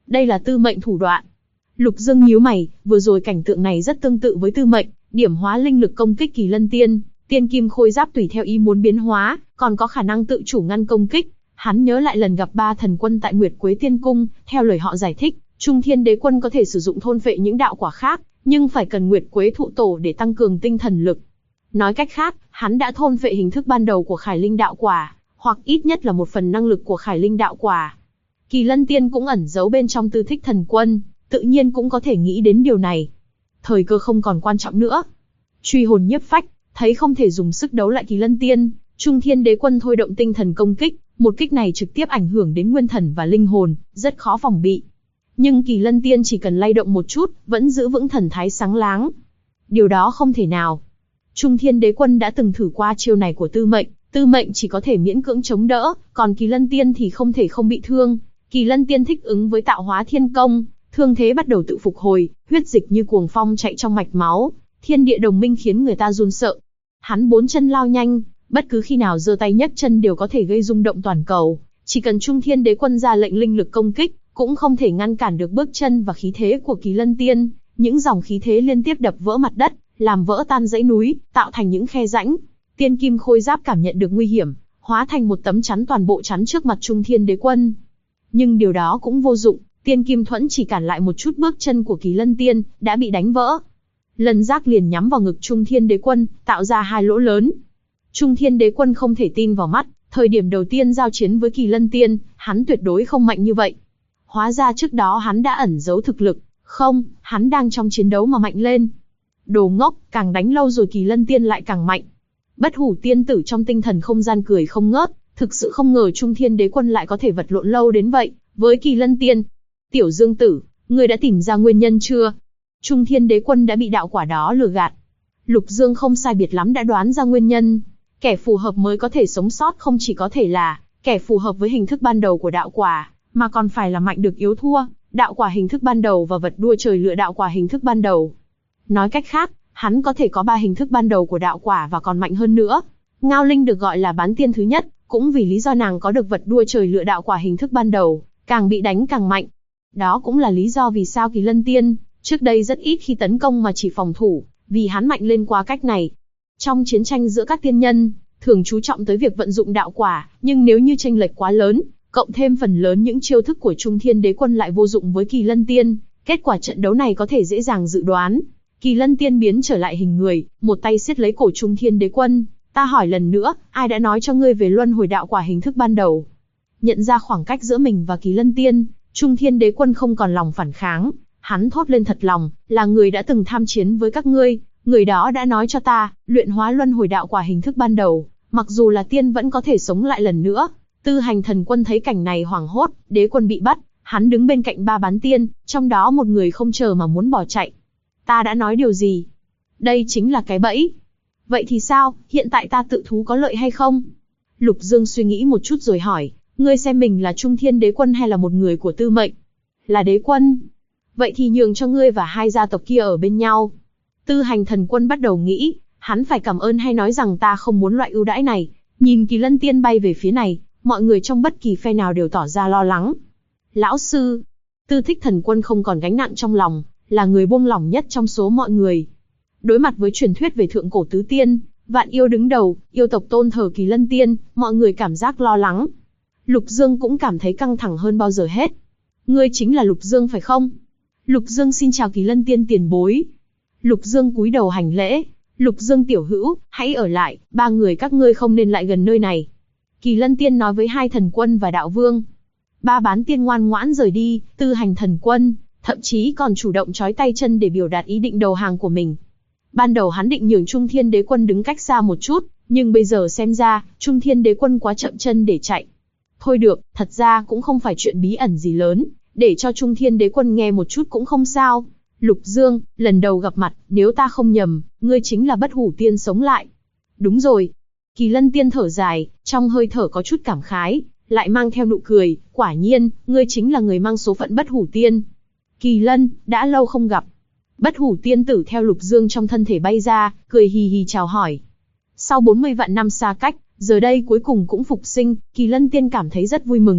Đây là tư mệnh thủ đoạn. Lục Dương nhíu mày, vừa rồi cảnh tượng này rất tương tự với tư mệnh, điểm hóa linh lực công kích Kỳ Lân Tiên, tiên kim khôi giáp tùy theo ý muốn biến hóa, còn có khả năng tự chủ ngăn công kích. Hắn nhớ lại lần gặp ba thần quân tại Nguyệt Quế Tiên Cung, theo lời họ giải thích, Trung Thiên Đế Quân có thể sử dụng thôn phệ những đạo quả khác, nhưng phải cần Nguyệt Quế thụ tổ để tăng cường tinh thần lực. Nói cách khác, hắn đã thôn phệ hình thức ban đầu của Khải Linh đạo quả, hoặc ít nhất là một phần năng lực của Khải Linh đạo quả. Kỳ Lân Tiên cũng ẩn giấu bên trong Tư Thích Thần Quân, tự nhiên cũng có thể nghĩ đến điều này. Thời cơ không còn quan trọng nữa. Truy hồn nhiếp phách, thấy không thể dùng sức đấu lại Kỳ Lân Tiên, Trung Thiên Đế Quân thôi động tinh thần công kích, một kích này trực tiếp ảnh hưởng đến nguyên thần và linh hồn, rất khó phòng bị. Nhưng Kỳ Lân Tiên chỉ cần lay động một chút, vẫn giữ vững thần thái sáng láng. Điều đó không thể nào. Trung Thiên Đế Quân đã từng thử qua chiêu này của Tư Mệnh chỉ có thể miễn cưỡng chống đỡ, còn Kỳ Lân Tiên thì không thể không bị thương. Kỳ Lân Tiên thích ứng với Tạo Hóa Thiên Công, thương thế bắt đầu tự phục hồi, huyết dịch như cuồng phong chạy trong mạch máu, thiên địa đồng minh khiến người ta run sợ. Hắn bốn chân lao nhanh, bất cứ khi nào giơ tay nhấc chân đều có thể gây rung động toàn cầu, chỉ cần Trung Thiên Đế Quân ra lệnh linh lực công kích, cũng không thể ngăn cản được bước chân và khí thế của Kỳ Lân Tiên. Những dòng khí thế liên tiếp đập vỡ mặt đất, làm vỡ tan dãy núi, tạo thành những khe rãnh. Tiên kim khôi giáp cảm nhận được nguy hiểm, hóa thành một tấm chắn toàn bộ chắn trước mặt Trung Thiên Đế Quân. Nhưng điều đó cũng vô dụng, tiên kim thuẫn chỉ cản lại một chút bước chân của Kỳ Lân Tiên, đã bị đánh vỡ. Lần giác liền nhắm vào ngực Trung Thiên Đế Quân, tạo ra hai lỗ lớn. Trung Thiên Đế Quân không thể tin vào mắt, thời điểm đầu tiên giao chiến với Kỳ Lân Tiên, hắn tuyệt đối không mạnh như vậy. Hóa ra trước đó hắn đã ẩn giấu thực lực, không, hắn đang trong chiến đấu mà mạnh lên. Đồ ngốc, càng đánh lâu rồi Kỳ Lân Tiên lại càng mạnh. Bất Hủ tiên tử trong tinh thần không gian cười không ngớt, thực sự không ngờ Trung Thiên Đế Quân lại có thể vật lộn lâu đến vậy, với Kỳ Lân Tiên. Tiểu Dương Tử, ngươi đã tìm ra nguyên nhân chưa? Trung Thiên Đế Quân đã bị đạo quả đó lừa gạt. Lục Dương không sai biệt lắm đã đoán ra nguyên nhân. Kẻ phù hợp mới có thể sống sót, không chỉ có thể là kẻ phù hợp với hình thức ban đầu của đạo quả, mà còn phải là mạnh được yếu thua, đạo quả hình thức ban đầu và vật đua trời lựa đạo quả hình thức ban đầu. Nói cách khác, hắn có thể có 3 hình thức ban đầu của đạo quả và còn mạnh hơn nữa. Ngao Linh được gọi là bán tiên thứ nhất, cũng vì lý do nàng có được vật đua trời lựa đạo quả hình thức ban đầu, càng bị đánh càng mạnh. Đó cũng là lý do vì sao Kỳ Lân Tiên trước đây rất ít khi tấn công mà chỉ phòng thủ, vì hắn mạnh lên quá cách này. Trong chiến tranh giữa các tiên nhân, thường chú trọng tới việc vận dụng đạo quả, nhưng nếu như chênh lệch quá lớn, cộng thêm phần lớn những chiêu thức của Trung Thiên Đế Quân lại vô dụng với Kỳ Lân Tiên, kết quả trận đấu này có thể dễ dàng dự đoán. Kỳ Lân Tiên biến trở lại hình người, một tay siết lấy cổ Trung Thiên Đế Quân. Ta hỏi lần nữa, ai đã nói cho ngươi về luân hồi đạo quả hình thức ban đầu? Nhận ra khoảng cách giữa mình và Kỳ Lân Tiên, Trung Thiên Đế Quân không còn lòng phản kháng, hắn thốt lên thật lòng, là người đã từng tham chiến với các ngươi, người đó đã nói cho ta, luyện hóa luân hồi đạo quả hình thức ban đầu, mặc dù là tiên vẫn có thể sống lại lần nữa. Tư Hành Thần Quân thấy cảnh này hoảng hốt, Đế Quân bị bắt, hắn đứng bên cạnh 3 bán tiên, trong đó một người không chờ mà muốn bỏ chạy. Ta đã nói điều gì? Đây chính là cái bẫy. Vậy thì sao, hiện tại ta tự thú có lợi hay không? Lục Dương suy nghĩ một chút rồi hỏi, ngươi xem mình là Trung Thiên Đế Quân hay là một người của Tư Mệnh? Là Đế Quân. Vậy thì nhường cho ngươi và 2 gia tộc kia ở bên nhau. Tư Hành Thần Quân bắt đầu nghĩ, hắn phải cảm ơn hay nói rằng ta không muốn loại ưu đãi này. Nhìn Kỳ Lân Tiên bay về phía này, mọi người trong bất kỳ phe nào đều tỏ ra lo lắng. Lão sư, Tư Thích Thần Quân không còn gánh nặng trong lòng, là người buông lỏng nhất trong số mọi người. Đối mặt với truyền thuyết về thượng cổ tứ tiên, vạn yêu đứng đầu, yêu tộc tôn thờ Kỳ Lân Tiên, mọi người cảm giác lo lắng. Lục Dương cũng cảm thấy căng thẳng hơn bao giờ hết. Ngươi chính là Lục Dương phải không? Lục Dương xin chào Kỳ Lân Tiên tiền bối. Lục Dương cúi đầu hành lễ. Lục Dương tiểu hữu, hãy ở lại, 3 người các ngươi không nên lại gần nơi này. Kỳ Lân Tiên nói với 2 thần quân và đạo vương. 3 bán tiên ngoan ngoãn rời đi, Tư Hành Thần Quân thậm chí còn chủ động trói tay chân để biểu đạt ý định đầu hàng của mình. Ban đầu hắn định nhường Trung Thiên Đế Quân đứng cách xa một chút, nhưng bây giờ xem ra, Trung Thiên Đế Quân quá chậm chân để chạy. Thôi được, thật ra cũng không phải chuyện bí ẩn gì lớn, để cho Trung Thiên Đế Quân nghe một chút cũng không sao. Lục Dương, lần đầu gặp mặt, nếu ta không nhầm, ngươi chính là Bất Hủ Tiên sống lại. Đúng rồi. Kỳ Lân Tiên thở dài, trong hơi thở có chút cảm khái, lại mang theo nụ cười, quả nhiên, ngươi chính là người mang số phận Bất Hủ Tiên. Kỳ Lân, đã lâu không gặp. Bất Hủ Tiên tử theo Lục Dương trong thân thể bay ra, cười hì hì chào hỏi. Sau 40 vạn năm xa cách, giờ đây cuối cùng cũng phục sinh, Kỳ Lân Tiên cảm thấy rất vui mừng.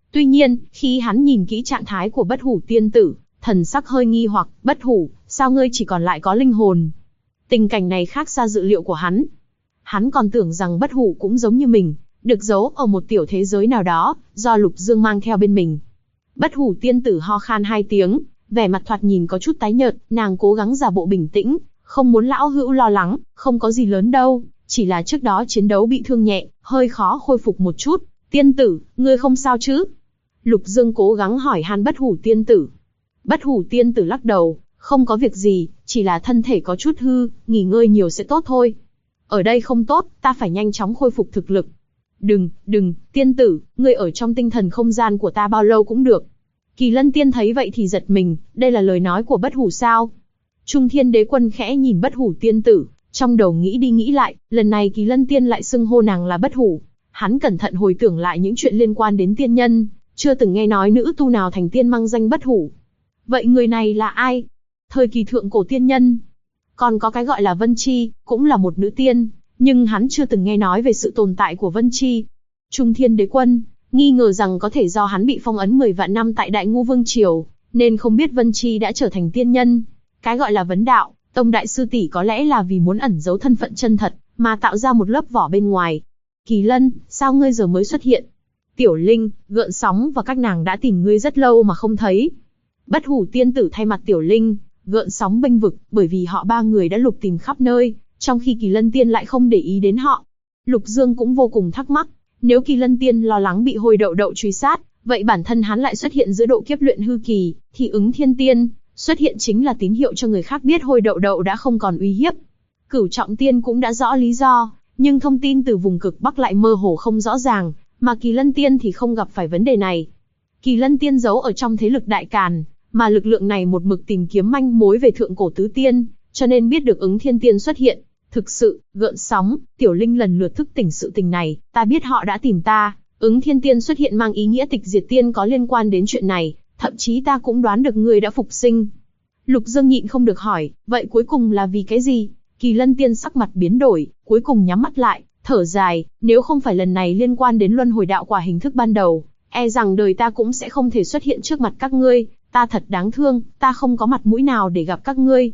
Tuy nhiên, khi hắn nhìn kỹ trạng thái của Bất Hủ tiên tử, thần sắc hơi nghi hoặc, Bất Hủ, sao ngươi chỉ còn lại có linh hồn? Tình cảnh này khác xa dự liệu của hắn. Hắn còn tưởng rằng Bất Hủ cũng giống như mình, được giấu ở một tiểu thế giới nào đó, do Lục Dương mang theo bên mình. Bất Hủ tiên tử ho khan 2 tiếng, vẻ mặt thoạt nhìn có chút tái nhợt, nàng cố gắng giả bộ bình tĩnh, không muốn lão hữu lo lắng, không có gì lớn đâu, chỉ là trước đó chiến đấu bị thương nhẹ, hơi khó khôi phục một chút. Tiên tử, ngươi không sao chứ? Lục Dương cố gắng hỏi han Bất Hủ tiên tử. Bất Hủ tiên tử lắc đầu, không có việc gì, chỉ là thân thể có chút hư, nghỉ ngơi nhiều sẽ tốt thôi. Ở đây không tốt, ta phải nhanh chóng khôi phục thực lực. Đừng, tiên tử, ngươi ở trong tinh thần không gian của ta bao lâu cũng được. Kỳ Lân Tiên thấy vậy thì giật mình, đây là lời nói của Bất Hủ sao? Trung Thiên Đế Quân khẽ nhìn Bất Hủ tiên tử, trong đầu nghĩ đi nghĩ lại, lần này Kỳ Lân Tiên lại xưng hô nàng là Bất Hủ. Hắn cẩn thận hồi tưởng lại những chuyện liên quan đến tiên nhân, chưa từng nghe nói nữ tu nào thành tiên mang danh Bất Hủ. Vậy người này là ai? Thời kỳ thượng cổ tiên nhân. Còn có cái gọi là Vân Chi, cũng là một nữ tiên, nhưng hắn chưa từng nghe nói về sự tồn tại của Vân Chi. Trung Thiên Đế Quân nghi ngờ rằng có thể do hắn bị phong ấn 10 vạn năm tại Đại Ngu Vương Triều, nên không biết Vân Chi đã trở thành tiên nhân. Cái gọi là vấn đạo, Tông đại sư tỷ có lẽ là vì muốn ẩn giấu thân phận chân thật, mà tạo ra một lớp vỏ bên ngoài. Kỳ Lân, sao ngươi giờ mới xuất hiện? Tiểu Linh, Gợn Sóng và các nàng đã tìm ngươi rất lâu mà không thấy. Bất Hủ tiên tử thay mặt Tiểu Linh, Gợn Sóng bênh vực, bởi vì họ 3 người đã lục tìm khắp nơi, trong khi Kỳ Lân Tiên lại không để ý đến họ. Lục Dương cũng vô cùng thắc mắc, nếu Kỳ Lân Tiên lo lắng bị Hồi Đậu Đậu truy sát, vậy bản thân hắn lại xuất hiện giữa độ kiếp luyện hư kỳ, thì Ứng Thiên Tiên xuất hiện chính là tín hiệu cho người khác biết Hồi Đậu Đậu đã không còn uy hiếp. Cửu Trọng Tiên cũng đã rõ lý do, nhưng thông tin từ vùng cực Bắc lại mơ hồ không rõ ràng, mà Kỳ Lân Tiên thì không gặp phải vấn đề này. Kỳ Lân Tiên giấu ở trong thế lực Đại Càn, mà lực lượng này một mực tìm kiếm manh mối về thượng cổ tứ tiên, cho nên biết được Ứng Thiên Tiên xuất hiện. Thực sự, Gợn Sóng, Tiểu Linh lần lượt thức tỉnh sự tình này, ta biết họ đã tìm ta, Ứng Thiên Tiên xuất hiện mang ý nghĩa tịch diệt tiên có liên quan đến chuyện này, thậm chí ta cũng đoán được ngươi đã phục sinh. Lục Dương nhịn không được hỏi, vậy cuối cùng là vì cái gì? Kỳ Lân Tiên sắc mặt biến đổi, cuối cùng nhắm mắt lại, thở dài, nếu không phải lần này liên quan đến luân hồi đạo quả hình thức ban đầu, e rằng đời ta cũng sẽ không thể xuất hiện trước mặt các ngươi, ta thật đáng thương, ta không có mặt mũi nào để gặp các ngươi.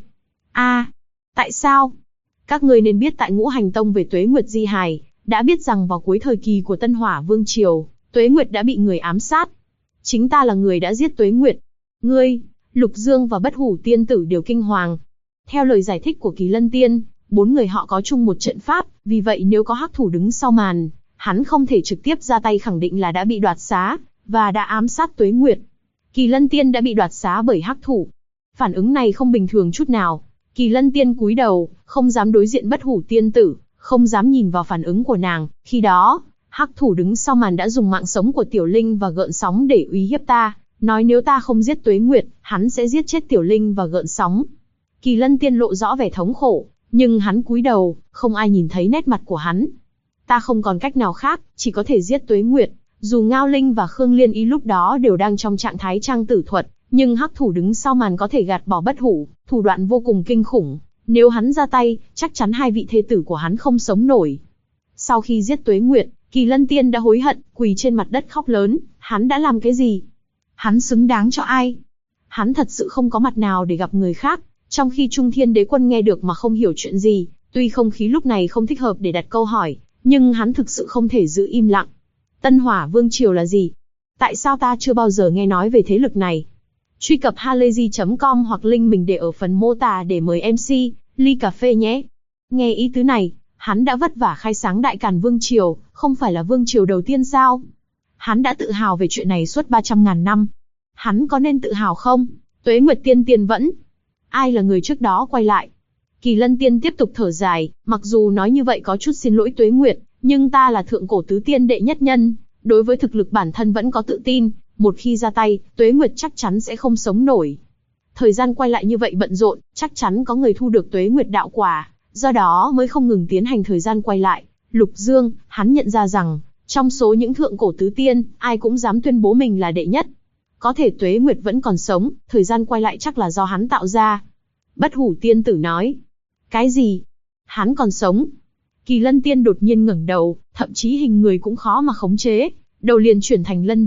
Tại sao? Các ngươi nên biết tại Ngũ Hành Tông về Tuế Nguyệt di hài, đã biết rằng vào cuối thời kỳ của Tân Hỏa Vương Triều, Tuế Nguyệt đã bị người ám sát. Chính ta là người đã giết Tuế Nguyệt. Ngươi, Lục Dương và Bất Hủ tiên tử đều kinh hoàng. Theo lời giải thích của Kỳ Lân Tiên, 4 người họ có chung một trận pháp, vì vậy nếu có hắc thủ đứng sau màn, hắn không thể trực tiếp ra tay khẳng định là đã bị đoạt xá, và đã ám sát Tuế Nguyệt. Kỳ Lân Tiên đã bị đoạt xá bởi hắc thủ. Phản ứng này không bình thường chút nào. Kỳ Lân Tiên cúi đầu, không dám đối diện Bất Hủ tiên tử, không dám nhìn vào phản ứng của nàng. Khi đó, hắc thủ đứng sau màn đã dùng mạng sống của Tiểu Linh và Gợn Sóng để uy hiếp ta, nói nếu ta không giết Tuế Nguyệt, hắn sẽ giết chết Tiểu Linh và Gợn Sóng. Kỳ Lân Tiên lộ rõ vẻ thống khổ, nhưng hắn cúi đầu, không ai nhìn thấy nét mặt của hắn. Ta không còn cách nào khác, chỉ có thể giết Tuế Nguyệt. Dù Ngao Linh và Khương Liên Y lúc đó đều đang trong trạng thái trang tử thuật, nhưng hắc thủ đứng sau màn có thể gạt bỏ Bất Hủ, thủ đoạn vô cùng kinh khủng. Nếu hắn ra tay, chắc chắn 2 vị thê tử của hắn không sống nổi. Sau khi giết Tuế Nguyệt, Kỳ Lân Tiên đã hối hận, quỳ trên mặt đất khóc lớn. Hắn đã làm cái gì? Hắn xứng đáng cho ai? Hắn thật sự không có mặt nào để gặp người khác. Trong khi Trung Thiên Đế Quân nghe được mà không hiểu chuyện gì, tuy không khí lúc này không thích hợp để đặt câu hỏi, nhưng hắn thực sự không thể giữ im lặng. Tân Hỏa Vương Triều là gì? Tại sao ta chưa bao giờ nghe nói về thế lực này? Truy cập halayzi.com hoặc link mình để ở phần mô tả để mời MC, ly cà phê nhé. Nghe ý tứ này, hắn đã vất vả khai sáng Đại Càn Vương Triều, không phải là Vương Triều đầu tiên sao? Hắn đã tự hào về chuyện này suốt 300.000 năm. Hắn có nên tự hào không? Tuế Nguyệt Tiên Tiên vẫn. Ai là người trước đó quay lại? Kỳ Lân Tiên tiếp tục thở dài, mặc dù nói như vậy có chút xin lỗi Tuế Nguyệt, nhưng ta là thượng cổ tứ tiên đệ nhất nhân, đối với thực lực bản thân vẫn có tự tin, một khi ra tay, Tuế Nguyệt chắc chắn sẽ không sống nổi. Thời gian quay lại như vậy bận rộn, chắc chắn có người thu được Tuế Nguyệt đạo quả, do đó mới không ngừng tiến hành thời gian quay lại. Lục Dương, hắn nhận ra rằng, trong số những thượng cổ tứ tiên, ai cũng dám tuyên bố mình là đệ nhất. Có thể Tuế Nguyệt vẫn còn sống, thời gian quay lại chắc là do hắn tạo ra. Bất Hủ tiên tử nói. Cái gì? Hắn còn sống? Kỳ Lân Tiên đột nhiên ngẩng đầu, thậm chí hình người cũng khó mà khống chế, đầu liền chuyển thành lân đầu,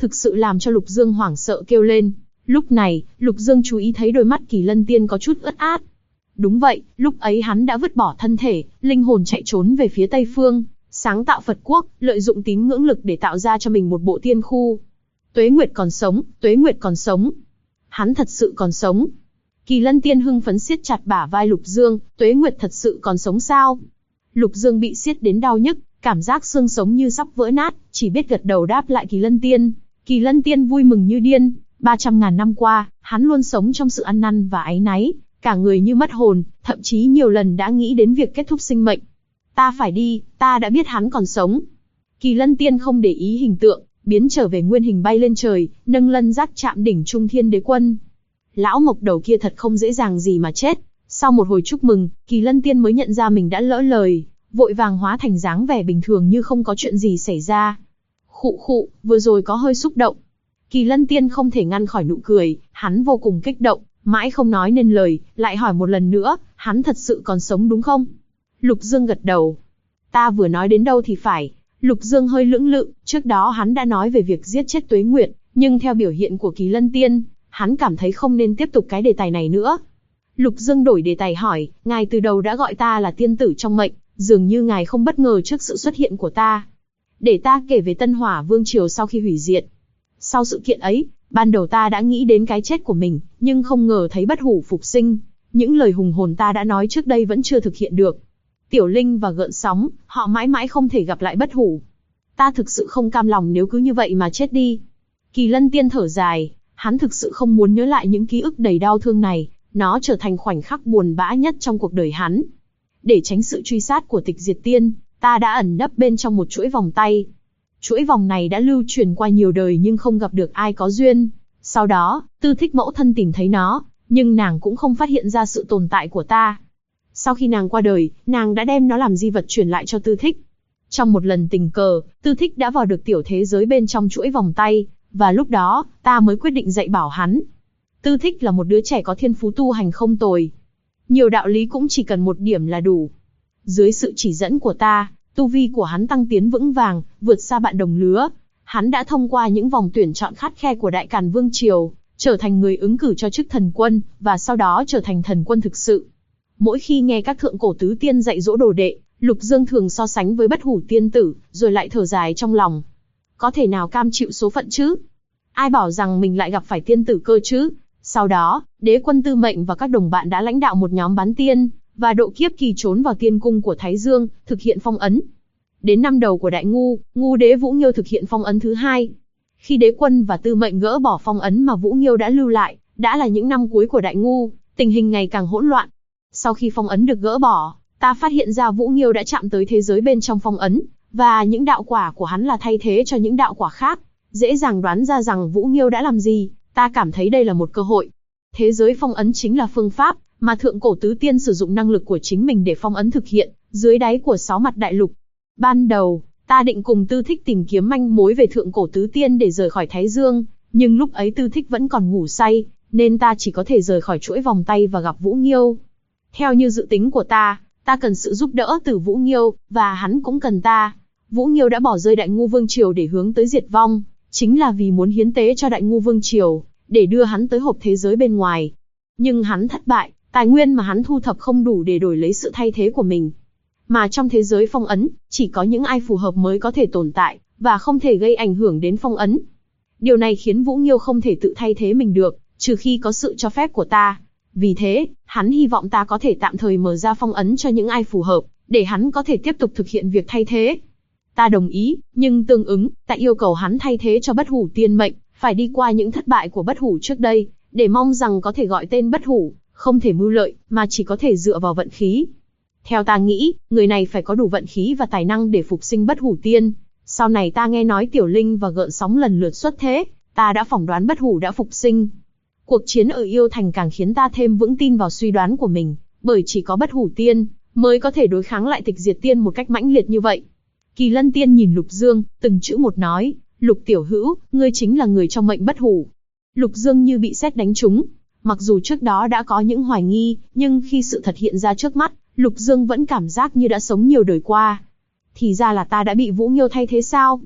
thực sự làm cho Lục Dương hoảng sợ kêu lên. Lúc này, Lục Dương chú ý thấy đôi mắt Kỳ Lân Tiên có chút ướt át. Đúng vậy, lúc ấy hắn đã vứt bỏ thân thể, linh hồn chạy trốn về phía Tây Phương, sáng tạo Phật quốc, lợi dụng tín ngưỡng lực để tạo ra cho mình một bộ tiên khu. Tuế Nguyệt còn sống, Tuế Nguyệt còn sống. Hắn thật sự còn sống. Kỳ Lân Tiên hưng phấn siết chặt bả vai Lục Dương, Tuế Nguyệt thật sự còn sống sao? Lục Dương bị siết đến đau nhức, cảm giác xương sống như sắp vỡ nát, chỉ biết gật đầu đáp lại Kỳ Lân Tiên. Kỳ Lân Tiên vui mừng như điên, 300.000 năm qua, hắn luôn sống trong sự ăn năn và áy náy, cả người như mất hồn, thậm chí nhiều lần đã nghĩ đến việc kết thúc sinh mệnh. Ta phải đi, ta đã biết hắn còn sống. Kỳ Lân Tiên không để ý hình tượng, biến trở về nguyên hình bay lên trời, nâng lân giác chạm đỉnh Trung Thiên Đế Quân. Lão mộc đầu kia thật không dễ dàng gì mà chết. Sau một hồi chúc mừng, Kỳ Lân Tiên mới nhận ra mình đã lỡ lời, vội vàng hóa thành dáng vẻ bình thường như không có chuyện gì xảy ra. Khụ khụ, vừa rồi có hơi xúc động. Kỳ Lân Tiên không thể ngăn khỏi nụ cười, hắn vô cùng kích động, mãi không nói nên lời, lại hỏi một lần nữa, hắn thật sự còn sống đúng không? Lục Dương gật đầu. Ta vừa nói đến đâu thì phải. Lục Dương hơi lưỡng lự, trước đó hắn đã nói về việc giết chết Tuế Nguyệt, nhưng theo biểu hiện của Kỳ Lân Tiên, hắn cảm thấy không nên tiếp tục cái đề tài này nữa. Lục Dương đổi đề tài hỏi, ngài từ đầu đã gọi ta là tiên tử trong mệnh, dường như ngài không bất ngờ trước sự xuất hiện của ta. Để ta kể về Tân Hỏa Vương Triều sau khi hủy diệt. Sau sự kiện ấy, ban đầu ta đã nghĩ đến cái chết của mình, nhưng không ngờ thấy bất hủ phục sinh. Những lời hùng hồn ta đã nói trước đây vẫn chưa thực hiện được. Tiểu Linh và Gợn Sóng, họ mãi mãi không thể gặp lại bất hủ. Ta thực sự không cam lòng nếu cứ như vậy mà chết đi. Kỳ Lân Tiên thở dài, hắn thực sự không muốn nhớ lại những ký ức đầy đau thương này, nó trở thành khoảnh khắc buồn bã nhất trong cuộc đời hắn. Để tránh sự truy sát của Tịch Diệt Tiên, ta đã ẩn nấp bên trong một chuỗi vòng tay. Chuỗi vòng này đã lưu truyền qua nhiều đời nhưng không gặp được ai có duyên. Sau đó, Tư Thích mẫu thân tìm thấy nó, nhưng nàng cũng không phát hiện ra sự tồn tại của ta. Sau khi nàng qua đời, nàng đã đem nó làm di vật truyền lại cho Tư Thích. Trong một lần tình cờ, Tư Thích đã vào được tiểu thế giới bên trong chuỗi vòng tay, và lúc đó, ta mới quyết định dạy bảo hắn. Tư Thích là một đứa trẻ có thiên phú tu hành không tồi. Nhiều đạo lý cũng chỉ cần một điểm là đủ. Dưới sự chỉ dẫn của ta, tu vi của hắn tăng tiến vững vàng, vượt xa bạn đồng lứa. Hắn đã thông qua những vòng tuyển chọn khắt khe của Đại Càn Vương Triều, trở thành người ứng cử cho chức thần quân, và sau đó trở thành thần quân thực sự. Mỗi khi nghe các thượng cổ tứ tiên dạy dỗ đồ đệ, Lục Dương thường so sánh với bất hủ tiên tử, rồi lại thở dài trong lòng. Có thể nào cam chịu số phận chứ? Ai bảo rằng mình lại gặp phải tiên tử cơ chứ? Sau đó, Đế Quân Tư Mệnh và các đồng bạn đã lãnh đạo một nhóm bán tiên, và độ kiếp kỳ trốn vào tiên cung của Thái Dương, thực hiện phong ấn. Đến năm đầu của Đại Ngu, Ngu Đế Vũ Nghiêu thực hiện phong ấn thứ hai. Khi Đế Quân và Tư Mệnh gỡ bỏ phong ấn mà Vũ Nghiêu đã lưu lại, đã là những năm cuối của Đại Ngu, tình hình ngày càng hỗn loạn. Sau khi phong ấn được gỡ bỏ, ta phát hiện ra Vũ Nghiêu đã chạm tới thế giới bên trong phong ấn, và những đạo quả của hắn là thay thế cho những đạo quả khác. Dễ dàng đoán ra rằng Vũ Nghiêu đã làm gì, ta cảm thấy đây là một cơ hội. Thế giới phong ấn chính là phương pháp mà thượng cổ tứ tiên sử dụng năng lực của chính mình để phong ấn thực hiện, dưới đáy của 6 mặt đại lục. Ban đầu, ta định cùng Tư Thích tìm kiếm manh mối về thượng cổ tứ tiên để rời khỏi Thái Dương, nhưng lúc ấy Tư Thích vẫn còn ngủ say, nên ta chỉ có thể rời khỏi chuỗi vòng tay và gặp Vũ Nghiêu. Theo như dự tính của ta cần sự giúp đỡ từ Vũ Nghiêu, và hắn cũng cần ta. Vũ Nghiêu đã bỏ rơi Đại Ngu Vương Triều để hướng tới diệt vong, chính là vì muốn hiến tế cho Đại Ngu Vương Triều, để đưa hắn tới hộp thế giới bên ngoài. Nhưng hắn thất bại, tài nguyên mà hắn thu thập không đủ để đổi lấy sự thay thế của mình. Mà trong thế giới phong ấn, chỉ có những ai phù hợp mới có thể tồn tại, và không thể gây ảnh hưởng đến phong ấn. Điều này khiến Vũ Nghiêu không thể tự thay thế mình được, trừ khi có sự cho phép của ta. Vì thế, hắn hy vọng ta có thể tạm thời mở ra phong ấn cho những ai phù hợp, để hắn có thể tiếp tục thực hiện việc thay thế. Ta đồng ý, nhưng tương ứng, ta yêu cầu hắn thay thế cho bất hủ tiên mệnh, phải đi qua những thất bại của bất hủ trước đây, để mong rằng có thể gọi tên bất hủ, không thể mưu lợi, mà chỉ có thể dựa vào vận khí. Theo ta nghĩ, người này phải có đủ vận khí và tài năng để phục sinh bất hủ tiên. Sau này ta nghe nói Tiểu Linh và Gợn Sóng lần lượt xuất thế, ta đã phỏng đoán bất hủ đã phục sinh. Cuộc chiến ở Yêu Thành càng khiến ta thêm vững tin vào suy đoán của mình, bởi chỉ có bất hủ tiên mới có thể đối kháng lại Tịch Diệt Tiên một cách mãnh liệt như vậy. Kỳ Lân Tiên nhìn Lục Dương, từng chữ một nói, Lục tiểu hữu, ngươi chính là người trong mệnh bất hủ. Lục Dương như bị sét đánh trúng. Mặc dù trước đó đã có những hoài nghi, nhưng khi sự thật hiện ra trước mắt, Lục Dương vẫn cảm giác như đã sống nhiều đời qua. Thì ra là ta đã bị Vũ Nghiêu thay thế sao?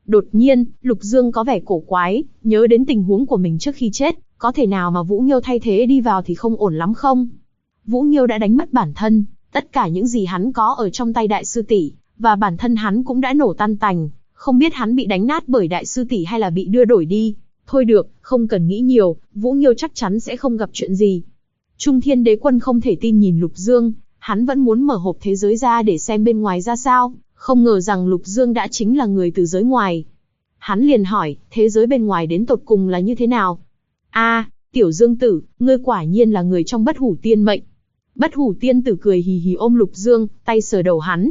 Đột nhiên, Lục Dương có vẻ cổ quái, nhớ đến tình huống của mình trước khi chết, có thể nào mà Vũ Nghiêu thay thế đi vào thì không ổn lắm không? Vũ Nghiêu đã đánh mất bản thân, tất cả những gì hắn có ở trong tay đại sư tỷ, và bản thân hắn cũng đã nổ tan tành, không biết hắn bị đánh nát bởi đại sư tỷ hay là bị đưa đổi đi. Thôi được, không cần nghĩ nhiều, Vũ Nghiêu chắc chắn sẽ không gặp chuyện gì. Trung Thiên Đế Quân không thể tin nhìn Lục Dương, hắn vẫn muốn mở hộp thế giới ra để xem bên ngoài ra sao, không ngờ rằng Lục Dương đã chính là người từ giới ngoài. Hắn liền hỏi, thế giới bên ngoài đến tột cùng là như thế nào? Tiểu Dương tử, ngươi quả nhiên là người trong Bất Hủ Tiên mệnh. Bất Hủ Tiên tử cười hì hì ôm Lục Dương, tay sờ đầu hắn.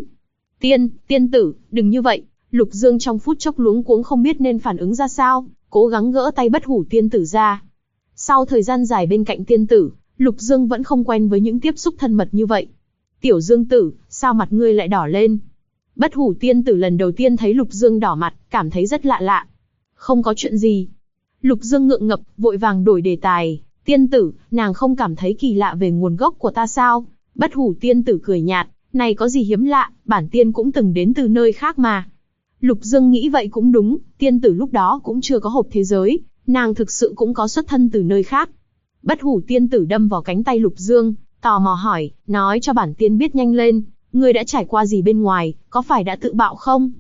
Tiên tử, đừng như vậy. Lục Dương trong phút chốc luống cuống không biết nên phản ứng ra sao, cố gắng gỡ tay Bất Hủ Tiên tử ra. Sau thời gian dài bên cạnh tiên tử, Lục Dương vẫn không quen với những tiếp xúc thân mật như vậy. Tiểu Dương tử, sao mặt ngươi lại đỏ lên? Bất Hủ Tiên tử lần đầu tiên thấy Lục Dương đỏ mặt, cảm thấy rất lạ lạ. Không có chuyện gì. Lục Dương ngượng ngập, vội vàng đổi đề tài. Tiên tử, nàng không cảm thấy kỳ lạ về nguồn gốc của ta sao? Bất Hủ Tiên tử cười nhạt, này có gì hiếm lạ, bản tiên cũng từng đến từ nơi khác mà. Lục Dương nghĩ vậy cũng đúng, tiên tử lúc đó cũng chưa có hộp thế giới, nàng thực sự cũng có xuất thân từ nơi khác. Bất Hủ Tiên tử đâm vào cánh tay Lục Dương, tò mò hỏi, nói cho bản tiên biết nhanh lên, ngươi đã trải qua gì bên ngoài, có phải đã tự bạo không?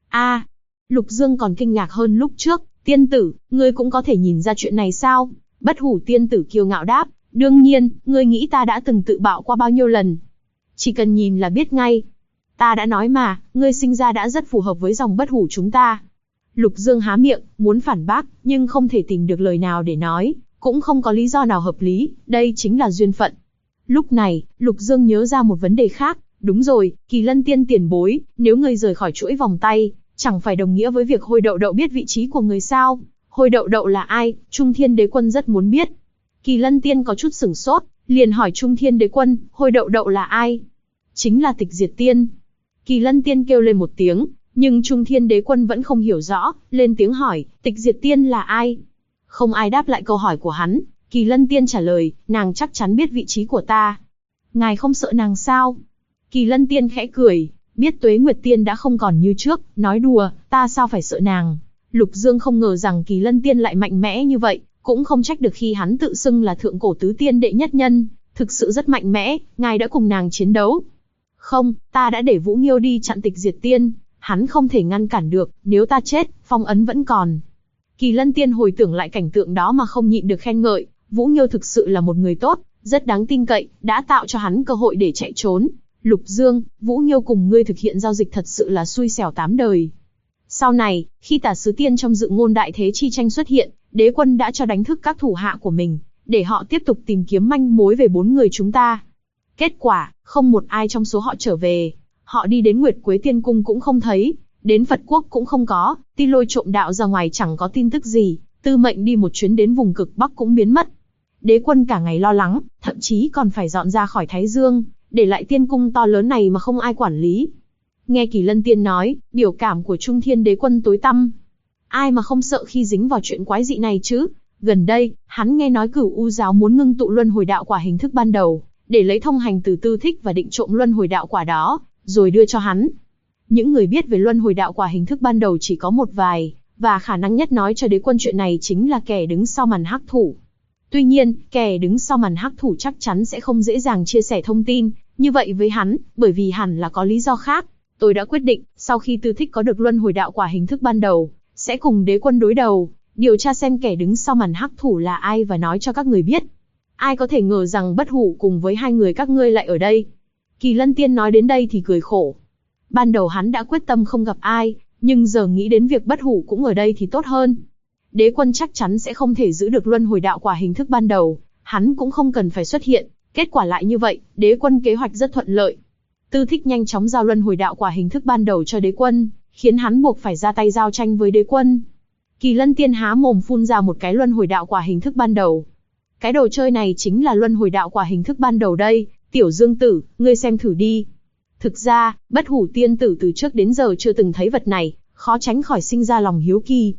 Lục Dương còn kinh ngạc hơn lúc trước, tiên tử, ngươi cũng có thể nhìn ra chuyện này sao? Bất Hủ Tiên tử kiêu ngạo đáp, đương nhiên, ngươi nghĩ ta đã từng tự bạo qua bao nhiêu lần? Chỉ cần nhìn là biết ngay. Ta đã nói mà, ngươi sinh ra đã rất phù hợp với dòng Bất Hủ chúng ta. Lục Dương há miệng, muốn phản bác, nhưng không thể tìm được lời nào để nói, cũng không có lý do nào hợp lý, đây chính là duyên phận. Lúc này, Lục Dương nhớ ra một vấn đề khác, đúng rồi, Kỳ Lân Tiên tiền bối, nếu ngươi rời khỏi chuỗi vòng tay, chẳng phải đồng nghĩa với việc Hôi Đậu Đậu biết vị trí của người sao? Hôi Đậu Đậu là ai? Trung Thiên Đế Quân rất muốn biết. Kỳ Lân Tiên có chút sửng sốt, liền hỏi Trung Thiên Đế Quân, Hôi Đậu Đậu là ai? Chính là Tịch Diệt Tiên. Kỳ Lân Tiên kêu lên một tiếng, nhưng Trung Thiên Đế Quân vẫn không hiểu rõ, lên tiếng hỏi, Tịch Diệt Tiên là ai? Không ai đáp lại câu hỏi của hắn, Kỳ Lân Tiên trả lời, nàng chắc chắn biết vị trí của ta. Ngài không sợ nàng sao? Kỳ Lân Tiên khẽ cười, biết Tuế Nguyệt Tiên đã không còn như trước, nói đùa, ta sao phải sợ nàng? Lục Dương không ngờ rằng Kỳ Lân Tiên lại mạnh mẽ như vậy, cũng không trách được khi hắn tự xưng là thượng cổ tứ tiên đệ nhất nhân, thực sự rất mạnh mẽ, ngài đã cùng nàng chiến đấu. Không, ta đã để Vũ Nghiêu đi chặn Tịch Diệt Tiên, hắn không thể ngăn cản được, nếu ta chết, phong ấn vẫn còn. Kỳ Lân Tiên hồi tưởng lại cảnh tượng đó mà không nhịn được khen ngợi, Vũ Nghiêu thực sự là một người tốt, rất đáng tin cậy, đã tạo cho hắn cơ hội để chạy trốn. Lục Dương, Vũ Nghiêu cùng ngươi thực hiện giao dịch thật sự là xui xẻo 8 đời. Sau này, khi Tả Sứ Tiên trong Dự Ngôn Đại Thế chi tranh xuất hiện, Đế Quân đã cho đánh thức các thủ hạ của mình, để họ tiếp tục tìm kiếm manh mối về 4 người chúng ta. Kết quả, không một ai trong số họ trở về. Họ đi đến Nguyệt Quế Tiên Cung cũng không thấy, đến Phật Quốc cũng không có, Ti Lôi trộm đạo ra ngoài chẳng có tin tức gì, Tư Mệnh đi một chuyến đến vùng cực Bắc cũng biến mất. Đế Quân cả ngày lo lắng, thậm chí còn phải dọn ra khỏi Thái Dương, để lại tiên cung to lớn này mà không ai quản lý. Nghe Kỳ Lân Tiên nói, biểu cảm của Trung Thiên Đế Quân tối tăm. Ai mà không sợ khi dính vào chuyện quái dị này chứ? Gần đây, hắn nghe nói Cửu U giáo muốn ngưng tụ luân hồi đạo quả hình thức ban đầu, để lấy thông hành từ Tư Thích và định trộm luân hồi đạo quả đó, rồi đưa cho hắn. Những người biết về luân hồi đạo quả hình thức ban đầu chỉ có một vài, và khả năng nhất nói cho Đế Quân chuyện này chính là kẻ đứng sau màn hắc thủ. Tuy nhiên, kẻ đứng sau màn hắc thủ chắc chắn sẽ không dễ dàng chia sẻ thông tin như vậy với hắn, bởi vì hẳn là có lý do khác. Tôi đã quyết định, sau khi Tư Thích có được luân hồi đạo quả hình thức ban đầu, sẽ cùng Đế Quân đối đầu, điều tra xem kẻ đứng sau màn hắc thủ là ai và nói cho các người biết. Ai có thể ngờ rằng Bất Hủ cùng với hai người các ngươi lại ở đây. Kỳ Lân Tiên nói đến đây thì cười khổ. Ban đầu hắn đã quyết tâm không gặp ai, nhưng giờ nghĩ đến việc Bất Hủ cũng ở đây thì tốt hơn. Đế Quân chắc chắn sẽ không thể giữ được luân hồi đạo quả hình thức ban đầu, hắn cũng không cần phải xuất hiện. Kết quả lại như vậy, Đế Quân kế hoạch rất thuận lợi. Tư Thích nhanh chóng giao luân hồi đạo quả hình thức ban đầu cho Đế Quân, khiến hắn buộc phải ra tay giao tranh với Đế Quân. Kỳ Lân Tiên há mồm phun ra một cái luân hồi đạo quả hình thức ban đầu. Cái đồ chơi này chính là luân hồi đạo quả hình thức ban đầu đây, Tiểu Dương tử, ngươi xem thử đi. Thực ra, Bất Hủ tiên tử từ trước đến giờ chưa từng thấy vật này, khó tránh khỏi sinh ra lòng hiếu kỳ.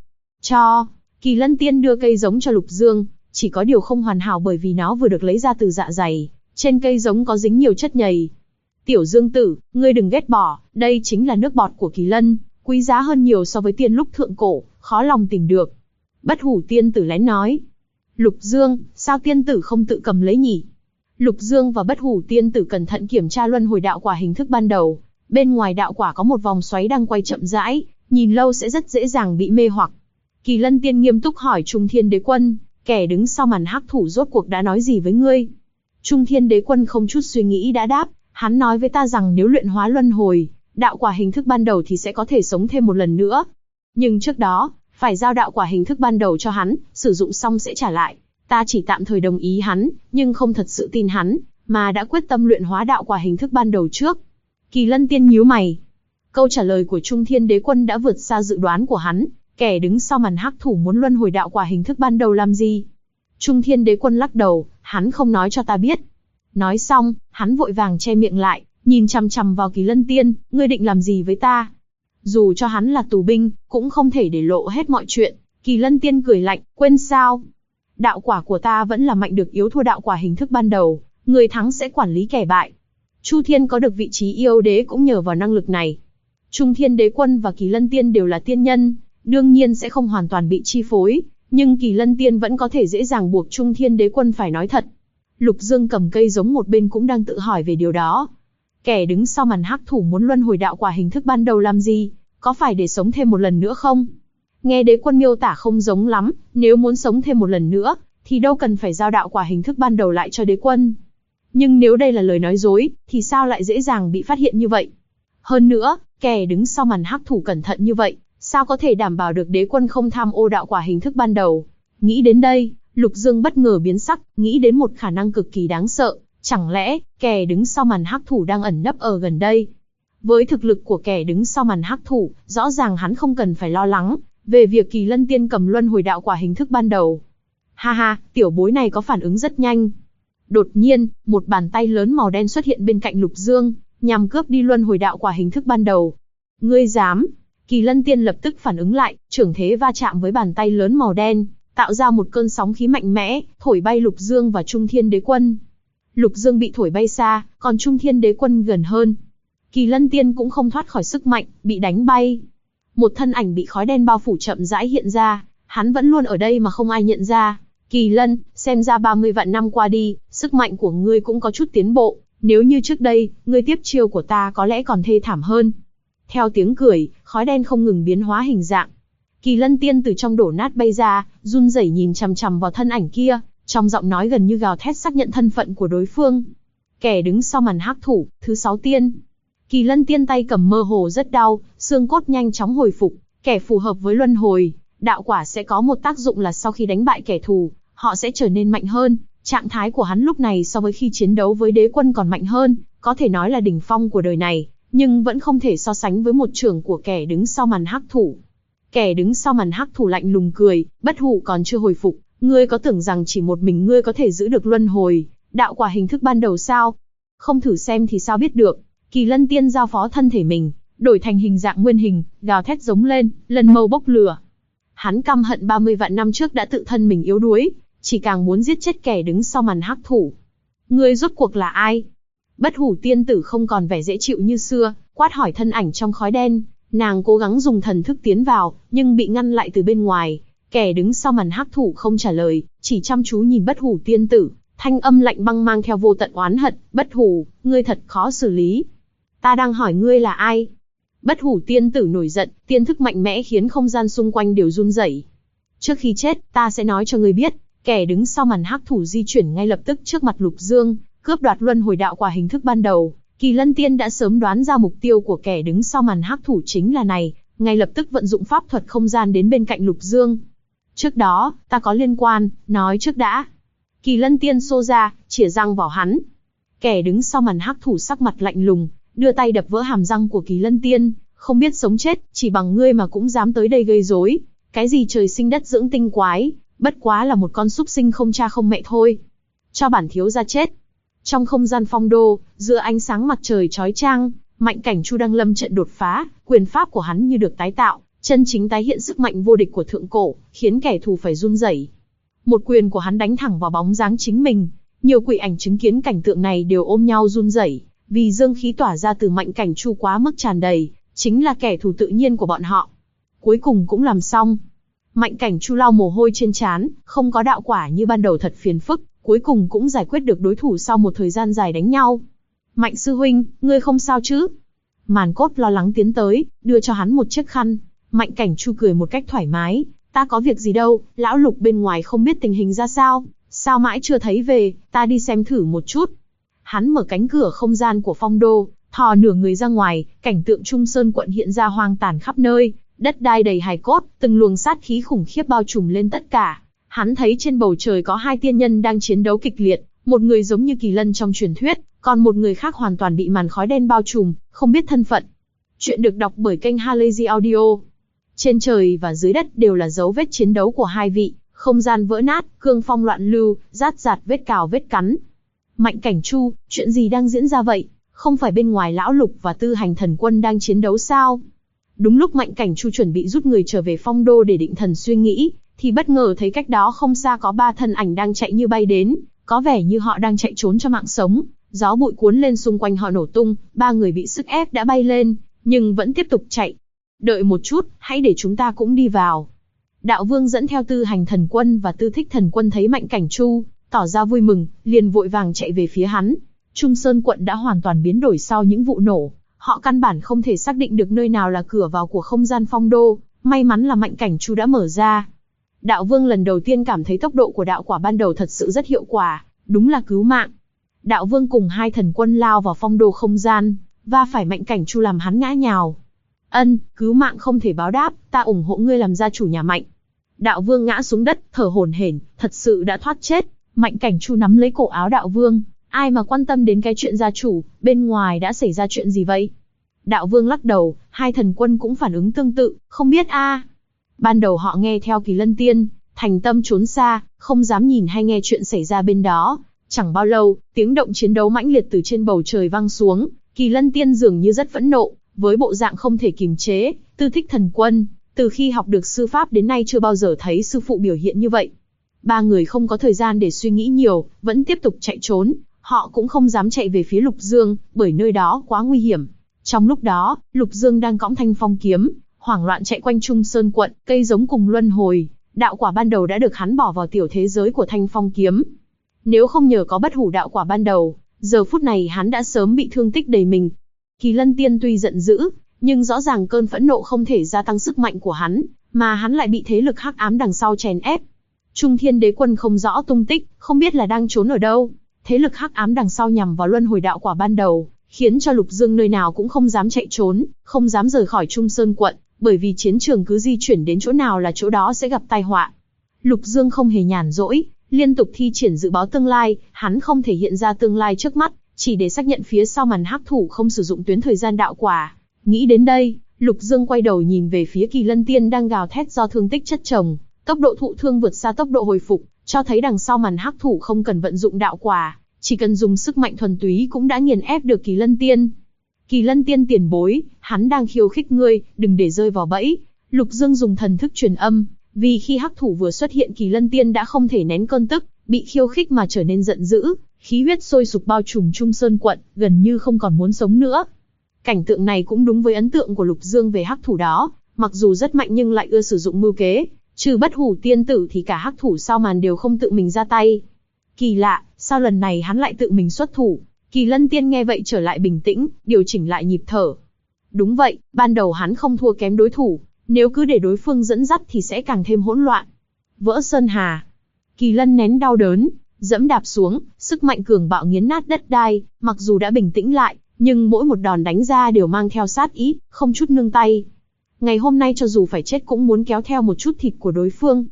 Kỳ Lân Tiên đưa cây giống cho Lục Dương, chỉ có điều không hoàn hảo bởi vì nó vừa được lấy ra từ dạ dày, trên cây giống có dính nhiều chất nhầy. Tiểu Dương tử, ngươi đừng ghét bỏ, đây chính là nước bọt của Kỳ Lân, quý giá hơn nhiều so với tiền lúc thượng cổ, khó lòng tìm được. Bất Hủ tiên tử lén nói. Lục Dương, sao tiên tử không tự cầm lấy nhỉ? Lục Dương và Bất Hủ tiên tử cẩn thận kiểm tra luân hồi đạo quả hình thức ban đầu. Bên ngoài đạo quả có một vòng xoáy đang quay chậm rãi, nhìn lâu sẽ rất dễ dàng bị mê hoặc. Kỳ Lân Tiên nghiêm túc hỏi Trung Thiên Đế Quân, kẻ đứng sau màn hắc thủ rốt cuộc đã nói gì với ngươi? Trung Thiên Đế Quân không chút suy nghĩ đã đáp, hắn nói với ta rằng nếu luyện hóa luân hồi, đạo quả hình thức ban đầu thì sẽ có thể sống thêm một lần nữa. Nhưng trước đó, phải giao đạo quả hình thức ban đầu cho hắn, sử dụng xong sẽ trả lại. Ta chỉ tạm thời đồng ý hắn, nhưng không thật sự tin hắn, mà đã quyết tâm luyện hóa đạo quả hình thức ban đầu trước. Kỳ Lân Tiên nhíu mày. Câu trả lời của Trung Thiên Đế Quân đã vượt xa dự đoán của hắn, kẻ đứng sau màn hắc thủ muốn luân hồi đạo quả hình thức ban đầu làm gì? Trung Thiên Đế Quân lắc đầu, hắn không nói cho ta biết. Nói xong, hắn vội vàng che miệng lại, nhìn chằm chằm vào Kỳ Lân Tiên, ngươi định làm gì với ta? Dù cho hắn là tù binh, cũng không thể để lộ hết mọi chuyện. Kỳ Lân Tiên cười lạnh, quên sao? Đạo quả của ta vẫn là mạnh được yếu thua đạo quả hình thức ban đầu, người thắng sẽ quản lý kẻ bại. Chu Thiên có được vị trí yêu đế cũng nhờ vào năng lực này. Trung Thiên Đế Quân và Kỳ Lân Tiên đều là tiên nhân, đương nhiên sẽ không hoàn toàn bị chi phối, nhưng Kỳ Lân Tiên vẫn có thể dễ dàng buộc Trung Thiên Đế Quân phải nói thật. Lục Dương cầm cây giống một bên cũng đang tự hỏi về điều đó. Kẻ đứng sau màn hắc thủ muốn luân hồi đạo quả hình thức ban đầu làm gì? Có phải để sống thêm một lần nữa không? Nghe Đế Quân miêu tả không giống lắm, nếu muốn sống thêm một lần nữa, thì đâu cần phải giao đạo quả hình thức ban đầu lại cho Đế Quân. Nhưng nếu đây là lời nói dối, thì sao lại dễ dàng bị phát hiện như vậy? Hơn nữa, kẻ đứng sau màn hắc thủ cẩn thận như vậy, sao có thể đảm bảo được Đế Quân không tham ô đạo quả hình thức ban đầu? Nghĩ đến đây, Lục Dương bất ngờ biến sắc, nghĩ đến một khả năng cực kỳ đáng sợ, chẳng lẽ kẻ đứng sau màn hắc thủ đang ẩn nấp ở gần đây? Với thực lực của kẻ đứng sau màn hắc thủ, rõ ràng hắn không cần phải lo lắng về việc Kỳ Lân Tiên cầm luân hồi đạo quả hình thức ban đầu. Ha ha, tiểu bối này có phản ứng rất nhanh. Đột nhiên, một bàn tay lớn màu đen xuất hiện bên cạnh Lục Dương, nhằm cướp đi luân hồi đạo quả hình thức ban đầu. Ngươi dám? Kỳ Lân Tiên lập tức phản ứng lại, trưởng thế va chạm với bàn tay lớn màu đen, tạo ra một cơn sóng khí mạnh mẽ, thổi bay Lục Dương và Trung Thiên Đế Quân. Lục Dương bị thổi bay xa, còn Trung Thiên Đế Quân gần hơn. Kỳ Lân Tiên cũng không thoát khỏi sức mạnh, bị đánh bay. Một thân ảnh bị khói đen bao phủ chậm rãi hiện ra, hắn vẫn luôn ở đây mà không ai nhận ra. Kỳ Lân, xem ra 30 vạn năm qua đi, sức mạnh của ngươi cũng có chút tiến bộ, nếu như trước đây, ngươi tiếp chiêu của ta có lẽ còn thê thảm hơn. Theo tiếng cười, khói đen không ngừng biến hóa hình dạng. Kỳ Lân Tiên từ trong đổ nát bay ra, run rẩy nhìn chằm chằm vào thân ảnh kia, trong giọng nói gần như gào thét xác nhận thân phận của đối phương. Kẻ đứng sau màn hắc thủ, thứ 6 tiên. Kỳ Lân Tiên tay cầm mơ hồ rất đau, xương cốt nhanh chóng hồi phục, kẻ phù hợp với luân hồi, đạo quả sẽ có một tác dụng là sau khi đánh bại kẻ thù, họ sẽ trở nên mạnh hơn. Trạng thái của hắn lúc này so với khi chiến đấu với Đế Quân còn mạnh hơn, có thể nói là đỉnh phong của đời này, nhưng vẫn không thể so sánh với một trưởng của kẻ đứng sau màn hắc thủ. Kẻ đứng sau màn hắc thủ lạnh lùng cười, Bất Hủ còn chưa hồi phục, ngươi có tưởng rằng chỉ một mình ngươi có thể giữ được luân hồi, đạo quả hình thức ban đầu sao? Không thử xem thì sao biết được. Kỳ Lân Tiên giao phó thân thể mình, đổi thành hình dạng nguyên hình, gào thét giống lên, lần mâu bốc lửa. Hắn căm hận 30 vạn năm trước đã tự thân mình yếu đuối, chỉ càng muốn giết chết kẻ đứng sau màn hắc thủ. Ngươi rốt cuộc là ai? Bất Hủ tiên tử không còn vẻ dễ chịu như xưa, quát hỏi thân ảnh trong khói đen. Nàng cố gắng dùng thần thức tiến vào, nhưng bị ngăn lại từ bên ngoài. Kẻ đứng sau màn hắc thủ không trả lời, chỉ chăm chú nhìn Bất Hủ tiên tử, thanh âm lạnh băng mang theo vô tận oán hận. Bất Hủ, ngươi thật khó xử lý. Ta đang hỏi ngươi là ai? Bất Hủ tiên tử nổi giận, tiên thức mạnh mẽ khiến không gian xung quanh đều run rẩy. Trước khi chết, ta sẽ nói cho ngươi biết. Kẻ đứng sau màn hắc thủ di chuyển ngay lập tức trước mặt Lục Dương, cướp đoạt luân hồi đạo quả hình thức ban đầu. Kỳ Lân Tiên đã sớm đoán ra mục tiêu của kẻ đứng sau màn hắc thủ chính là này, ngay lập tức vận dụng pháp thuật không gian đến bên cạnh Lục Dương. Trước đó, ta có liên quan, nói trước đã. Kỳ Lân Tiên xô ra, chĩa răng vào hắn. Kẻ đứng sau màn hắc thủ sắc mặt lạnh lùng, đưa tay đập vỡ hàm răng của Kỳ Lân Tiên, không biết sống chết, chỉ bằng ngươi mà cũng dám tới đây gây rối. Cái gì trời sinh đất dưỡng tinh quái, bất quá là một con súc sinh không cha không mẹ thôi. Cho bản thiếu gia chết. Trong không gian phong đô, giữa ánh sáng mặt trời chói chang, Mạnh Cảnh Chu đang lâm trận đột phá, quyền pháp của hắn như được tái tạo, chân chính tái hiện sức mạnh vô địch của thượng cổ, khiến kẻ thù phải run rẩy. Một quyền của hắn đánh thẳng vào bóng dáng chính mình, nhiều quỷ ảnh chứng kiến cảnh tượng này đều ôm nhau run rẩy, vì dương khí tỏa ra từ Mạnh Cảnh Chu quá mức tràn đầy, chính là kẻ thù tự nhiên của bọn họ. Cuối cùng cũng làm xong. Mạnh Cảnh Chu lau mồ hôi trên trán, không có đạo quả như ban đầu thật phiền phức, cuối cùng cũng giải quyết được đối thủ sau một thời gian dài đánh nhau. Mạnh sư huynh, ngươi không sao chứ? Màn Cốt lo lắng tiến tới, đưa cho hắn một chiếc khăn. Mạnh Cảnh Chu cười một cách thoải mái, ta có việc gì đâu, lão Lục bên ngoài không biết tình hình ra sao, sao mãi chưa thấy về, ta đi xem thử một chút. Hắn mở cánh cửa không gian của phong đô, thò nửa người ra ngoài, cảnh tượng Trung Sơn quận hiện ra hoang tàn khắp nơi, đất đai đầy hài cốt, từng luồng sát khí khủng khiếp bao trùm lên tất cả. Hắn thấy trên bầu trời có hai tiên nhân đang chiến đấu kịch liệt, một người giống như Kỳ Lân trong truyền thuyết, còn một người khác hoàn toàn bị màn khói đen bao trùm, không biết thân phận. Chuyện được đọc bởi kênh Halazy Audio. Trên trời và dưới đất đều là dấu vết chiến đấu của hai vị, không gian vỡ nát, cương phong loạn lưu, rát rạt vết cào vết cắn. Mạnh Cảnh Chu, chuyện gì đang diễn ra vậy? Không phải bên ngoài lão Lục và Tư Hành Thần Quân đang chiến đấu sao? Đúng lúc Mạnh Cảnh Chu chuẩn bị rút người trở về phong đô để định thần suy nghĩ, thì bất ngờ thấy cách đó không xa có ba thân ảnh đang chạy như bay đến, có vẻ như họ đang chạy trốn cho mạng sống. Gió bụi cuốn lên xung quanh họ nổ tung, ba người bị sức ép đã bay lên, nhưng vẫn tiếp tục chạy. Đợi một chút, hãy để chúng ta cũng đi vào. Đạo Vương dẫn theo Tư Hành Thần Quân và Tư Thích Thần Quân thấy Mạnh Cảnh Chu, tỏ ra vui mừng, liền vội vàng chạy về phía hắn. Trung Sơn quận đã hoàn toàn biến đổi sau những vụ nổ, họ căn bản không thể xác định được nơi nào là cửa vào của không gian phong đô, may mắn là Mạnh Cảnh Chu đã mở ra. Đạo Vương lần đầu tiên cảm thấy tốc độ của đạo quả ban đầu thật sự rất hiệu quả, đúng là cứu mạng. Đạo Vương cùng hai thần quân lao vào phong đô không gian, và phải Mạnh Cảnh Chu làm hắn ngã nhào. Ân, cứu mạng không thể báo đáp, ta ủng hộ ngươi làm gia chủ nhà Mạnh. Đạo Vương ngã xuống đất, thở hổn hển, thật sự đã thoát chết. Mạnh Cảnh Chu nắm lấy cổ áo Đạo Vương, ai mà quan tâm đến cái chuyện gia chủ, bên ngoài đã xảy ra chuyện gì vậy? Đạo Vương lắc đầu, hai thần quân cũng phản ứng tương tự, không biết a. Ban đầu họ nghe theo Kỳ Lân Tiên, thành tâm trốn xa, không dám nhìn hay nghe chuyện xảy ra bên đó. Chẳng bao lâu, tiếng động chiến đấu mãnh liệt từ trên bầu trời vang xuống, Kỳ Lân Tiên dường như rất phẫn nộ, với bộ dạng không thể kìm chế. Tư Thích Thần Quân, từ khi học được sư pháp đến nay chưa bao giờ thấy sư phụ biểu hiện như vậy. Ba người không có thời gian để suy nghĩ nhiều, vẫn tiếp tục chạy trốn. Họ cũng không dám chạy về phía Lục Dương, bởi nơi đó quá nguy hiểm. Trong lúc đó, Lục Dương đang cõng Thanh Phong kiếm, hoảng loạn chạy quanh Trung Sơn quận, cây giống cùng luân hồi. Đạo quả ban đầu đã được hắn bỏ vào tiểu thế giới của Thanh Phong kiếm. Nếu không nhờ có bất hủ đạo quả ban đầu, giờ phút này hắn đã sớm bị thương tích đầy mình. Kỳ Lân Tiên tuy giận dữ, nhưng rõ ràng cơn phẫn nộ không thể gia tăng sức mạnh của hắn, mà hắn lại bị thế lực hắc ám đằng sau chèn ép. Trung Thiên Đế Quân không rõ tung tích, không biết là đang trốn ở đâu. Thế lực hắc ám đằng sau nhằm vào luân hồi đạo quả ban đầu, khiến cho Lục Dương nơi nào cũng không dám chạy trốn, không dám rời khỏi Trung Sơn quận, bởi vì chiến trường cứ di chuyển đến chỗ nào là chỗ đó sẽ gặp tai họa. Lục Dương không hề nhàn rỗi, liên tục thi triển dự báo tương lai, hắn không thể hiện ra tương lai trước mắt, chỉ để xác nhận phía sau màn hắc thủ không sử dụng tuyến thời gian đạo quả. Nghĩ đến đây, Lục Dương quay đầu nhìn về phía Kỳ Lân Tiên đang gào thét do thương tích chất chồng, tốc độ thụ thương vượt xa tốc độ hồi phục, cho thấy đằng sau màn hắc thủ không cần vận dụng đạo quả, chỉ cần dùng sức mạnh thuần túy cũng đã nghiền ép được Kỳ Lân Tiên. Kỳ Lân Tiên tiền bối, hắn đang khiêu khích ngươi, đừng để rơi vào bẫy. Lục Dương dùng thần thức truyền âm, vì khi hắc thủ vừa xuất hiện Kỳ Lân Tiên đã không thể nén cơn tức, bị khiêu khích mà trở nên giận dữ, khí huyết sôi sục bao trùm Trung Sơn quận, gần như không còn muốn sống nữa. Cảnh tượng này cũng đúng với ấn tượng của Lục Dương về hắc thủ đó, mặc dù rất mạnh nhưng lại ưa sử dụng mưu kế, trừ bất hủ tiên tử thì cả hắc thủ sau màn đều không tự mình ra tay. Kỳ lạ, sao lần này hắn lại tự mình xuất thủ? Kỳ Lân Tiên nghe vậy trở lại bình tĩnh, điều chỉnh lại nhịp thở. Đúng vậy, ban đầu hắn không thua kém đối thủ, nếu cứ để đối phương dẫn dắt thì sẽ càng thêm hỗn loạn. Vỡ sơn hà. Kỳ Lân nén đau đớn, dẫm đạp xuống, sức mạnh cường bạo nghiến nát đất đai, mặc dù đã bình tĩnh lại, nhưng mỗi một đòn đánh ra đều mang theo sát ý, không chút nương tay. Ngày hôm nay cho dù phải chết cũng muốn kéo theo một chút thịt của đối phương.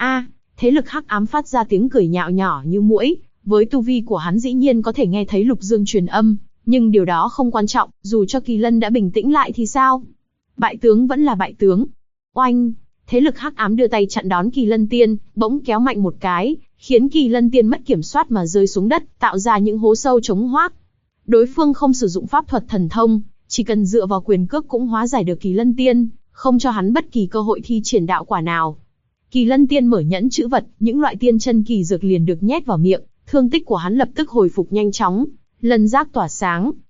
Thế lực hắc ám phát ra tiếng cười nhạo nhỏ như muỗi, với tu vi của hắn dĩ nhiên có thể nghe thấy Lục Dương truyền âm, nhưng điều đó không quan trọng, dù cho Kỳ Lân đã bình tĩnh lại thì sao? Bại tướng vẫn là bại tướng. Oanh! Thế lực hắc ám đưa tay chặn đón Kỳ Lân Tiên, bỗng kéo mạnh một cái, khiến Kỳ Lân Tiên mất kiểm soát mà rơi xuống đất, tạo ra những hố sâu trống hoác. Đối phương không sử dụng pháp thuật thần thông, chỉ cần dựa vào quyền cước cũng hóa giải được Kỳ Lân Tiên, không cho hắn bất kỳ cơ hội thi triển đạo quả nào. Kỳ Lân Tiên mở nhẫn chữ vật, những loại tiên chân kỳ dược liền được nhét vào miệng, thương tích của hắn lập tức hồi phục nhanh chóng, lân giác tỏa sáng,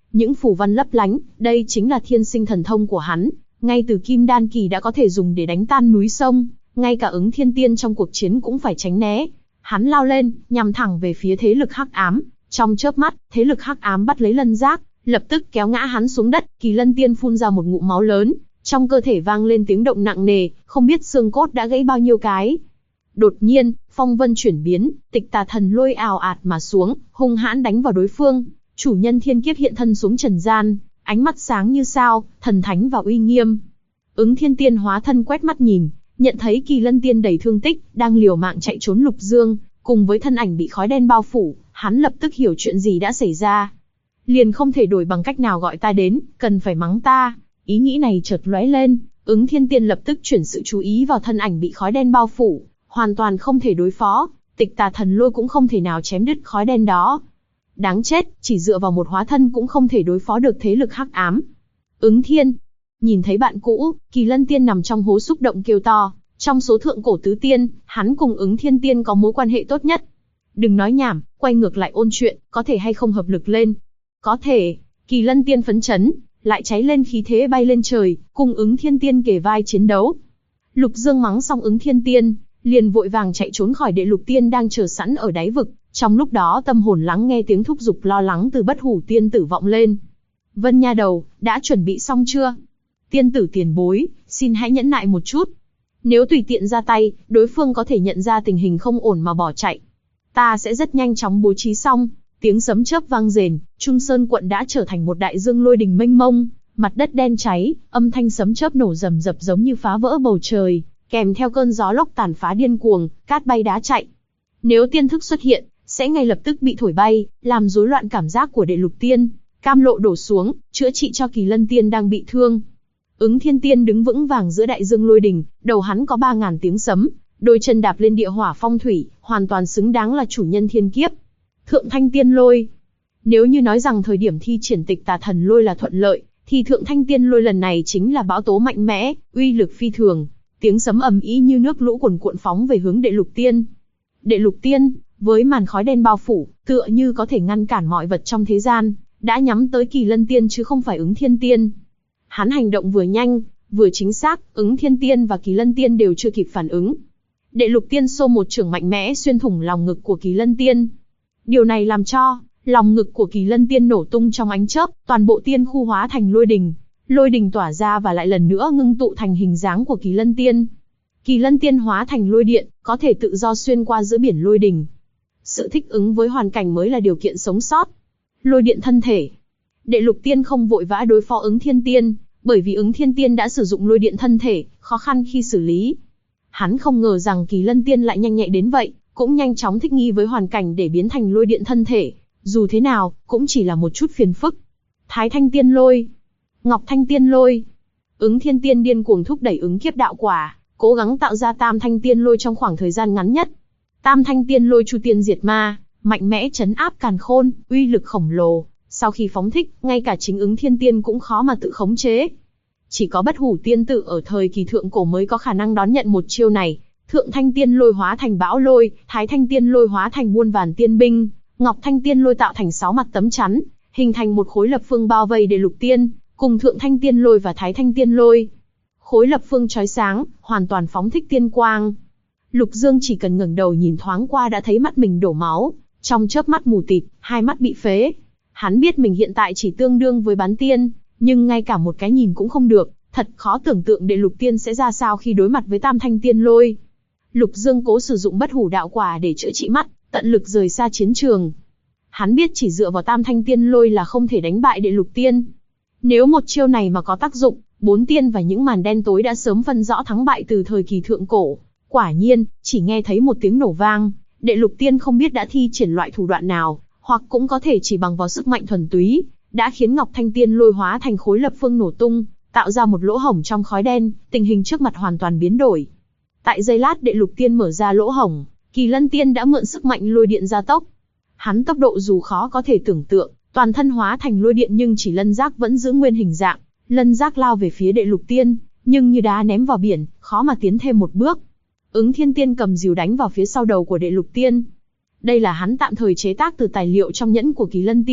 những phù văn lấp lánh, đây chính là thiên sinh thần thông của hắn, ngay từ kim đan kỳ đã có thể dùng để đánh tan núi sông, ngay cả Ứng Thiên Tiên trong cuộc chiến cũng phải tránh né. Hắn lao lên, nhằm thẳng về phía thế lực hắc ám, trong chớp mắt, thế lực hắc ám bắt lấy Lân Giác, lập tức kéo ngã hắn xuống đất. Kỳ Lân Tiên phun ra một ngụm máu lớn, trong cơ thể vang lên tiếng động nặng nề, không biết xương cốt đã gãy bao nhiêu cái. Đột nhiên, phong vân chuyển biến, Tịch Tà Thần Lôi ào ạt mà xuống, hung hãn đánh vào đối phương. Chủ nhân thiên kiếp hiện thân xuống trần gian, ánh mắt sáng như sao, thần thánh và uy nghiêm. Ứng Thiên Tiên hóa thân quét mắt nhìn, nhận thấy Kỳ Lân Tiên đầy thương tích, đang liều mạng chạy trốn Lục Dương, cùng với thân ảnh bị khói đen bao phủ, hắn lập tức hiểu chuyện gì đã xảy ra. Liền không thể đổi bằng cách nào gọi ta đến, cần phải mắng ta. Ý nghĩ này chợt lóe lên, Ứng Thiên Tiên lập tức chuyển sự chú ý vào thân ảnh bị khói đen bao phủ, hoàn toàn không thể đối phó, Tịch Tà Thần Lôi cũng không thể nào chém đứt khói đen đó. Đáng chết, chỉ dựa vào một hóa thân cũng không thể đối phó được thế lực hắc ám. Ứng Thiên, nhìn thấy bạn cũ, Kỳ Lân Tiên nằm trong hố xúc động kêu to, trong số thượng cổ tứ tiên, hắn cùng Ứng Thiên Tiên có mối quan hệ tốt nhất. Đừng nói nhảm, quay ngược lại ôn chuyện, có thể hay không hợp lực lên? Có thể. Kỳ Lân Tiên phấn chấn, lại cháy lên khí thế bay lên trời, cùng Ứng Thiên Tiên kề vai chiến đấu. Lục Dương mắng xong Ứng Thiên Tiên, liền vội vàng chạy trốn khỏi Đệ Lục Tiên đang chờ sẵn ở đáy vực. Trong lúc đó tâm hồn lắng nghe tiếng thúc giục lo lắng từ Bất Hủ Tiên tử vọng lên. Vân nha đầu, đã chuẩn bị xong chưa? Tiên tử tiền bối, xin hãy nhẫn nại một chút. Nếu tùy tiện ra tay, đối phương có thể nhận ra tình hình không ổn mà bỏ chạy. Ta sẽ rất nhanh chóng bố trí xong. Tiếng sấm chớp vang rền, Trung Sơn quận đã trở thành một đại dương lôi đình mênh mông, mặt đất đen cháy, âm thanh sấm chớp nổ rầm rập giống như phá vỡ bầu trời, kèm theo cơn gió lốc tàn phá điên cuồng, cát bay đá chạy. Nếu tiên thức xuất hiện, sẽ ngay lập tức bị thổi bay, làm rối loạn cảm giác của Đệ Lục Tiên. Cam lộ đổ xuống, chữa trị cho Kỳ Lân Tiên đang bị thương. Ứng Thiên Tiên đứng vững vàng giữa đại dương lôi đình, đầu hắn có 3.000 tiếng sấm, đôi chân đạp lên địa hỏa phong thủy, hoàn toàn xứng đáng là chủ nhân thiên kiếp. Thượng Thanh Tiên Lôi. Nếu như nói rằng thời điểm thi triển Tịch Tà Thần Lôi là thuận lợi, thì Thượng Thanh Tiên Lôi lần này chính là bão tố mạnh mẽ, uy lực phi thường. Tiếng sấm ầm ĩ như nước lũ cuồn cuộn phóng về hướng Đệ Lục Tiên. Đệ Lục Tiên, với màn khói đen bao phủ, tựa như có thể ngăn cản mọi vật trong thế gian, đã nhắm tới Kỳ Lân Tiên chứ không phải Ứng Thiên Tiên. Hắn hành động vừa nhanh, vừa chính xác, Ứng Thiên Tiên và Kỳ Lân Tiên đều chưa kịp phản ứng. Đệ Lục Tiên xô một chưởng mạnh mẽ xuyên thủng lòng ngực của Kỳ Lân Tiên. Điều này làm cho lòng ngực của Kỳ Lân Tiên nổ tung trong ánh chớp, toàn bộ tiên khu hóa thành lôi đình tỏa ra và lại lần nữa ngưng tụ thành hình dáng của Kỳ Lân Tiên. Kỳ Lân Tiên hóa thành lôi điện, có thể tự do xuyên qua giữa biển lôi đình. Sự thích ứng với hoàn cảnh mới là điều kiện sống sót. Lôi điện thân thể. Đệ Lục Tiên không vội vã đối phó Ứng Thiên Tiên, bởi vì Ứng Thiên Tiên đã sử dụng lôi điện thân thể, khó khăn khi xử lý. Hắn không ngờ rằng Kỳ Lân Tiên lại nhanh nhạy đến vậy, cũng nhanh chóng thích nghi với hoàn cảnh để biến thành lôi điện thân thể. Dù thế nào, cũng chỉ là một chút phiền phức. Thái Thanh Tiên Lôi. Ngọc Thanh Tiên Lôi. Ứng Thiên Tiên điên cuồng thúc đẩy ứng kiếp đạo quả, cố gắng tạo ra Tam Thanh Tiên Lôi trong khoảng thời gian ngắn nhất. Tam Thanh Tiên Lôi chu tiên diệt ma, mạnh mẽ trấn áp càn khôn, uy lực khổng lồ. Sau khi phóng thích, ngay cả chính Ứng Thiên Tiên cũng khó mà tự khống chế. Chỉ có Bất Hủ Tiên tử ở thời kỳ thượng cổ mới có khả năng đón nhận một chiêu này. Thượng Thanh Tiên Lôi hóa thành bão lôi, Thái Thanh Tiên Lôi hóa thành muôn vàn tiên binh, Ngọc Thanh Tiên Lôi tạo thành 6 mặt tấm chắn, hình thành một khối lập phương bao vây Đệ Lục Tiên, cùng Thượng Thanh Tiên Lôi và Thái Thanh Tiên Lôi. Khối lập phương chói sáng, hoàn toàn phóng thích tiên quang. Lục Dương chỉ cần ngẩng đầu nhìn thoáng qua đã thấy mắt mình đổ máu, trong chớp mắt mù tịt, hai mắt bị phế. Hắn biết mình hiện tại chỉ tương đương với bán tiên, nhưng ngay cả một cái nhìn cũng không được, thật khó tưởng tượng Đệ Lục Tiên sẽ ra sao khi đối mặt với Tam Thanh Tiên Lôi. Lục Dương cố sử dụng Bất Hủ đạo quả để chữa trị mắt, tận lực rời xa chiến trường. Hắn biết chỉ dựa vào Tam Thanh Tiên Lôi là không thể đánh bại Đệ Lục Tiên. Nếu một chiêu này mà có tác dụng, 4 tiên và những màn đen tối đã sớm phân rõ thắng bại từ thời kỳ thượng cổ. Quả nhiên, chỉ nghe thấy một tiếng nổ vang, Đệ Lục Tiên không biết đã thi triển loại thủ đoạn nào, hoặc cũng có thể chỉ bằng vào sức mạnh thuần túy, đã khiến Ngọc Thanh Tiên Lôi hóa thành khối lập phương nổ tung, tạo ra một lỗ hổng trong khói đen, tình hình trước mặt hoàn toàn biến đổi. Tại giây lát Đệ Lục Tiên mở ra lỗ hổng, Kỳ Lân Tiên đã mượn sức mạnh lôi điện gia tốc. Hắn tốc độ dù khó có thể tưởng tượng, toàn thân hóa thành lôi điện nhưng chỉ lân giác vẫn giữ nguyên hình dạng. Lân giác lao về phía Đệ Lục Tiên, nhưng như đá ném vào biển, khó mà tiến thêm một bước. Ứng Thiên Tiên cầm rìu đánh vào phía sau đầu của Đệ Lục Tiên. Đây là hắn tạm thời chế tác từ tài liệu trong nhẫn của Kỳ Lân Tiên,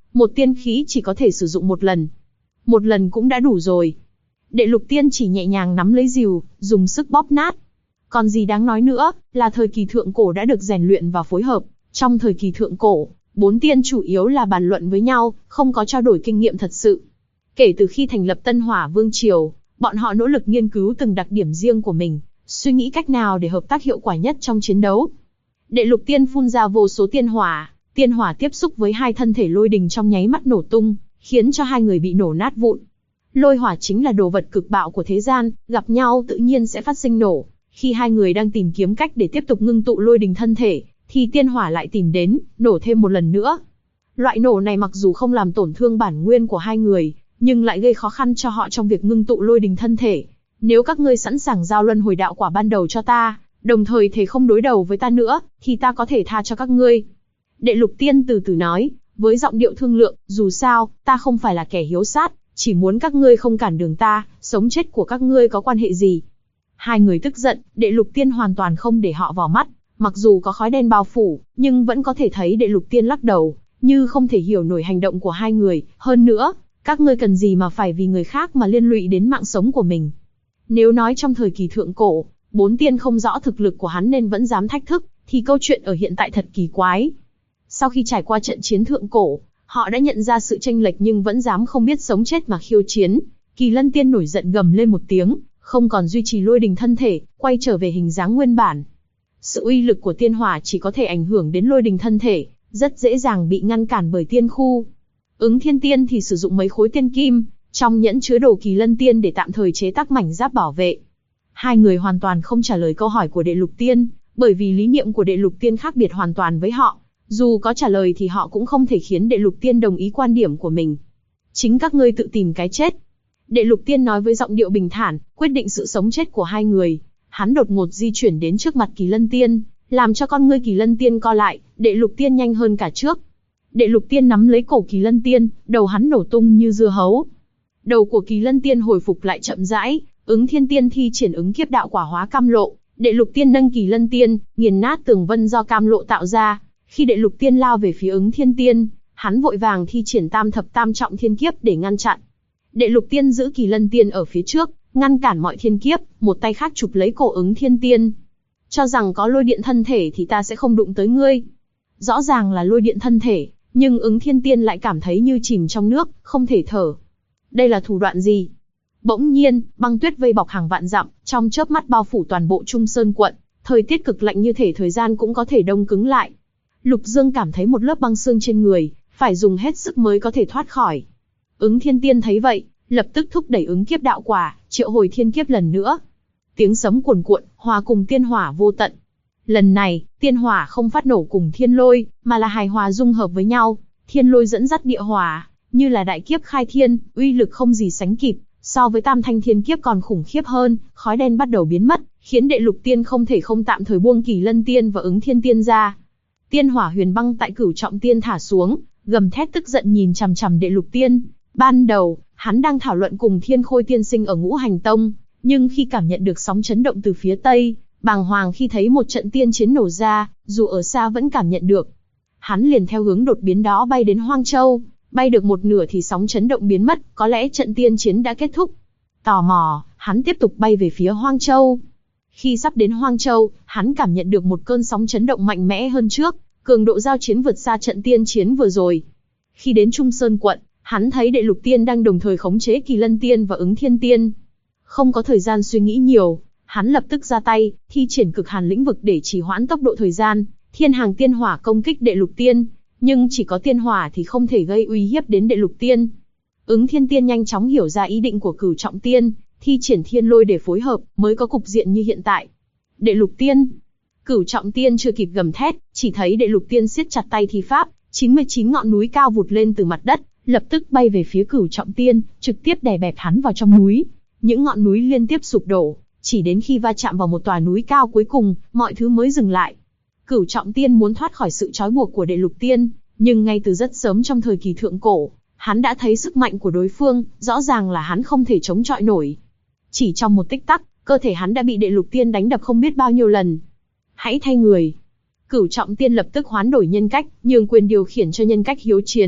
Một tiên khí chỉ có thể sử dụng một lần. Một lần cũng đã đủ rồi. Đệ lục tiên chỉ nhẹ nhàng nắm lấy rìu, dùng sức bóp nát. Còn gì đáng nói nữa, là thời kỳ thượng cổ đã được rèn luyện và phối hợp. Trong thời kỳ thượng cổ, 4 tiên chủ yếu là bàn luận với nhau, không có trao đổi kinh nghiệm thật sự. Kể từ khi thành lập Tân Hỏa Vương Triều, bọn họ nỗ lực nghiên cứu từng đặc điểm riêng của mình, suy nghĩ cách nào để hợp tác hiệu quả nhất trong chiến đấu. Đệ lục tiên phun ra vô số tiên hỏa tiếp xúc với hai thân thể lôi đình trong nháy mắt nổ tung, khiến cho hai người bị nổ nát vụn. Lôi hỏa chính là đồ vật cực bạo của thế gian, gặp nhau tự nhiên sẽ phát sinh nổ. Khi hai người đang tìm kiếm cách để tiếp tục ngưng tụ lôi đình thân thể, thì tiên hỏa lại tìm đến, nổ thêm một lần nữa. Loại nổ này mặc dù không làm tổn thương bản nguyên của hai người, nhưng lại gây khó khăn cho họ trong việc ngưng tụ lôi đình thân thể. Nếu các ngươi sẵn sàng giao luân hồi đạo quả ban đầu cho ta, đồng thời thề không đối đầu với ta nữa, thì ta có thể tha cho các ngươi. Đệ lục tiên từ từ nói, với giọng điệu thương lượng, dù sao, ta không phải là kẻ hiếu sát, chỉ muốn các ngươi không cản đường ta, sống chết của các ngươi có quan hệ gì. Hai người tức giận, đệ lục tiên hoàn toàn không để họ vào mắt, mặc dù có khói đen bao phủ, nhưng vẫn có thể thấy đệ lục tiên lắc đầu, như không thể hiểu nổi hành động của hai người. Hơn nữa, các ngươi cần gì mà phải vì người khác mà liên lụy đến mạng sống của mình. Nếu nói trong thời kỳ thượng cổ, 4 tiên không rõ thực lực của hắn nên vẫn dám thách thức, thì câu chuyện ở hiện tại thật kỳ quái. Sau khi trải qua trận chiến thượng cổ, họ đã nhận ra sự chênh lệch nhưng vẫn dám không biết sống chết mà khiêu chiến. Kỳ Lân Tiên nổi giận gầm lên một tiếng, không còn duy trì lôi đình thân thể, quay trở về hình dáng nguyên bản. Sự uy lực của tiên hỏa chỉ có thể ảnh hưởng đến lôi đình thân thể, rất dễ dàng bị ngăn cản bởi tiên khu. Ứng Thiên Tiên thì sử dụng mấy khối tiên kim trong nhẫn chứa đồ Kỳ Lân Tiên để tạm thời chế tác mảnh giáp bảo vệ. Hai người hoàn toàn không trả lời câu hỏi của đệ lục tiên, bởi vì lý niệm của đệ lục tiên khác biệt hoàn toàn với họ. Dù có trả lời thì họ cũng không thể khiến đệ lục tiên đồng ý quan điểm của mình. Chính các ngươi tự tìm cái chết. Đệ lục tiên nói với giọng điệu bình thản, quyết định sự sống chết của hai người. Hắn đột ngột di chuyển đến trước mặt Kỳ Lân Tiên, làm cho con ngươi Kỳ Lân Tiên co lại. Đệ lục tiên nhanh hơn cả trước. Đệ lục tiên nắm lấy cổ Kỳ Lân Tiên, đầu hắn nổ tung như dưa hấu. Đầu của Kỳ Lân Tiên hồi phục lại chậm rãi. Ứng Thiên Tiên thi triển ứng kiếp đạo quả hóa cam lộ. Đệ lục tiên nâng Kỳ Lân Tiên, nghiền nát tường vân do cam lộ tạo ra. Khi đệ lục tiên lao về phía Ứng Thiên Tiên, hắn vội vàng thi triển tam thập tam trọng thiên kiếp để ngăn chặn. Đệ lục tiên giữ Kỳ Lân Tiên ở phía trước, ngăn cản mọi thiên kiếp, một tay khác chụp lấy cổ Ứng Thiên Tiên. Cho rằng có lôi điện thân thể thì ta sẽ không đụng tới ngươi. Rõ ràng là lôi điện thân thể, nhưng Ứng Thiên Tiên lại cảm thấy như chìm trong nước, không thể thở. Đây là thủ đoạn gì? Bỗng nhiên, băng tuyết vây bọc hàng vạn dặm, trong chớp mắt bao phủ toàn bộ Trung Sơn quận. Thời tiết cực lạnh như thể thời gian cũng có thể đông cứng lại. Lục Dương cảm thấy một lớp băng xương trên người, phải dùng hết sức mới có thể thoát khỏi. Ứng Thiên Tiên thấy vậy, lập tức thúc đẩy ứng kiếp đạo quả, triệu hồi thiên kiếp lần nữa. Tiếng sấm cuồn cuộn, hòa cùng tiên hỏa vô tận. Lần này, tiên hỏa không phát nổ cùng thiên lôi, mà là hài hòa dung hợp với nhau. Thiên lôi dẫn dắt địa hỏa, như là đại kiếp khai thiên, uy lực không gì sánh kịp. So với tam thanh thiên kiếp còn khủng khiếp hơn, khói đen bắt đầu biến mất, khiến đệ lục tiên không thể không tạm thời buông Kỳ Lân Tiên và Ứng Thiên Tiên ra. Tiên hỏa huyền băng tại Cửu Trọng Tiên thả xuống, gầm thét tức giận nhìn chằm chằm đệ lục tiên. Ban đầu, hắn đang thảo luận cùng Thiên Khôi tiên sinh ở Ngũ Hành Tông, nhưng khi cảm nhận được sóng chấn động từ phía tây, bàng hoàng khi thấy một trận tiên chiến nổ ra, dù ở xa vẫn cảm nhận được. Hắn liền theo hướng đột biến đó bay đến Hoang Châu, bay được một nửa thì sóng chấn động biến mất, có lẽ trận tiên chiến đã kết thúc. Tò mò, hắn tiếp tục bay về phía Hoang Châu. Khi sắp đến Hoang Châu, hắn cảm nhận được một cơn sóng chấn động mạnh mẽ hơn trước, cường độ giao chiến vượt xa trận tiên chiến vừa rồi. Khi đến Trung Sơn quận, hắn thấy đệ lục tiên đang đồng thời khống chế Kỳ Lân Tiên và Ứng Thiên Tiên. Không có thời gian suy nghĩ nhiều, hắn lập tức ra tay, thi triển cực hàn lĩnh vực để trì hoãn tốc độ thời gian. Thiên hàng tiên hỏa công kích đệ lục tiên, nhưng chỉ có tiên hỏa thì không thể gây uy hiếp đến đệ lục tiên. Ứng Thiên Tiên nhanh chóng hiểu ra ý định của Cửu Trọng Tiên, thi triển thiên lôi để phối hợp, mới có cục diện như hiện tại. Đệ lục tiên. Cửu Trọng Tiên chưa kịp gầm thét, chỉ thấy đệ lục tiên siết chặt tay thi pháp, 99 ngọn núi cao vụt lên từ mặt đất, lập tức bay về phía Cửu Trọng Tiên, trực tiếp đè bẹp hắn vào trong núi. Những ngọn núi liên tiếp sụp đổ, chỉ đến khi va chạm vào một tòa núi cao cuối cùng, mọi thứ mới dừng lại. Cửu Trọng Tiên muốn thoát khỏi sự trói buộc của đệ lục tiên, nhưng ngay từ rất sớm trong thời kỳ thượng cổ, hắn đã thấy sức mạnh của đối phương, rõ ràng là hắn không thể chống chọi nổi. Chỉ trong một tích tắc, cơ thể hắn đã bị đệ lục tiên đánh đập không biết bao nhiêu lần. Hãy thay người. Cửu Trọng Tiên lập tức hoán đổi nhân cách, nhường quyền điều khiển cho nhân cách hiếu chiến.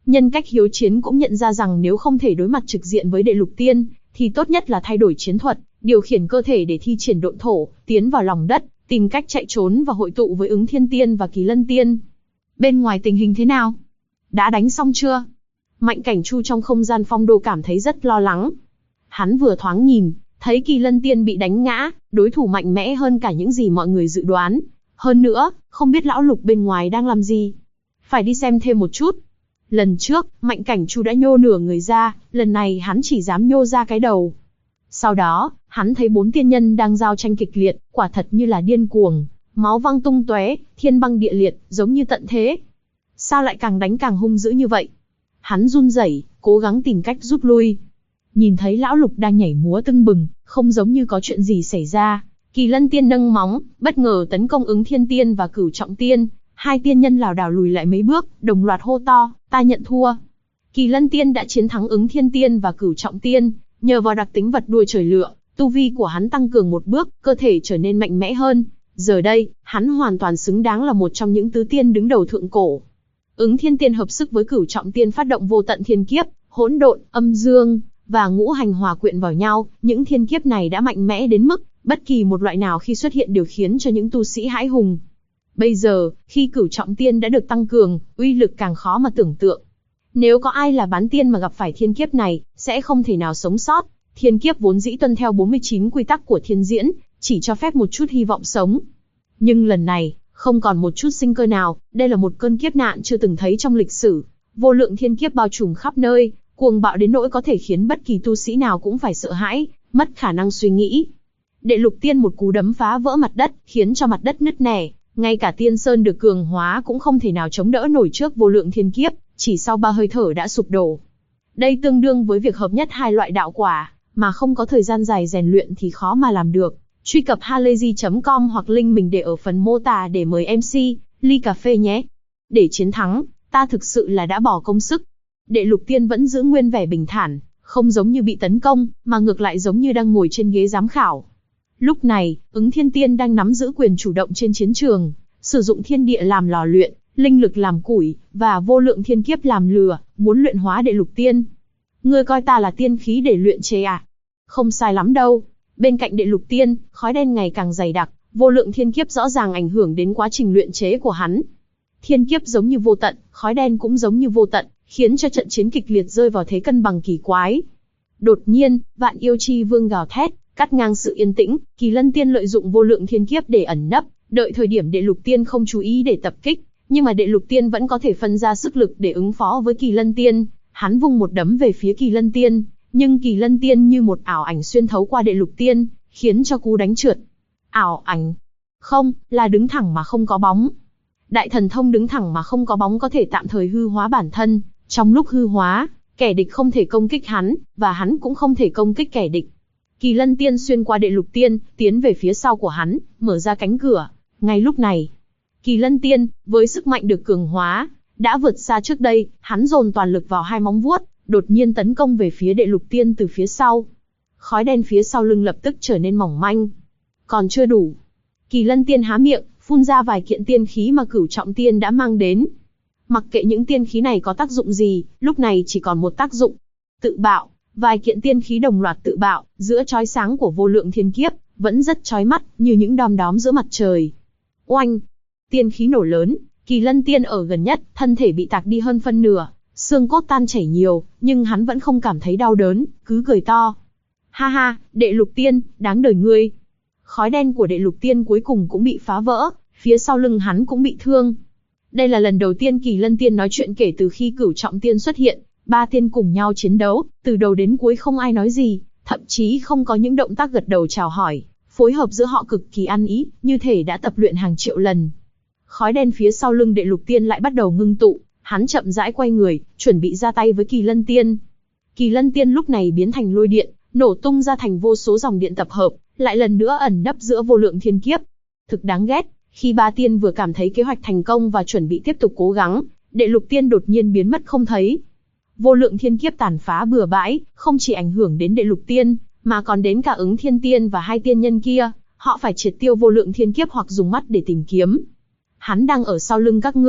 Nhân cách hiếu chiến cũng nhận ra rằng nếu không thể đối mặt trực diện với đệ lục tiên, thì tốt nhất là thay đổi chiến thuật, điều khiển cơ thể để thi triển độn thổ, tiến vào lòng đất, tìm cách chạy trốn và hội tụ với Ứng Thiên Tiên và Kỳ Lân Tiên. Bên ngoài tình hình thế nào? Đã đánh xong chưa? Mạnh Cảnh Chu trong không gian phong đô cảm thấy rất lo lắng. Hắn vừa thoáng nhìn, thấy Kỳ Lân Tiên bị đánh ngã, đối thủ mạnh mẽ hơn cả những gì mọi người dự đoán. Hơn nữa, không biết lão Lục bên ngoài đang làm gì. Phải đi xem thêm một chút. Lần trước, Mạnh Cảnh Chu đã nhô nửa người ra, lần này hắn chỉ dám nhô ra cái đầu. Sau đó, hắn thấy 4 tiên nhân đang giao tranh kịch liệt, quả thật như là điên cuồng, máu văng tung tóe, thiên băng địa liệt, giống như tận thế. Sao lại càng đánh càng hung dữ như vậy? Hắn run rẩy, cố gắng tìm cách rút lui. Nhìn thấy lão Lục đang nhảy múa tưng bừng, không giống như có chuyện gì xảy ra. Kỳ Lân Tiên nâng móng, bất ngờ tấn công Ứng Thiên Tiên và Cửu Trọng Tiên. Hai tiên nhân lảo đảo lùi lại mấy bước, đồng loạt hô to, ta nhận thua. Kỳ Lân Tiên đã chiến thắng Ứng Thiên Tiên và Cửu Trọng Tiên, nhờ vào đặc tính vật đuôi trời lựa, tu vi của hắn tăng cường một bước, cơ thể trở nên mạnh mẽ hơn. Giờ đây, hắn hoàn toàn xứng đáng là một trong những tứ tiên đứng đầu thượng cổ. Ứng Thiên Tiên hợp sức với Cửu Trọng Tiên phát động vô tận thiên kiếp, hỗn độn, âm dương và ngũ hành hòa quyện vào nhau. Những thiên kiếp này đã mạnh mẽ đến mức bất kỳ một loại nào khi xuất hiện đều khiến cho những tu sĩ hãi hùng. Bây giờ, khi Cửu Trọng Tiên đã được tăng cường, uy lực càng khó mà tưởng tượng. Nếu có ai là bán tiên mà gặp phải thiên kiếp này, sẽ không thể nào sống sót. Thiên kiếp vốn dĩ tuân theo 49 quy tắc của thiên diễn, chỉ cho phép một chút hy vọng sống. Nhưng lần này, không còn một chút sinh cơ nào, đây là một cơn kiếp nạn chưa từng thấy trong lịch sử. Vô lượng thiên kiếp bao trùm khắp nơi, cuồng bạo đến nỗi có thể khiến bất kỳ tu sĩ nào cũng phải sợ hãi, mất khả năng suy nghĩ. Đệ lục tiên một cú đấm phá vỡ mặt đất, khiến cho mặt đất nứt nẻ. Ngay cả tiên sơn được cường hóa cũng không thể nào chống đỡ nổi trước vô lượng thiên kiếp, chỉ sau 3 hơi thở đã sụp đổ. Đây tương đương với việc hợp nhất hai loại đạo quả, mà không có thời gian dài rèn luyện thì khó mà làm được. Truy cập halayzi.com hoặc link mình để ở phần mô tả để mời MC, ly cà phê nhé. Để chiến thắng, ta thực sự là đã bỏ công sức. Đệ lục tiên vẫn giữ nguyên vẻ bình thản, không giống như bị tấn công, mà ngược lại giống như đang ngồi trên ghế giám khảo. Lúc này, Ứng Thiên Tiên đang nắm giữ quyền chủ động trên chiến trường, sử dụng thiên địa làm lò luyện, linh lực làm củi, và vô lượng thiên kiếp làm lửa, muốn luyện hóa đệ lục tiên. Ngươi coi ta là tiên khí để luyện chế à? Không sai lắm đâu. Bên cạnh đệ lục tiên, khói đen ngày càng dày đặc, vô lượng thiên kiếp rõ ràng ảnh hưởng đến quá trình luyện chế của hắn. Thiên kiếp giống như vô tận, khói đen cũng giống như vô tận, khiến cho trận chiến kịch liệt rơi vào thế cân bằng kỳ quái. Đột nhiên, Vạn Yêu Chi Vương gào thét, cắt ngang sự yên tĩnh. Kỳ Lân Tiên lợi dụng vô lượng thiên kiếp để ẩn nấp, đợi thời điểm đệ lục tiên không chú ý để tập kích. Nhưng mà đệ lục tiên vẫn có thể phân ra sức lực để ứng phó với Kỳ Lân Tiên. Hắn vung một đấm về phía Kỳ Lân Tiên, nhưng Kỳ Lân Tiên như một ảo ảnh xuyên thấu qua đệ lục tiên, khiến cho cú đánh trượt. Ảo ảnh? Không, là đứng thẳng mà không có bóng. Đại thần thông đứng thẳng mà không có bóng có thể tạm thời hư hóa bản thân. Trong lúc hư hóa, kẻ địch không thể công kích hắn, và hắn cũng không thể công kích kẻ địch. Kỳ Lân Tiên xuyên qua đệ lục tiên, tiến về phía sau của hắn, mở ra cánh cửa. Ngay lúc này, Kỳ Lân Tiên, với sức mạnh được cường hóa, đã vượt xa trước đây. Hắn dồn toàn lực vào hai móng vuốt, đột nhiên tấn công về phía đệ lục tiên từ phía sau. Khói đen phía sau lưng lập tức trở nên mỏng manh. Còn chưa đủ. Kỳ Lân Tiên há miệng, phun ra vài kiện tiên khí mà Cửu Trọng Tiên đã mang đến. Mặc kệ những tiên khí này có tác dụng gì, lúc này chỉ còn một tác dụng. Tự bạo. Vài kiện tiên khí đồng loạt tự bạo, giữa chói sáng của vô lượng thiên kiếp, vẫn rất chói mắt, như những đom đóm giữa mặt trời. Oanh! Tiên khí nổ lớn, Kỳ Lân Tiên ở gần nhất, thân thể bị tạc đi hơn phân nửa, xương cốt tan chảy nhiều, nhưng hắn vẫn không cảm thấy đau đớn, cứ cười to. Ha ha, đệ lục tiên, đáng đời ngươi. Khói đen của đệ lục tiên cuối cùng cũng bị phá vỡ, phía sau lưng hắn cũng bị thương. Đây là lần đầu tiên Kỳ Lân Tiên nói chuyện kể từ khi Cửu Trọng Tiên xuất hiện. Ba tiên cùng nhau chiến đấu, từ đầu đến cuối không ai nói gì, thậm chí không có những động tác gật đầu chào hỏi, phối hợp giữa họ cực kỳ ăn ý, như thể đã tập luyện hàng triệu lần. Khói đen phía sau lưng đệ lục tiên lại bắt đầu ngưng tụ, hắn chậm rãi quay người, chuẩn bị ra tay với Kỳ Lân Tiên. Kỳ Lân Tiên lúc này biến thành lôi điện, nổ tung ra thành vô số dòng điện tập hợp, lại lần nữa ẩn nấp giữa vô lượng thiên kiếp. Thực đáng ghét, khi ba tiên vừa cảm thấy kế hoạch thành công và chuẩn bị tiếp tục cố gắng, đệ lục tiên đột nhiên biến mất không thấy. Vô lượng thiên kiếp tàn phá bừa bãi, không chỉ ảnh hưởng đến đệ lục tiên, mà còn đến cả Ứng Thiên Tiên và hai tiên nhân kia. Họ phải triệt tiêu vô lượng thiên kiếp hoặc dùng mắt để tìm kiếm. Hắn đang ở sau lưng các ngươi.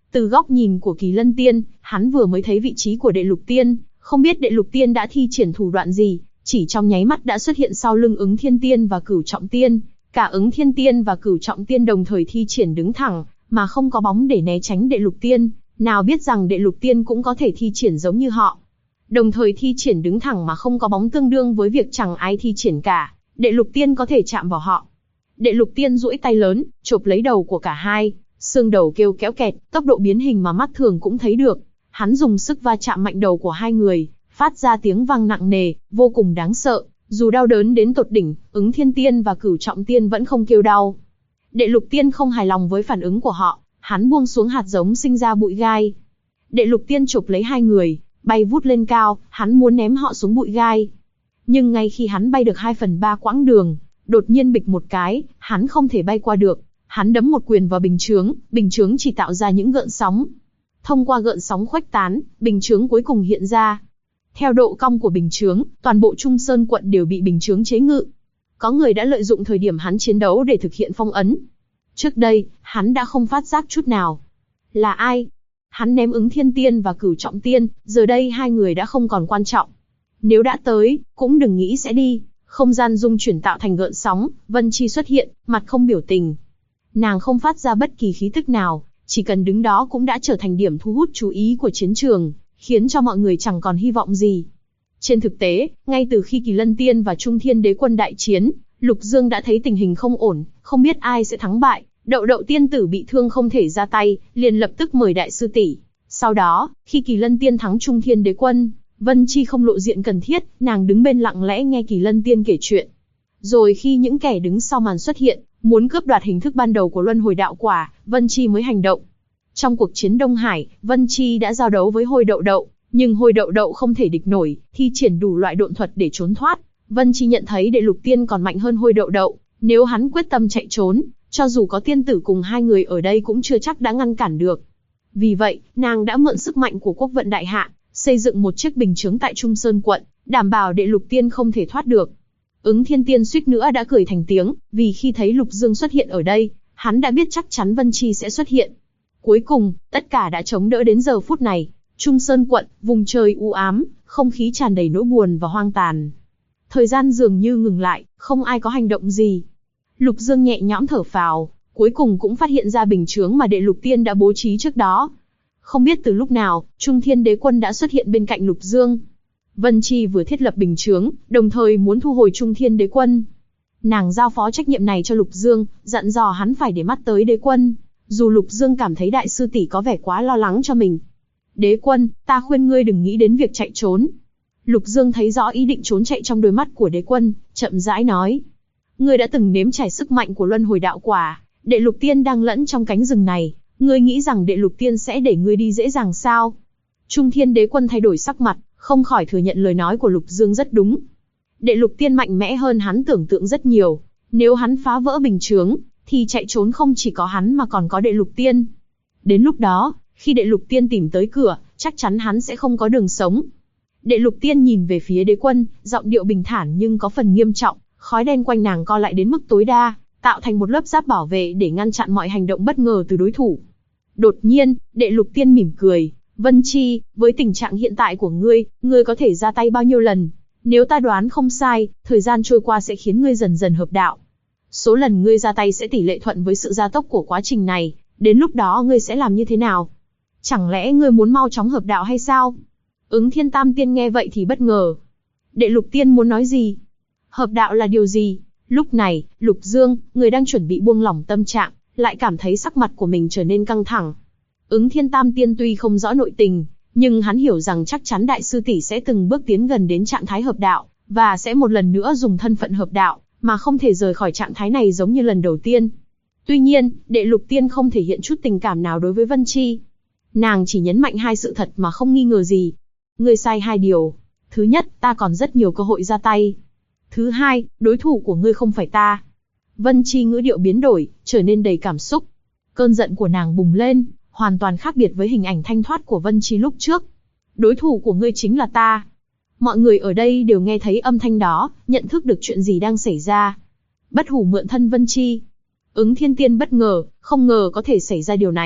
Từ góc nhìn của Kỳ Lân Tiên, hắn vừa mới thấy vị trí của Đệ Lục Tiên, không biết Đệ Lục Tiên đã thi triển thủ đoạn gì, chỉ trong nháy mắt đã xuất hiện sau lưng Ứng Thiên Tiên và Cửu Trọng Tiên. Cả Ứng Thiên Tiên và Cửu Trọng Tiên đồng thời thi triển đứng thẳng, mà không có bóng để né tránh Đệ Lục Tiên, nào biết rằng Đệ Lục Tiên cũng có thể thi triển giống như họ. Đồng thời thi triển đứng thẳng mà không có bóng tương đương với việc chẳng ai thi triển cả, Đệ Lục Tiên có thể chạm vào họ. Đệ Lục Tiên duỗi tay lớn, chộp lấy đầu của cả hai, xương đầu kêu kéo kẹt, tốc độ biến hình mà mắt thường cũng thấy được. Hắn dùng sức va chạm mạnh đầu của hai người, phát ra tiếng vang nặng nề, vô cùng đáng sợ. Dù đau đớn đến tột đỉnh, Ứng Thiên Tiên và Cửu Trọng Tiên vẫn không kêu đau. Đệ Lục Tiên không hài lòng với phản ứng của họ, hắn buông xuống hạt giống sinh ra bụi gai. Đệ Lục Tiên chộp lấy hai người, bay vút lên cao, hắn muốn ném họ xuống bụi gai. Nhưng ngay khi hắn bay được 2/3 quãng đường, đột nhiên bịch một cái, hắn không thể bay qua được. Hắn đấm một quyền vào bình chướng chỉ tạo ra những gợn sóng. Thông qua gợn sóng khuếch tán, bình chướng cuối cùng hiện ra. Theo độ cong của bình chướng, toàn bộ Trung Sơn quận đều bị bình chướng chế ngự. Có người đã lợi dụng thời điểm hắn chiến đấu để thực hiện phong ấn. Trước đây, hắn đã không phát giác chút nào. Là ai? Hắn ném Ứng Thiên Tiên và Cửu Trọng Tiên, giờ đây hai người đã không còn quan trọng. Nếu đã tới, cũng đừng nghĩ sẽ đi. Không gian dung chuyển tạo thành gợn sóng, Vân Chi xuất hiện, mặt không biểu tình. Nàng không phát ra bất kỳ khí tức nào, chỉ cần đứng đó cũng đã trở thành điểm thu hút chú ý của chiến trường, khiến cho mọi người chẳng còn hy vọng gì. Trên thực tế, ngay từ khi Kỳ Lân Tiên và Trung Thiên Đế Quân đại chiến, Lục Dương đã thấy tình hình không ổn, không biết ai sẽ thắng bại. Đậu Đậu tiên tử bị thương không thể ra tay, liền lập tức mời đại sư tỷ. Sau đó, khi Kỳ Lân Tiên thắng Trung Thiên Đế Quân, Vân Chi không lộ diện cần thiết, nàng đứng bên lặng lẽ nghe Kỳ Lân Tiên kể chuyện. Rồi khi những kẻ đứng sau màn xuất hiện, muốn cướp đoạt hình thức ban đầu của Luân Hồi Đạo Quả, Vân Chi mới hành động. Trong cuộc chiến Đông Hải, Vân Chi đã giao đấu với Hôi Đậu Đậu, nhưng Hôi Đậu Đậu không thể địch nổi, thi triển đủ loại độn thuật để trốn thoát. Vân Chi nhận thấy Đệ Lục Tiên còn mạnh hơn Hôi Đậu Đậu, nếu hắn quyết tâm chạy trốn, cho dù có tiên tử cùng hai người ở đây cũng chưa chắc đã ngăn cản được. Vì vậy, nàng đã mượn sức mạnh của Quốc Vận Đại Hạ, xây dựng một chiếc bình chướng tại Trung Sơn quận, đảm bảo Đệ Lục Tiên không thể thoát được. Ứng Thiên Tiên suýt nữa đã cười thành tiếng, vì khi thấy Lục Dương xuất hiện ở đây, hắn đã biết chắc chắn Vân Chi sẽ xuất hiện. Cuối cùng, tất cả đã chống đỡ đến giờ phút này. Trung Sơn quận, vùng trời u ám, không khí tràn đầy nỗi buồn và hoang tàn. Thời gian dường như ngừng lại, không ai có hành động gì. Lục Dương nhẹ nhõm thở phào, cuối cùng cũng phát hiện ra bình chướng mà Đệ Lục Tiên đã bố trí trước đó. Không biết từ lúc nào, Trung Thiên Đế Quân đã xuất hiện bên cạnh Lục Dương. Vân Chi vừa thiết lập bình chướng, đồng thời muốn thu hồi Trung Thiên Đế Quân. Nàng giao phó trách nhiệm này cho Lục Dương, dặn dò hắn phải để mắt tới Đế Quân. Dù Lục Dương cảm thấy đại sư tỷ có vẻ quá lo lắng cho mình. Đế Quân, ta khuyên ngươi đừng nghĩ đến việc chạy trốn. Lục Dương thấy rõ ý định trốn chạy trong đôi mắt của Đế Quân, chậm rãi nói. Ngươi đã từng nếm trải sức mạnh của Luân Hồi Đạo Quả, Đệ Lục Tiên đang lẫn trong cánh rừng này, ngươi nghĩ rằng Đệ Lục Tiên sẽ để ngươi đi dễ dàng sao? Trung Thiên Đế Quân thay đổi sắc mặt, không khỏi thừa nhận lời nói của Lục Dương rất đúng. Đệ Lục Tiên mạnh mẽ hơn hắn tưởng tượng rất nhiều, nếu hắn phá vỡ bình chướng, thì chạy trốn không chỉ có hắn mà còn có Đệ Lục Tiên. Đến lúc đó, khi Đệ Lục Tiên tìm tới cửa, chắc chắn hắn sẽ không có đường sống. Đệ Lục Tiên nhìn về phía Đế Quân, giọng điệu bình thản nhưng có phần nghiêm trọng, khói đen quanh nàng co lại đến mức tối đa, tạo thành một lớp giáp bảo vệ để ngăn chặn mọi hành động bất ngờ từ đối thủ. Đột nhiên, Đệ Lục Tiên mỉm cười, Vân Chi, với tình trạng hiện tại của ngươi có thể ra tay bao nhiêu lần? Nếu ta đoán không sai, thời gian trôi qua sẽ khiến ngươi dần dần hợp đạo. Số lần ngươi ra tay sẽ tỷ lệ thuận với sự gia tốc của quá trình này, đến lúc đó ngươi sẽ làm như thế nào? Chẳng lẽ ngươi muốn mau chóng hợp đạo hay sao? Ứng Thiên Tam Tiên nghe vậy thì bất ngờ. Đệ Lục Tiên muốn nói gì? Hợp đạo là điều gì? Lúc này, Lục Dương, người đang chuẩn bị buông lỏng tâm trạng, lại cảm thấy sắc mặt của mình trở nên căng thẳng. Ứng Thiên Tam Tiên tuy không rõ nội tình, nhưng hắn hiểu rằng chắc chắn đại sư tỷ sẽ từng bước tiến gần đến trạng thái hợp đạo, và sẽ một lần nữa dùng thân phận hợp đạo, mà không thể rời khỏi trạng thái này giống như lần đầu tiên. Tuy nhiên, Đệ Lục Tiên không thể hiện chút tình cảm nào đối với Vân Chi. Nàng chỉ nhấn mạnh hai sự thật mà không nghi ngờ gì. Ngươi sai hai điều. Thứ nhất, ta còn rất nhiều cơ hội ra tay. Thứ hai, đối thủ của ngươi không phải ta. Vân Chi ngữ điệu biến đổi, trở nên đầy cảm xúc. Cơn giận của nàng bùng lên, hoàn toàn khác biệt với hình ảnh thanh thoát của Vân Chi lúc trước. Đối thủ của ngươi chính là ta. Mọi người ở đây đều nghe thấy âm thanh đó, nhận thức được chuyện gì đang xảy ra. Bất hủ mượn thân Vân Chi. Ứng Thiên Tiên bất ngờ, không ngờ có thể xảy ra điều này.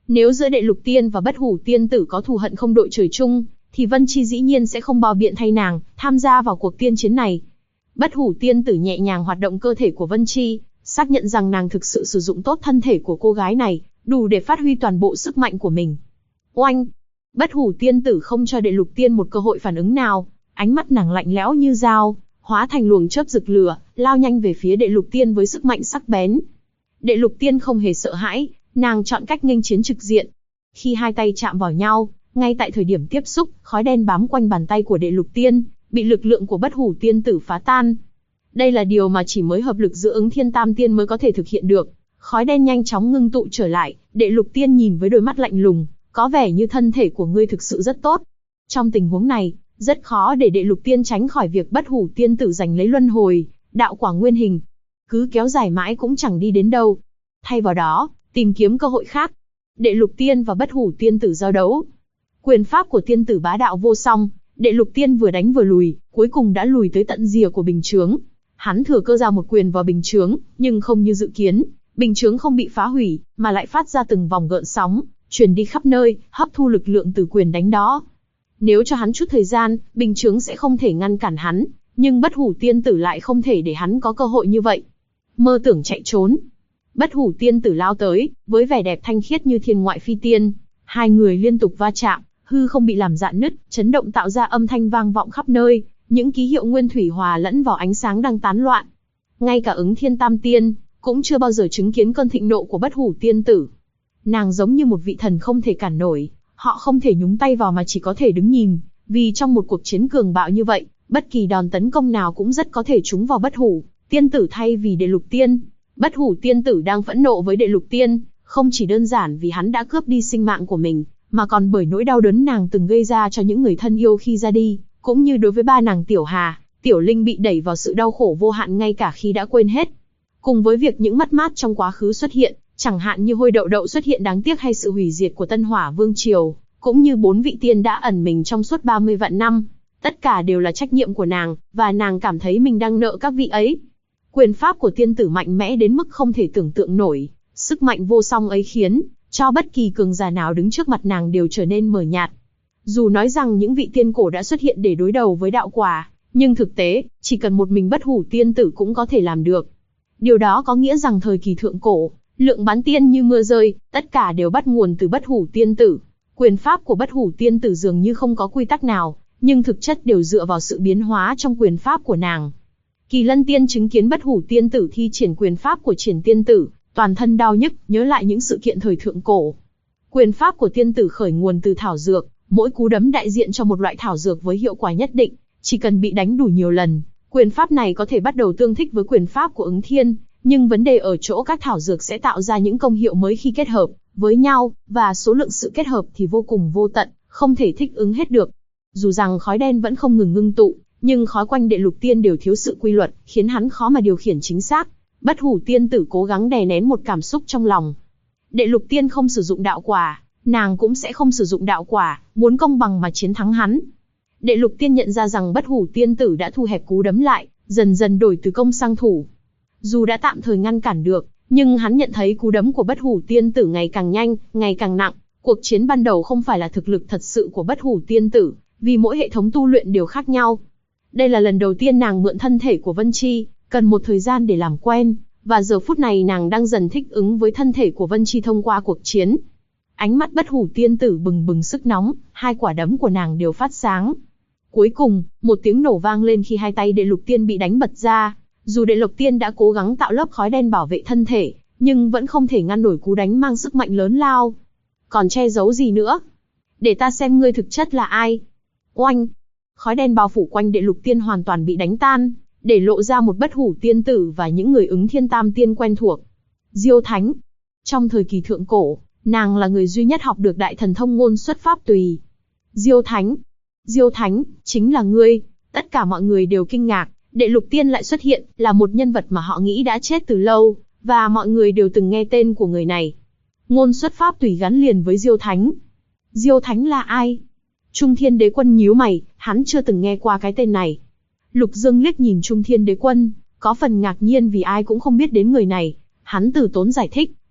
Nếu giữa Đệ Lục Tiên và Bất Hủ Tiên Tử có thù hận không đội trời chung, thì Vân Chi dĩ nhiên sẽ không bao biện thay nàng tham gia vào cuộc tiên chiến này. Bất Hủ Tiên Tử nhẹ nhàng hoạt động cơ thể của Vân Chi, xác nhận rằng nàng thực sự sử dụng tốt thân thể của cô gái này, đủ để phát huy toàn bộ sức mạnh của mình. Oanh! Bất Hủ Tiên Tử không cho Đệ Lục Tiên một cơ hội phản ứng nào, ánh mắt nàng lạnh lẽo như dao, hóa thành luồng chớp rực lửa, lao nhanh về phía Đệ Lục Tiên với sức mạnh sắc bén. Đệ Lục Tiên không hề sợ hãi, nàng chọn cách nghênh chiến trực diện. Khi hai tay chạm vào nhau, ngay tại thời điểm tiếp xúc, khói đen bám quanh bàn tay của Đệ Lục Tiên, bị lực lượng của Bất Hủ Tiên Tử phá tan. Đây là điều mà chỉ mới hợp lực giữa Ứng Thiên Tam Tiên mới có thể thực hiện được. Khói đen nhanh chóng ngưng tụ trở lại, Đệ Lục Tiên nhìn với đôi mắt lạnh lùng, có vẻ như thân thể của ngươi thực sự rất tốt. Trong tình huống này, rất khó để Đệ Lục Tiên tránh khỏi việc Bất Hủ Tiên Tử giành lấy luân hồi, đạo quả nguyên hình. Cứ kéo dài mãi cũng chẳng đi đến đâu. Thay vào đó, tìm kiếm cơ hội khác. Đệ Lục Tiên và Bất Hủ Tiên Tử giao đấu. Quyền pháp của tiên tử bá đạo vô song, Đệ Lục Tiên vừa đánh vừa lùi, cuối cùng đã lùi tới tận rìa của bình chướng. Hắn thừa cơ ra một quyền vào bình chướng, nhưng không như dự kiến, bình chướng không bị phá hủy, mà lại phát ra từng vòng gợn sóng, truyền đi khắp nơi, hấp thu lực lượng từ quyền đánh đó. Nếu cho hắn chút thời gian, bình chướng sẽ không thể ngăn cản hắn, nhưng Bất Hủ Tiên Tử lại không thể để hắn có cơ hội như vậy. Mơ tưởng chạy trốn. Bất Hủ Tiên Tử lao tới, với vẻ đẹp thanh khiết như thiên ngoại phi tiên. Hai người liên tục va chạm, hư không bị làm rạn nứt, chấn động tạo ra âm thanh vang vọng khắp nơi, những ký hiệu nguyên thủy hòa lẫn vào ánh sáng đang tán loạn. Ngay cả Ứng Thiên Tam Tiên cũng chưa bao giờ chứng kiến cơn thịnh nộ của Bất Hủ Tiên Tử. Nàng giống như một vị thần không thể cản nổi, họ không thể nhúng tay vào mà chỉ có thể đứng nhìn, vì trong một cuộc chiến cường bạo như vậy, bất kỳ đòn tấn công nào cũng rất có thể trúng vào Bất Hủ Tiên Tử thay vì Đệ Lục Tiên. Bất Hủ Tiên Tử đang phẫn nộ với Đệ Lục Tiên, không chỉ đơn giản vì hắn đã cướp đi sinh mạng của mình, mà còn bởi nỗi đau đớn nàng từng gây ra cho những người thân yêu khi ra đi, cũng như đối với ba nàng Tiểu Hà, Tiểu Linh bị đẩy vào sự đau khổ vô hạn ngay cả khi đã quên hết. Cùng với việc những mất mát trong quá khứ xuất hiện, chẳng hạn như Hôi Đậu Đậu xuất hiện đáng tiếc hay sự hủy diệt của Tân Hỏa Vương Triều, cũng như 4 vị tiên đã ẩn mình trong suốt 30 vạn năm, tất cả đều là trách nhiệm của nàng, và nàng cảm thấy mình đang nợ các vị ấy. Quyền pháp của tiên tử mạnh mẽ đến mức không thể tưởng tượng nổi, sức mạnh vô song ấy khiến cho bất kỳ cường giả nào đứng trước mặt nàng đều trở nên mờ nhạt. Dù nói rằng những vị tiên cổ đã xuất hiện để đối đầu với đạo quả, nhưng thực tế, chỉ cần một mình Bất Hủ Tiên Tử cũng có thể làm được. Điều đó có nghĩa rằng thời kỳ thượng cổ, lượng bán tiên như mưa rơi, tất cả đều bắt nguồn từ Bất Hủ Tiên Tử. Quyền pháp của Bất Hủ Tiên Tử dường như không có quy tắc nào, nhưng thực chất đều dựa vào sự biến hóa trong quyền pháp của nàng. Kỳ Lân Tiên chứng kiến Bất Hủ Tiên Tử thi triển quyền pháp của Triển Tiên Tử, toàn thân đau nhức, nhớ lại những sự kiện thời thượng cổ. Quyền pháp của tiên tử khởi nguồn từ thảo dược, mỗi cú đấm đại diện cho một loại thảo dược với hiệu quả nhất định, chỉ cần bị đánh đủ nhiều lần, quyền pháp này có thể bắt đầu tương thích với quyền pháp của Ứng Thiên, nhưng vấn đề ở chỗ các thảo dược sẽ tạo ra những công hiệu mới khi kết hợp với nhau, và số lượng sự kết hợp thì vô cùng vô tận, không thể thích ứng hết được. Dù rằng khói đen vẫn không ngừng ngưng tụ, nhưng khói quanh Đệ Lục Tiên đều thiếu sự quy luật, khiến hắn khó mà điều khiển chính xác. Bất Hủ Tiên Tử cố gắng đè nén một cảm xúc trong lòng. Đệ Lục Tiên không sử dụng đạo quả, nàng cũng sẽ không sử dụng đạo quả, muốn công bằng mà chiến thắng hắn. Đệ Lục Tiên nhận ra rằng Bất Hủ Tiên Tử đã thu hẹp cú đấm lại, dần dần đổi từ công sang thủ. Dù đã tạm thời ngăn cản được, nhưng hắn nhận thấy cú đấm của Bất Hủ Tiên Tử ngày càng nhanh, ngày càng nặng. Cuộc chiến ban đầu không phải là thực lực thật sự của Bất Hủ Tiên Tử, vì mỗi hệ thống tu luyện đều khác nhau. Đây là lần đầu tiên nàng mượn thân thể của Vân Chi, cần một thời gian để làm quen, và giờ phút này nàng đang dần thích ứng với thân thể của Vân Chi thông qua cuộc chiến. Ánh mắt Bất Hủ Tiên Tử bừng bừng sức nóng, hai quả đấm của nàng đều phát sáng. Cuối cùng, một tiếng nổ vang lên khi hai tay Đệ Lục Tiên bị đánh bật ra. Dù Đệ Lục Tiên đã cố gắng tạo lớp khói đen bảo vệ thân thể, nhưng vẫn không thể ngăn nổi cú đánh mang sức mạnh lớn lao. Còn che giấu gì nữa? Để ta xem ngươi thực chất là ai. Oanh! Khói đen bao phủ quanh Đệ Lục Tiên hoàn toàn bị đánh tan, để lộ ra một Bất Hủ Tiên Tử và những người Ứng Thiên Tam Tiên quen thuộc. Diêu Thánh. Trong thời kỳ thượng cổ, nàng là người duy nhất học được đại thần thông ngôn xuất pháp tùy. Diêu Thánh. Diêu Thánh, chính là ngươi. Tất cả mọi người đều kinh ngạc, Đệ Lục Tiên lại xuất hiện, là một nhân vật mà họ nghĩ đã chết từ lâu, và mọi người đều từng nghe tên của người này. Ngôn xuất pháp tùy gắn liền với Diêu Thánh. Diêu Thánh là ai? Trung Thiên Đế Quân nhíu mày, hắn chưa từng nghe qua cái tên này. Lục Dương liếc nhìn Trung Thiên Đế Quân, có phần ngạc nhiên vì ai cũng không biết đến người này. Hắn từ tốn giải thích,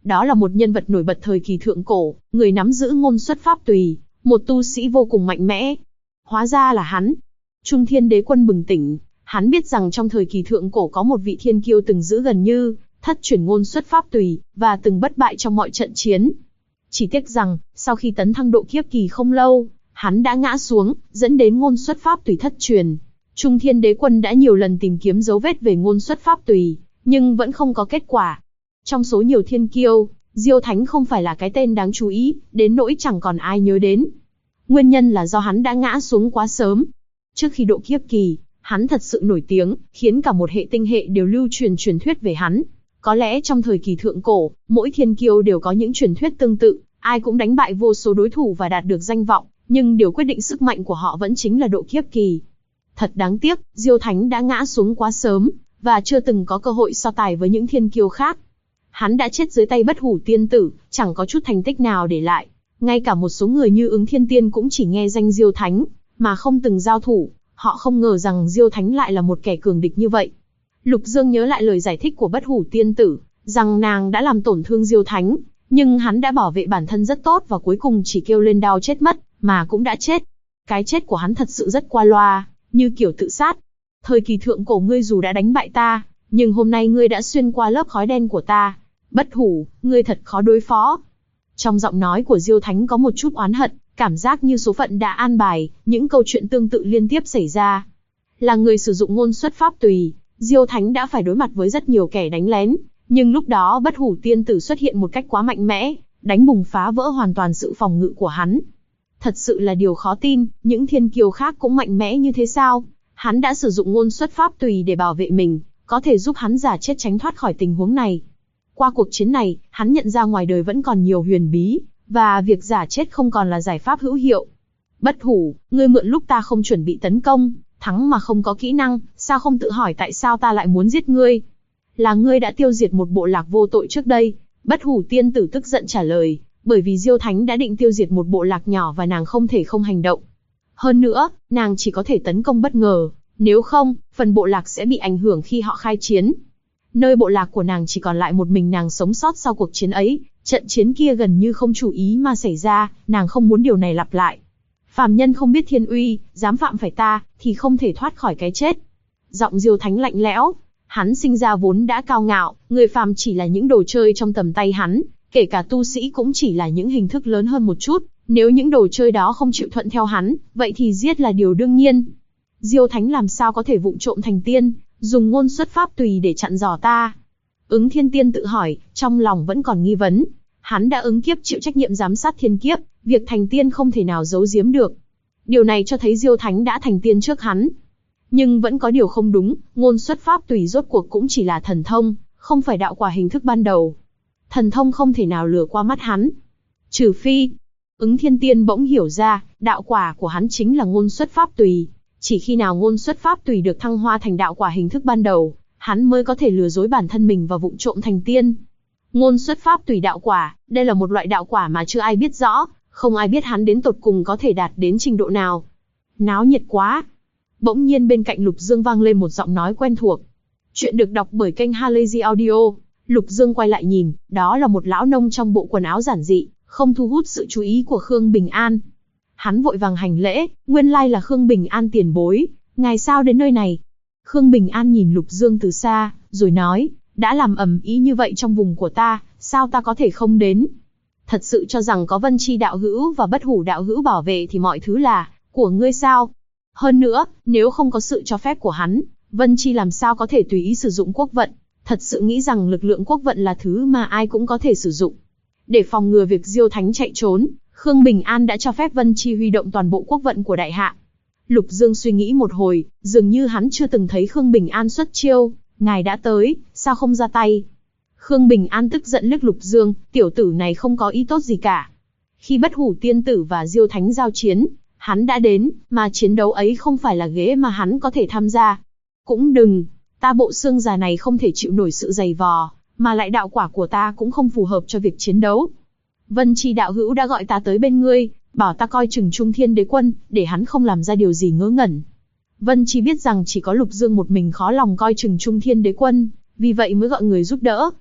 Đó là một nhân vật nổi bật thời kỳ thượng cổ, người nắm giữ ngôn xuất pháp tùy, một tu sĩ vô cùng mạnh mẽ. Hóa ra là hắn. Trung Thiên Đế Quân bừng tỉnh, hắn biết rằng trong thời kỳ thượng cổ có một vị thiên kiêu từng giữ gần như thất chuyển ngôn xuất pháp tùy, và từng bất bại trong mọi trận chiến. Chỉ tiếc rằng, sau khi tấn thăng độ kiếp kỳ không lâu, hắn đã ngã xuống, dẫn đến ngôn xuất pháp tùy thất truyền. Trung Thiên Đế Quân đã nhiều lần tìm kiếm dấu vết về ngôn xuất pháp tùy, nhưng vẫn không có kết quả. Trong số nhiều thiên kiêu, Diêu Thánh không phải là cái tên đáng chú ý, đến nỗi chẳng còn ai nhớ đến. Nguyên nhân là do hắn đã ngã xuống quá sớm. Trước khi độ kiếp kỳ, hắn thật sự nổi tiếng, khiến cả một hệ tinh hệ đều lưu truyền truyền thuyết về hắn. Có lẽ trong thời kỳ thượng cổ, mỗi thiên kiêu đều có những truyền thuyết tương tự, ai cũng đánh bại vô số đối thủ và đạt được danh vọng, nhưng điều quyết định sức mạnh của họ vẫn chính là độ kiếp kỳ. Thật đáng tiếc, Diêu Thánh đã ngã xuống quá sớm, và chưa từng có cơ hội so tài với những thiên kiêu khác. Hắn đã chết dưới tay Bất Hủ Tiên Tử, chẳng có chút thành tích nào để lại. Ngay cả một số người như Ứng Thiên Tiên cũng chỉ nghe danh Diêu Thánh, mà không từng giao thủ. Họ không ngờ rằng Diêu Thánh lại là một kẻ cường địch như vậy. Lục Dương nhớ lại lời giải thích của Bất Hủ Tiên Tử, rằng nàng đã làm tổn thương Diêu Thánh, nhưng hắn đã bảo vệ bản thân rất tốt và cuối cùng chỉ kêu lên đau chết mất, mà cũng đã chết. Cái chết của hắn thật sự rất qua loa, như kiểu tự sát. Thời kỳ thượng cổ ngươi dù đã đánh bại ta, nhưng hôm nay ngươi đã xuyên qua lớp khói đen của ta. Bất Hủ, ngươi thật khó đối phó. Trong giọng nói của Diêu Thánh có một chút oán hận, cảm giác như số phận đã an bài, những câu chuyện tương tự liên tiếp xảy ra. Là người sử dụng ngôn xuất pháp tùy, Diêu Thánh đã phải đối mặt với rất nhiều kẻ đánh lén, nhưng lúc đó Bất Hủ Tiên Tử xuất hiện một cách quá mạnh mẽ, đánh bùng phá vỡ hoàn toàn sự phòng ngự của hắn. Thật sự là điều khó tin, những thiên kiêu khác cũng mạnh mẽ như thế sao? Hắn đã sử dụng ngôn xuất pháp tùy để bảo vệ mình, có thể giúp hắn giả chết tránh thoát khỏi tình huống này. Qua cuộc chiến này, hắn nhận ra ngoài đời vẫn còn nhiều huyền bí, và việc giả chết không còn là giải pháp hữu hiệu. Bất Hủ, ngươi mượn lúc ta không chuẩn bị tấn công, thắng mà không có kỹ năng, sao không tự hỏi tại sao ta lại muốn giết ngươi? Là ngươi đã tiêu diệt một bộ lạc vô tội trước đây. Bất Hủ Tiên Tử tức giận trả lời, bởi vì Diêu Thánh đã định tiêu diệt một bộ lạc nhỏ và nàng không thể không hành động. Hơn nữa, nàng chỉ có thể tấn công bất ngờ, nếu không, phần bộ lạc sẽ bị ảnh hưởng khi họ khai chiến. Nơi bộ lạc của nàng chỉ còn lại một mình nàng sống sót sau cuộc chiến ấy, trận chiến kia gần như không chủ ý mà xảy ra, nàng không muốn điều này lặp lại. Phàm nhân không biết thiên uy, dám phạm phải ta, thì không thể thoát khỏi cái chết. Giọng Diêu Thánh lạnh lẽo, hắn sinh ra vốn đã cao ngạo, người phàm chỉ là những đồ chơi trong tầm tay hắn, kể cả tu sĩ cũng chỉ là những hình thức lớn hơn một chút, nếu những đồ chơi đó không chịu thuận theo hắn, vậy thì giết là điều đương nhiên. Diêu Thánh làm sao có thể vụng trộm thành tiên, dùng ngôn xuất pháp tùy để chặn dò ta? Ứng Thiên Tiên tự hỏi, trong lòng vẫn còn nghi vấn. Hắn đã ứng kiếp chịu trách nhiệm giám sát thiên kiếp, việc thành tiên không thể nào giấu giếm được. Điều này cho thấy Diêu Thánh đã thành tiên trước hắn. Nhưng vẫn có điều không đúng, ngôn xuất pháp tùy rốt cuộc cũng chỉ là thần thông, không phải đạo quả hình thức ban đầu. Thần thông không thể nào lừa qua mắt hắn. Trừ phi, Ứng Thiên Tiên bỗng hiểu ra, đạo quả của hắn chính là ngôn xuất pháp tùy. Chỉ khi nào ngôn xuất pháp tùy được thăng hoa thành đạo quả hình thức ban đầu, hắn mới có thể lừa dối bản thân mình và vụng trộm thành tiên. Ngôn xuất pháp tùy đạo quả, đây là một loại đạo quả mà chưa ai biết rõ, không ai biết hắn đến tột cùng có thể đạt đến trình độ nào. Náo nhiệt quá. Bỗng nhiên bên cạnh Lục Dương vang lên một giọng nói quen thuộc. Chuyện được đọc bởi kênh Halazy Audio. Lục Dương quay lại nhìn, đó là một lão nông trong bộ quần áo giản dị, không thu hút sự chú ý của Khương Bình An. Hắn vội vàng hành lễ, nguyên lai là Khương Bình An tiền bối, ngài sao đến nơi này? Khương Bình An nhìn Lục Dương từ xa, rồi nói, đã làm ầm ĩ như vậy trong vùng của ta, sao ta có thể không đến? Thật sự cho rằng có Vân Chi đạo hữu và Bất Hủ đạo hữu bảo vệ thì mọi thứ là của ngươi sao? Hơn nữa, nếu không có sự cho phép của hắn, Vân Chi làm sao có thể tùy ý sử dụng quốc vận? Thật sự nghĩ rằng lực lượng quốc vận là thứ mà ai cũng có thể sử dụng. Để phòng ngừa việc Diêu Thánh chạy trốn, Khương Bình An đã cho phép Vân Chi huy động toàn bộ quốc vận của đại hạ. Lục Dương suy nghĩ một hồi, dường như hắn chưa từng thấy Khương Bình An xuất chiêu. Ngài đã tới, sao không ra tay? Khương Bình An tức giận liếc Lục Dương, tiểu tử này không có ý tốt gì cả. Khi Bất Hủ Tiên Tử và Diêu Thánh giao chiến, hắn đã đến, mà chiến đấu ấy không phải là ghế mà hắn có thể tham gia. Cũng đừng, ta bộ xương già này không thể chịu nổi sự dày vò, mà lại đạo quả của ta cũng không phù hợp cho việc chiến đấu. Vân Chi đạo hữu đã gọi ta tới bên ngươi, bảo ta coi chừng Trung Thiên Đế Quân, để hắn không làm ra điều gì ngớ ngẩn. Vân Chi biết rằng chỉ có Lục Dương một mình khó lòng coi chừng Trung Thiên Đế Quân, vì vậy mới gọi người giúp đỡ.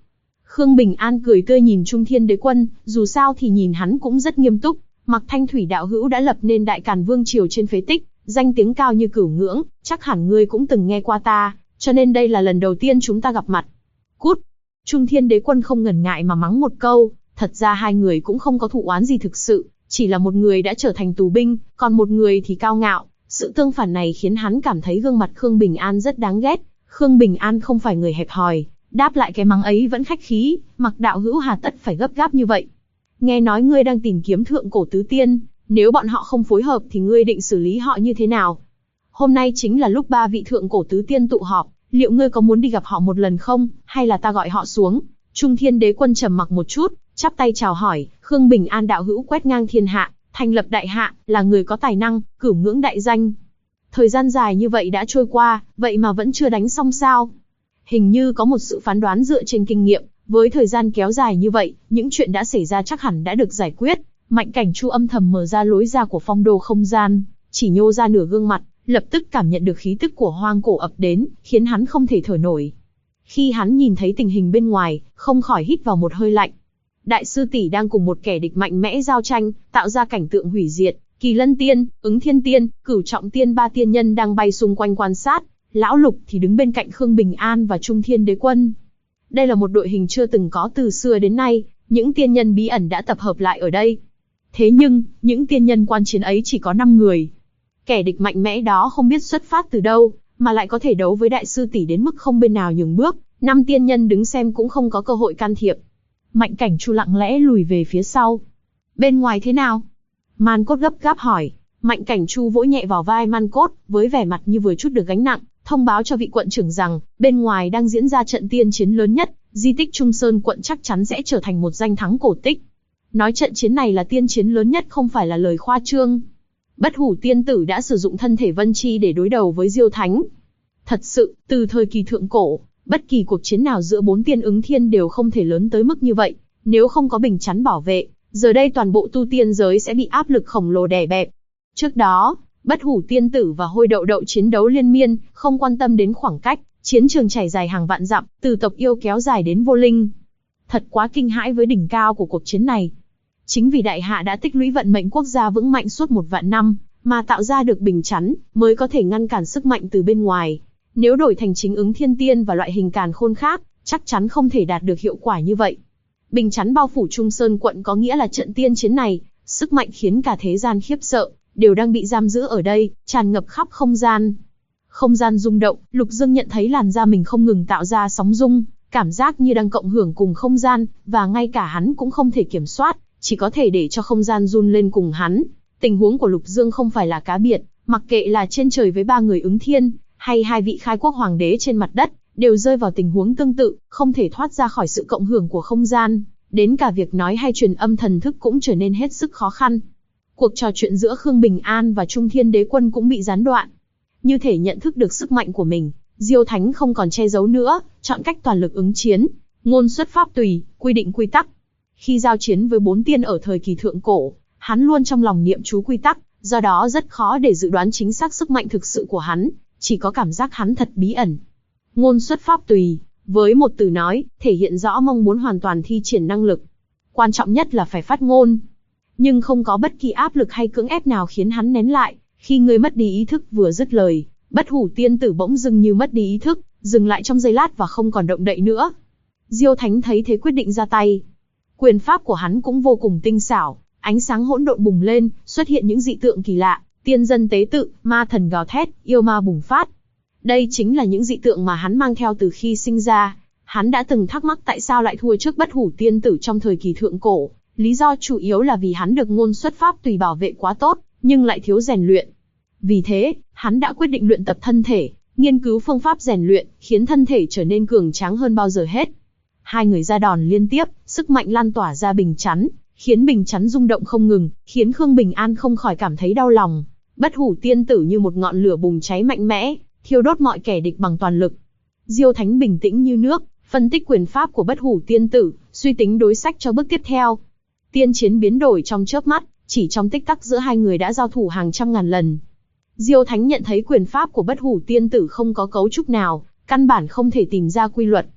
Khương Bình An cười tươi nhìn Trung Thiên Đế Quân, dù sao thì nhìn hắn cũng rất nghiêm túc. Mặc Thanh Thủy đạo hữu đã lập nên Đại Càn Vương triều trên phế tích, danh tiếng cao như cửu ngưỡng, chắc hẳn ngươi cũng từng nghe qua ta, cho nên đây là lần đầu tiên chúng ta gặp mặt. Cút! Trung Thiên Đế Quân không ngần ngại mà mắng một câu, thật ra hai người cũng không có thù oán gì thực sự, chỉ là một người đã trở thành tù binh, còn một người thì cao ngạo. Sự tương phản này khiến hắn cảm thấy gương mặt Khương Bình An rất đáng ghét. Khương Bình An không phải người hẹp hòi, đáp lại cái mắng ấy vẫn khách khí, Mặc đạo hữu hà tất phải gấp gáp như vậy. Nghe nói ngươi đang tìm kiếm thượng cổ tứ tiên, nếu bọn họ không phối hợp thì ngươi định xử lý họ như thế nào? Hôm nay chính là lúc ba vị thượng cổ tứ tiên tụ họp, liệu ngươi có muốn đi gặp họ một lần không, hay là ta gọi họ xuống? Trung Thiên Đế Quân trầm mặc một chút, chắp tay chào hỏi, Khương Bình An đạo hữu quét ngang thiên hạ, thành lập đại hạ, là người có tài năng, cửu ngưỡng đại danh. Thời gian dài như vậy đã trôi qua, vậy mà vẫn chưa đánh xong sao? Hình như có một sự phán đoán dựa trên kinh nghiệm, với thời gian kéo dài như vậy, những chuyện đã xảy ra chắc hẳn đã được giải quyết. Mạnh Cảnh Chu âm thầm mở ra lối ra của phong đô không gian, chỉ nhô ra nửa gương mặt, lập tức cảm nhận được khí tức của hoang cổ ập đến, khiến hắn không thể thở nổi. Khi hắn nhìn thấy tình hình bên ngoài, không khỏi hít vào một hơi lạnh. Đại sư tỷ đang cùng một kẻ địch mạnh mẽ giao tranh, tạo ra cảnh tượng hủy diệt. Kỳ Lân Tiên, Ứng Thiên Tiên, Cửu Trọng Tiên ba tiên nhân đang bay xung quanh quan sát. Lão Lục thì đứng bên cạnh Khương Bình An và Trung Thiên Đế Quân. Đây là một đội hình chưa từng có từ xưa đến nay, những tiên nhân bí ẩn đã tập hợp lại ở đây. Thế nhưng, những tiên nhân quan chiến ấy chỉ có 5 người. Kẻ địch mạnh mẽ đó không biết xuất phát từ đâu, mà lại có thể đấu với đại sư tỷ đến mức không bên nào nhường bước, 5 tiên nhân đứng xem cũng không có cơ hội can thiệp. Mạnh Cảnh Chu lặng lẽ lùi về phía sau. Bên ngoài thế nào? Man Cốt gấp gáp hỏi. Mạnh Cảnh Chu vỗ nhẹ vào vai Man Cốt, với vẻ mặt như vừa chút được gánh nặng, thông báo cho vị quận trưởng rằng, bên ngoài đang diễn ra trận tiên chiến lớn nhất, di tích Trung Sơn quận chắc chắn sẽ trở thành một danh thắng cổ tích. Nói trận chiến này là tiên chiến lớn nhất không phải là lời khoa trương. Bất Hủ tiên tử đã sử dụng thân thể Vân Chi để đối đầu với Diêu Thánh. Thật sự, từ thời kỳ thượng cổ, bất kỳ cuộc chiến nào giữa 4 tiên ứng thiên đều không thể lớn tới mức như vậy, nếu không có bình chắn bảo vệ, giờ đây toàn bộ tu tiên giới sẽ bị áp lực khổng lồ đè bẹp. Trước đó, Bất Hủ tiên tử và Hôi Đậu Đậu chiến đấu liên miên, không quan tâm đến khoảng cách, chiến trường trải dài hàng vạn dặm, từ tộc yêu kéo dài đến vô linh. Thật quá kinh hãi với đỉnh cao của cuộc chiến này. Chính vì đại hạ đã tích lũy vận mệnh quốc gia vững mạnh suốt 1 vạn năm, mà tạo ra được bình chắn, mới có thể ngăn cản sức mạnh từ bên ngoài. Nếu đổi thành chính ứng thiên tiên và loại hình càn khôn khác, chắc chắn không thể đạt được hiệu quả như vậy. Bình chắn bao phủ Trung Sơn quận có nghĩa là trận tiên chiến này, sức mạnh khiến cả thế gian khiếp sợ, đều đang bị giam giữ ở đây, tràn ngập khắp không gian. Không gian rung động, Lục Dương nhận thấy làn da mình không ngừng tạo ra sóng rung, cảm giác như đang cộng hưởng cùng không gian, và ngay cả hắn cũng không thể kiểm soát, chỉ có thể để cho không gian run lên cùng hắn. Tình huống của Lục Dương không phải là cá biệt, mặc kệ là trên trời với 3 người ứng thiên, hay 2 vị khai quốc hoàng đế trên mặt đất, đều rơi vào tình huống tương tự, không thể thoát ra khỏi sự cộng hưởng của không gian, đến cả việc nói hay truyền âm thần thức cũng trở nên hết sức khó khăn. Cuộc trò chuyện giữa Khương Bình An và Trung Thiên Đế Quân cũng bị gián đoạn. Như thể nhận thức được sức mạnh của mình, Diêu Thánh không còn che giấu nữa, chọn cách toàn lực ứng chiến, ngôn xuất pháp tùy, quy định quy tắc. Khi giao chiến với 4 tiên ở thời kỳ thượng cổ, hắn luôn trong lòng niệm chú quy tắc, do đó rất khó để dự đoán chính xác sức mạnh thực sự của hắn, chỉ có cảm giác hắn thật bí ẩn. Ngôn xuất pháp tùy, với một từ nói, thể hiện rõ mong muốn hoàn toàn thi triển năng lực. Quan trọng nhất là phải phát ngôn. Nhưng không có bất kỳ áp lực hay cưỡng ép nào khiến hắn nén lại. Khi người mất đi ý thức vừa dứt lời, Bất Hủ tiên tử bỗng dưng như mất đi ý thức, dừng lại trong giây lát và không còn động đậy nữa. Diêu Thánh thấy thế quyết định ra tay. Quyền pháp của hắn cũng vô cùng tinh xảo, ánh sáng hỗn độn bùng lên, xuất hiện những dị tượng kỳ lạ, tiên dân tế tự, ma thần gào thét, yêu ma bùng phát. Đây chính là những dị tượng mà hắn mang theo từ khi sinh ra. Hắn đã từng thắc mắc tại sao lại thua trước Bất Hủ tiên tử trong thời kỳ thượng cổ. Lý do chủ yếu là vì hắn được ngôn xuất pháp tùy bảo vệ quá tốt, nhưng lại thiếu rèn luyện. Vì thế, hắn đã quyết định luyện tập thân thể, nghiên cứu phương pháp rèn luyện, khiến thân thể trở nên cường tráng hơn bao giờ hết. Hai người ra đòn liên tiếp, sức mạnh lan tỏa ra bình chắn, khiến bình chắn rung động không ngừng, khiến Khương Bình An không khỏi cảm thấy đau lòng. Bất Hủ tiên tử như một ngọn lửa bùng cháy mạnh mẽ, thiêu đốt mọi kẻ địch bằng toàn lực. Diêu Thánh bình tĩnh như nước, phân tích quyền pháp của Bất Hủ tiên tử, suy tính đối sách cho bước tiếp theo. Tiên chiến biến đổi trong chớp mắt, chỉ trong tích tắc giữa hai người đã giao thủ hàng trăm ngàn lần. Diêu Thánh nhận thấy quyền pháp của Bất Hủ tiên tử không có cấu trúc nào, căn bản không thể tìm ra quy luật.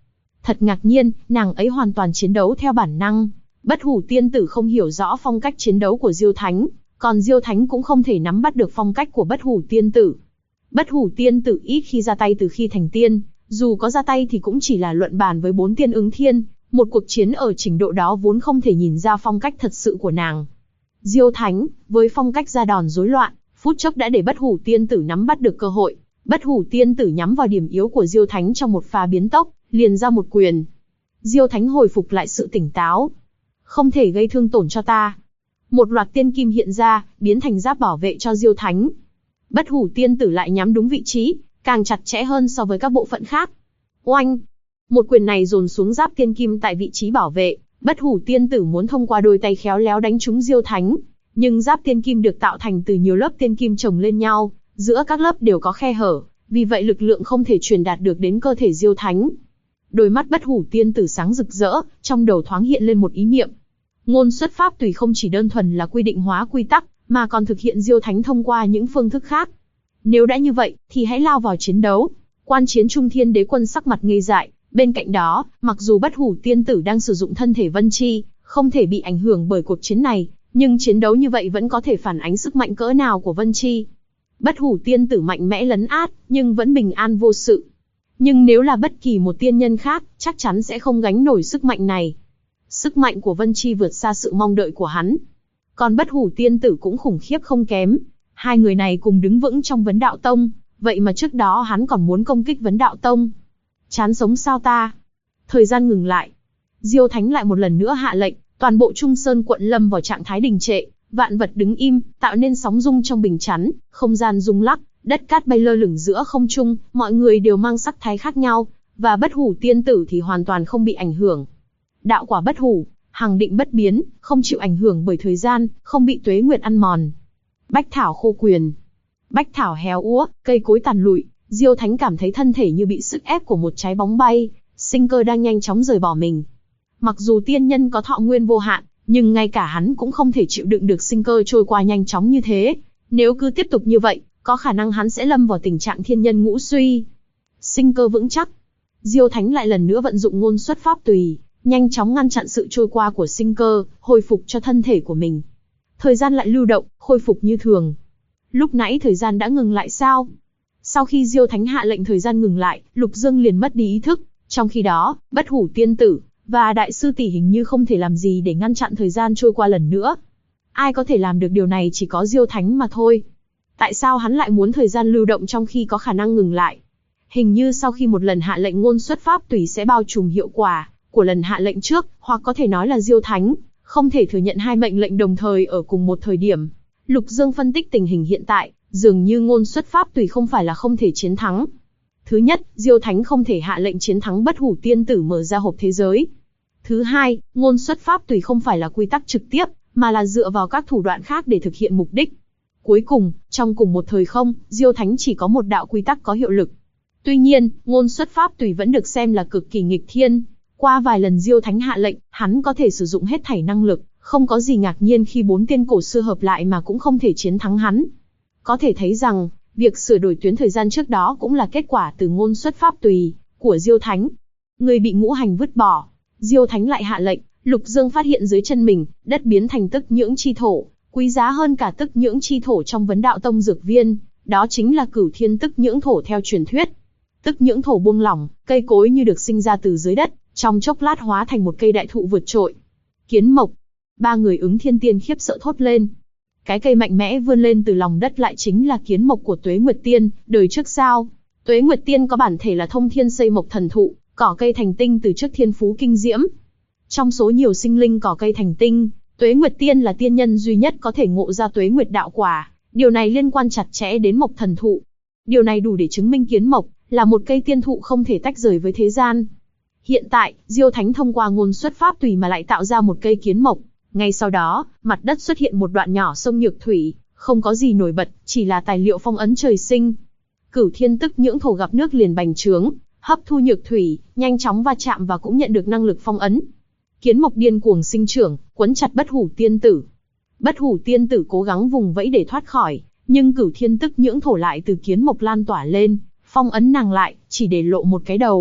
Thật ngạc nhiên, nàng ấy hoàn toàn chiến đấu theo bản năng. Bất hủ tiên tử không hiểu rõ phong cách chiến đấu của Diêu Thánh, còn Diêu Thánh cũng không thể nắm bắt được phong cách của bất hủ tiên tử. Bất hủ tiên tử ít khi ra tay từ khi thành tiên, dù có ra tay thì cũng chỉ là luận bàn với 4 tiên ứng thiên, một cuộc chiến ở trình độ đó vốn không thể nhìn ra phong cách thật sự của nàng. Diêu Thánh, với phong cách ra đòn rối loạn, phút chốc đã để bất hủ tiên tử nắm bắt được cơ hội. Bất hủ tiên tử nhắm vào điểm yếu của Diêu Thánh trong một pha biến tốc, liền ra một quyền. Diêu Thánh hồi phục lại sự tỉnh táo. Không thể gây thương tổn cho ta. Một loạt tiên kim hiện ra, biến thành giáp bảo vệ cho Diêu Thánh. Bất hủ tiên tử lại nhắm đúng vị trí, càng chặt chẽ hơn so với các bộ phận khác. Oanh! Một quyền này dồn xuống giáp tiên kim tại vị trí bảo vệ. Bất hủ tiên tử muốn thông qua đôi tay khéo léo đánh trúng Diêu Thánh, nhưng giáp tiên kim được tạo thành từ nhiều lớp tiên kim chồng lên nhau, giữa các lớp đều có khe hở, vì vậy lực lượng không thể truyền đạt được đến cơ thể Diêu Thánh. Đôi mắt bất hủ tiên tử sáng rực rỡ, trong đầu thoáng hiện lên một ý niệm. Ngôn xuất pháp tùy không chỉ đơn thuần là quy định hóa quy tắc, mà còn thực hiện Diêu Thánh thông qua những phương thức khác. Nếu đã như vậy, thì hãy lao vào chiến đấu. Quan chiến Trung Thiên Đế Quân sắc mặt ngây dại. Bên cạnh đó, mặc dù bất hủ tiên tử đang sử dụng thân thể Vân Chi, không thể bị ảnh hưởng bởi cuộc chiến này, nhưng chiến đấu như vậy vẫn có thể phản ánh sức mạnh cỡ nào của Vân Chi. Bất hủ tiên tử mạnh mẽ lấn át, nhưng vẫn bình an vô sự. Nhưng nếu là bất kỳ một tiên nhân khác, chắc chắn sẽ không gánh nổi sức mạnh này. Sức mạnh của Vân Chi vượt xa sự mong đợi của hắn. Còn bất hủ tiên tử cũng khủng khiếp không kém. Hai người này cùng đứng vững trong Vấn Đạo Tông, vậy mà trước đó hắn còn muốn công kích Vấn Đạo Tông. Chán sống sao ta? Thời gian ngừng lại. Diêu Thánh lại một lần nữa hạ lệnh, toàn bộ Trung Sơn quận lâm vào trạng thái đình trệ, vạn vật đứng im, tạo nên sóng rung trong bình chắn, không gian rung lắc, đất cát bay lơ lửng giữa không trung, mọi người đều mang sắc thái khác nhau, và bất hủ tiên tử thì hoàn toàn không bị ảnh hưởng. Đạo quả bất hủ, hằng định bất biến, không chịu ảnh hưởng bởi thời gian, không bị tuế nguyệt ăn mòn. Bách thảo khô quyền. Bách thảo héo úa, cây cối tàn lụi, Diêu Thánh cảm thấy thân thể như bị sức ép của một trái bóng bay, sinh cơ đang nhanh chóng rời bỏ mình. Mặc dù tiên nhân có thọ nguyên vô hạn, nhưng ngay cả hắn cũng không thể chịu đựng được sinh cơ trôi qua nhanh chóng như thế. Nếu cứ tiếp tục như vậy, có khả năng hắn sẽ lâm vào tình trạng thiên nhân ngũ suy. Sinh cơ vững chắc. Diêu Thánh lại lần nữa vận dụng ngôn xuất pháp tùy, nhanh chóng ngăn chặn sự trôi qua của sinh cơ, hồi phục cho thân thể của mình. Thời gian lại lưu động, khôi phục như thường. Lúc nãy thời gian đã ngừng lại sao? Sau khi Diêu Thánh hạ lệnh thời gian ngừng lại, Lục Dương liền mất đi ý thức. Trong khi đó, bất hủ tiên tử và đại sư tỷ hình như không thể làm gì để ngăn chặn thời gian trôi qua lần nữa. Ai có thể làm được điều này chỉ có Diêu Thánh mà thôi. Tại sao hắn lại muốn thời gian lưu động trong khi có khả năng ngừng lại? Hình như sau khi một lần hạ lệnh ngôn xuất pháp tùy sẽ bao trùm hiệu quả của lần hạ lệnh trước, hoặc có thể nói là Diêu Thánh không thể thừa nhận hai mệnh lệnh đồng thời ở cùng một thời điểm. Lục Dương phân tích tình hình hiện tại, dường như ngôn xuất pháp tùy không phải là không thể chiến thắng. Thứ nhất, Diêu Thánh không thể hạ lệnh chiến thắng bất hủ tiên tử mở ra hộp thế giới. Thứ hai, ngôn xuất pháp tùy không phải là quy tắc trực tiếp, mà là dựa vào các thủ đoạn khác để thực hiện mục đích. Cuối cùng, trong cùng một thời không, Diêu Thánh chỉ có một đạo quy tắc có hiệu lực. Tuy nhiên, ngôn xuất pháp tùy vẫn được xem là cực kỳ nghịch thiên. Qua vài lần Diêu Thánh hạ lệnh, hắn có thể sử dụng hết thảy năng lực, không có gì ngạc nhiên khi 4 tiên cổ xưa hợp lại mà cũng không thể chiến thắng hắn. Có thể thấy rằng, việc sửa đổi tuyến thời gian trước đó cũng là kết quả từ ngôn xuất pháp tùy của Diêu Thánh. Người bị ngũ hành vứt bỏ. Diêu Thánh lại hạ lệnh, Lục Dương phát hiện dưới chân mình, đất biến thành tức nhưỡng chi thổ, quý giá hơn cả tức nhưỡng chi thổ trong Vấn Đạo Tông dược viên, đó chính là Cửu Thiên tức nhưỡng thổ theo truyền thuyết. Tức nhưỡng thổ buông lỏng, cây cối như được sinh ra từ dưới đất, trong chốc lát hóa thành một cây đại thụ vượt trội. Kiến mộc. 3 người ứng thiên tiên khiếp sợ thốt lên. Cái cây mạnh mẽ vươn lên từ lòng đất lại chính là kiến mộc của Tuế Nguyệt Tiên, đời trước sao? Tuế Nguyệt Tiên có bản thể là thông thiên xây mộc thần thụ, cỏ cây thành tinh từ trước thiên phú kinh diễm. Trong số nhiều sinh linh cỏ cây thành tinh, Tuế Nguyệt Tiên là tiên nhân duy nhất có thể ngộ ra Tuế Nguyệt đạo quả, điều này liên quan chặt chẽ đến mộc thần thụ. Điều này đủ để chứng minh kiến mộc là một cây tiên thụ không thể tách rời với thế gian. Hiện tại, Diêu Thánh thông qua ngôn xuất pháp tùy mà lại tạo ra một cây kiến mộc. Ngay sau đó, mặt đất xuất hiện một đoạn nhỏ sông Nhược Thủy, không có gì nổi bật, chỉ là tài liệu phong ấn trời sinh. Cửu Thiên tức nhưỡng thổ gặp nước liền bành trướng, hấp thu Nhược Thủy, nhanh chóng va chạm và cũng nhận được năng lực phong ấn. Kiến mộc điên cuồng sinh trưởng, quấn chặt bất hủ tiên tử. Bất hủ tiên tử cố gắng vùng vẫy để thoát khỏi, nhưng Cửu Thiên tức nhưỡng thổ lại từ kiến mộc lan tỏa lên, phong ấn nàng lại, chỉ để lộ một cái đầu.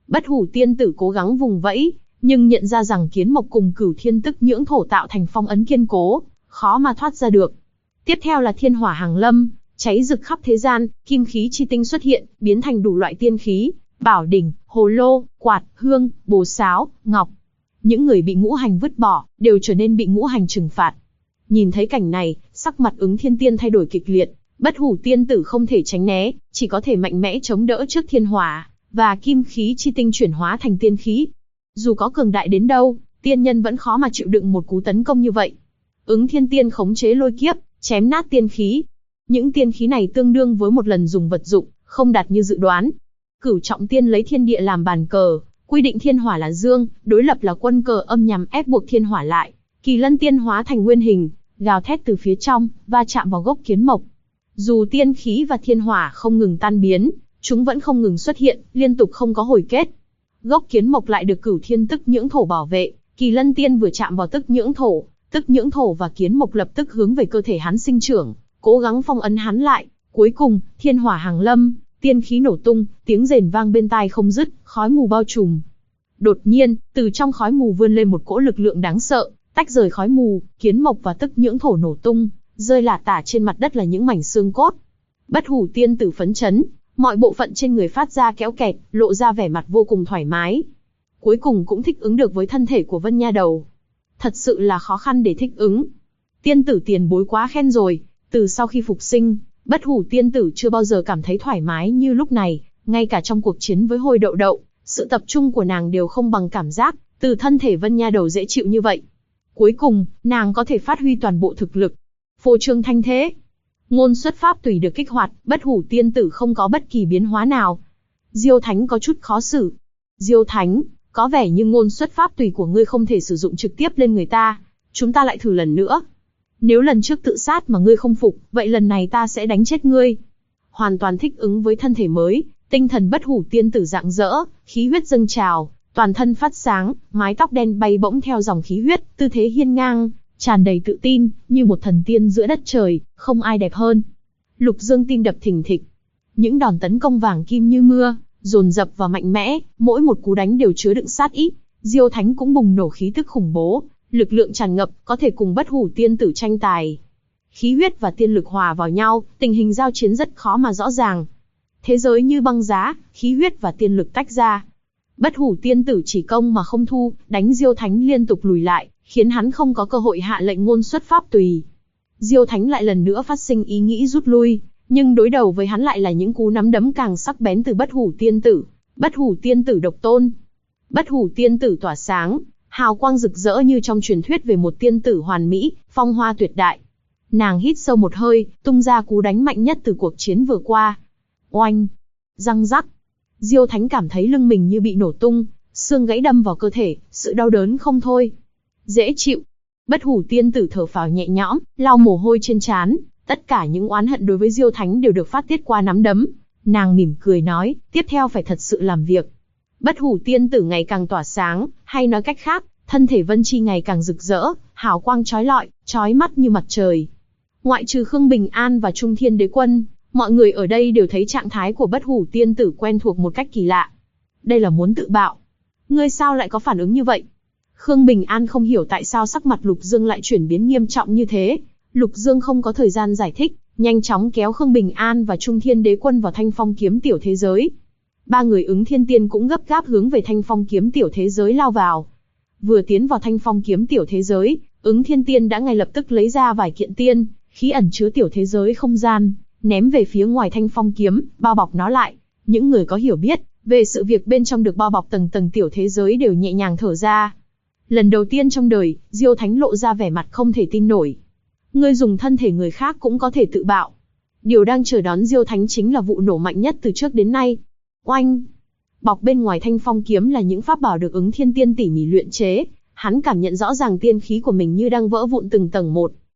Bất hủ tiên tử cố gắng vùng vẫy, nhưng nhận ra rằng kiến mộc cùng cửu thiên tức nhưỡng thổ tạo thành phong ấn kiên cố, khó mà thoát ra được. Tiếp theo là thiên hỏa hàng lâm, cháy rực khắp thế gian, kim khí chi tinh xuất hiện, biến thành đủ loại tiên khí, bảo đỉnh, hồ lô, quạt, hương, bồ sáo, ngọc. Những người bị ngũ hành vứt bỏ, đều trở nên bị ngũ hành trừng phạt. Nhìn thấy cảnh này, sắc mặt Ứng Thiên Tiên thay đổi kịch liệt, bất hủ tiên tử không thể tránh né, chỉ có thể mạnh mẽ chống đỡ trước thiên hỏa, và kim khí chi tinh chuyển hóa thành tiên khí. Dù có cường đại đến đâu, tiên nhân vẫn khó mà chịu đựng một cú tấn công như vậy. Ứng Thiên Tiên khống chế lôi kiếp, chém nát tiên khí. Những tiên khí này tương đương với một lần dùng vật dụng, không đạt như dự đoán. Cửu trọng tiên lấy thiên địa làm bàn cờ, quy định thiên hỏa là dương, đối lập là quân cờ âm nhằm ép buộc thiên hỏa lại. Kỳ lân tiên hóa thành nguyên hình, gào thét từ phía trong, va chạm vào gốc kiến mộc. Dù tiên khí và thiên hỏa không ngừng tan biến, chúng vẫn không ngừng xuất hiện, liên tục không có hồi kết. Gốc kiến mộc lại được cửu thiên tức nhưỡng thổ bảo vệ, kỳ lân tiên vừa chạm vào tức nhưỡng thổ và kiến mộc lập tức hướng về cơ thể hắn sinh trưởng, cố gắng phong ấn hắn lại. Cuối cùng, thiên hỏa hàng lâm, tiên khí nổ tung, tiếng rền vang bên tai không dứt, khói mù bao trùm. Đột nhiên, từ trong khói mù vươn lên một cỗ lực lượng đáng sợ, tách rời khói mù, kiến mộc và tức nhưỡng thổ nổ tung, rơi lả tả trên mặt đất là những mảnh xương cốt. Bất hủ tiên tử phấn chấn, mọi bộ phận trên người phát ra kéo kẹt, lộ ra vẻ mặt vô cùng thoải mái. Cuối cùng cũng thích ứng được với thân thể của Vân Nha Đầu. Thật sự là khó khăn để thích ứng. Tiên tử tiền bối quá khen rồi, từ sau khi phục sinh, bất hủ tiên tử chưa bao giờ cảm thấy thoải mái như lúc này, ngay cả trong cuộc chiến với Hôi Đậu Đậu, sự tập trung của nàng đều không bằng cảm giác từ thân thể Vân Nha Đầu dễ chịu như vậy. Cuối cùng, nàng có thể phát huy toàn bộ thực lực. Phô trương thanh thế. Ngôn xuất pháp tùy được kích hoạt, bất hủ tiên tử không có bất kỳ biến hóa nào. Diêu Thánh có chút khó xử. Diêu Thánh, có vẻ như ngôn xuất pháp tùy của ngươi không thể sử dụng trực tiếp lên người ta. Chúng ta lại thử lần nữa. Nếu lần trước tự sát mà ngươi không phục, vậy lần này ta sẽ đánh chết ngươi. Hoàn toàn thích ứng với thân thể mới, tinh thần bất hủ tiên tử rạng rỡ, khí huyết dâng trào, toàn thân phát sáng, mái tóc đen bay bổng theo dòng khí huyết, tư thế hiên ngang, tràn đầy tự tin, như một thần tiên giữa đất trời, không ai đẹp hơn. Lục Dương tim đập thình thịch. Những đòn tấn công vàng kim như mưa, dồn dập và mạnh mẽ, mỗi một cú đánh đều chứa đựng sát ý. Diêu Thánh cũng bùng nổ khí tức khủng bố, lực lượng tràn ngập, có thể cùng bất hủ tiên tử tranh tài. Khí huyết và tiên lực hòa vào nhau, tình hình giao chiến rất khó mà rõ ràng. Thế giới như băng giá, khí huyết và tiên lực tách ra. Bất hủ tiên tử chỉ công mà không thu, đánh Diêu Thánh liên tục lùi lại, khiến hắn không có cơ hội hạ lệnh ngôn xuất pháp tùy. Diêu Thánh lại lần nữa phát sinh ý nghĩ rút lui, nhưng đối đầu với hắn lại là những cú nắm đấm càng sắc bén từ bất hủ tiên tử. Bất hủ tiên tử độc tôn. Bất hủ tiên tử tỏa sáng, hào quang rực rỡ như trong truyền thuyết về một tiên tử hoàn mỹ, phong hoa tuyệt đại. Nàng hít sâu một hơi, tung ra cú đánh mạnh nhất từ cuộc chiến vừa qua. Oanh! Răng rắc! Diêu Thánh cảm thấy lưng mình như bị nổ tung, xương gãy đâm vào cơ thể, sự đau đớn không thôi. Dễ chịu! Bất hủ tiên tử thở phào nhẹ nhõm, lau mồ hôi trên trán, tất cả những oán hận đối với Diêu Thánh đều được phát tiết qua nắm đấm. Nàng mỉm cười nói, tiếp theo phải thật sự làm việc. Bất hủ tiên tử ngày càng tỏa sáng, hay nói cách khác, thân thể Vân Chi ngày càng rực rỡ, hào quang chói lọi, chói mắt như mặt trời. Ngoại trừ Khương Bình An và Trung Thiên Đế Quân, mọi người ở đây đều thấy trạng thái của bất hủ tiên tử quen thuộc một cách kỳ lạ. Đây là muốn tự bạo. Ngươi sao lại có phản ứng như vậy? Khương Bình An không hiểu tại sao sắc mặt Lục Dương lại chuyển biến nghiêm trọng như thế. Lục Dương không có thời gian giải thích, nhanh chóng kéo Khương Bình An và Trung Thiên Đế Quân vào Thanh Phong kiếm tiểu thế giới. Ba người Ứng Thiên Tiên cũng gấp gáp hướng về Thanh Phong kiếm tiểu thế giới lao vào. Vừa tiến vào Thanh Phong kiếm tiểu thế giới, Ứng Thiên Tiên đã ngay lập tức lấy ra vài kiện tiên khí ẩn chứa tiểu thế giới không gian, ném về phía ngoài Thanh Phong kiếm, bao bọc nó lại. Những người có hiểu biết về sự việc bên trong được bao bọc tầng tầng tiểu thế giới đều nhẹ nhàng thở ra. Lần đầu tiên trong đời, Diêu Thánh lộ ra vẻ mặt không thể tin nổi. Ngươi dùng thân thể người khác cũng có thể tự bạo. Điều đang chờ đón Diêu Thánh chính là vụ nổ mạnh nhất từ trước đến nay. Oanh! Bọc bên ngoài Thanh Phong kiếm là những pháp bảo được Ứng Thiên Tiên tỉ mỉ luyện chế. Hắn cảm nhận rõ ràng tiên khí của mình như đang vỡ vụn từng tầng một.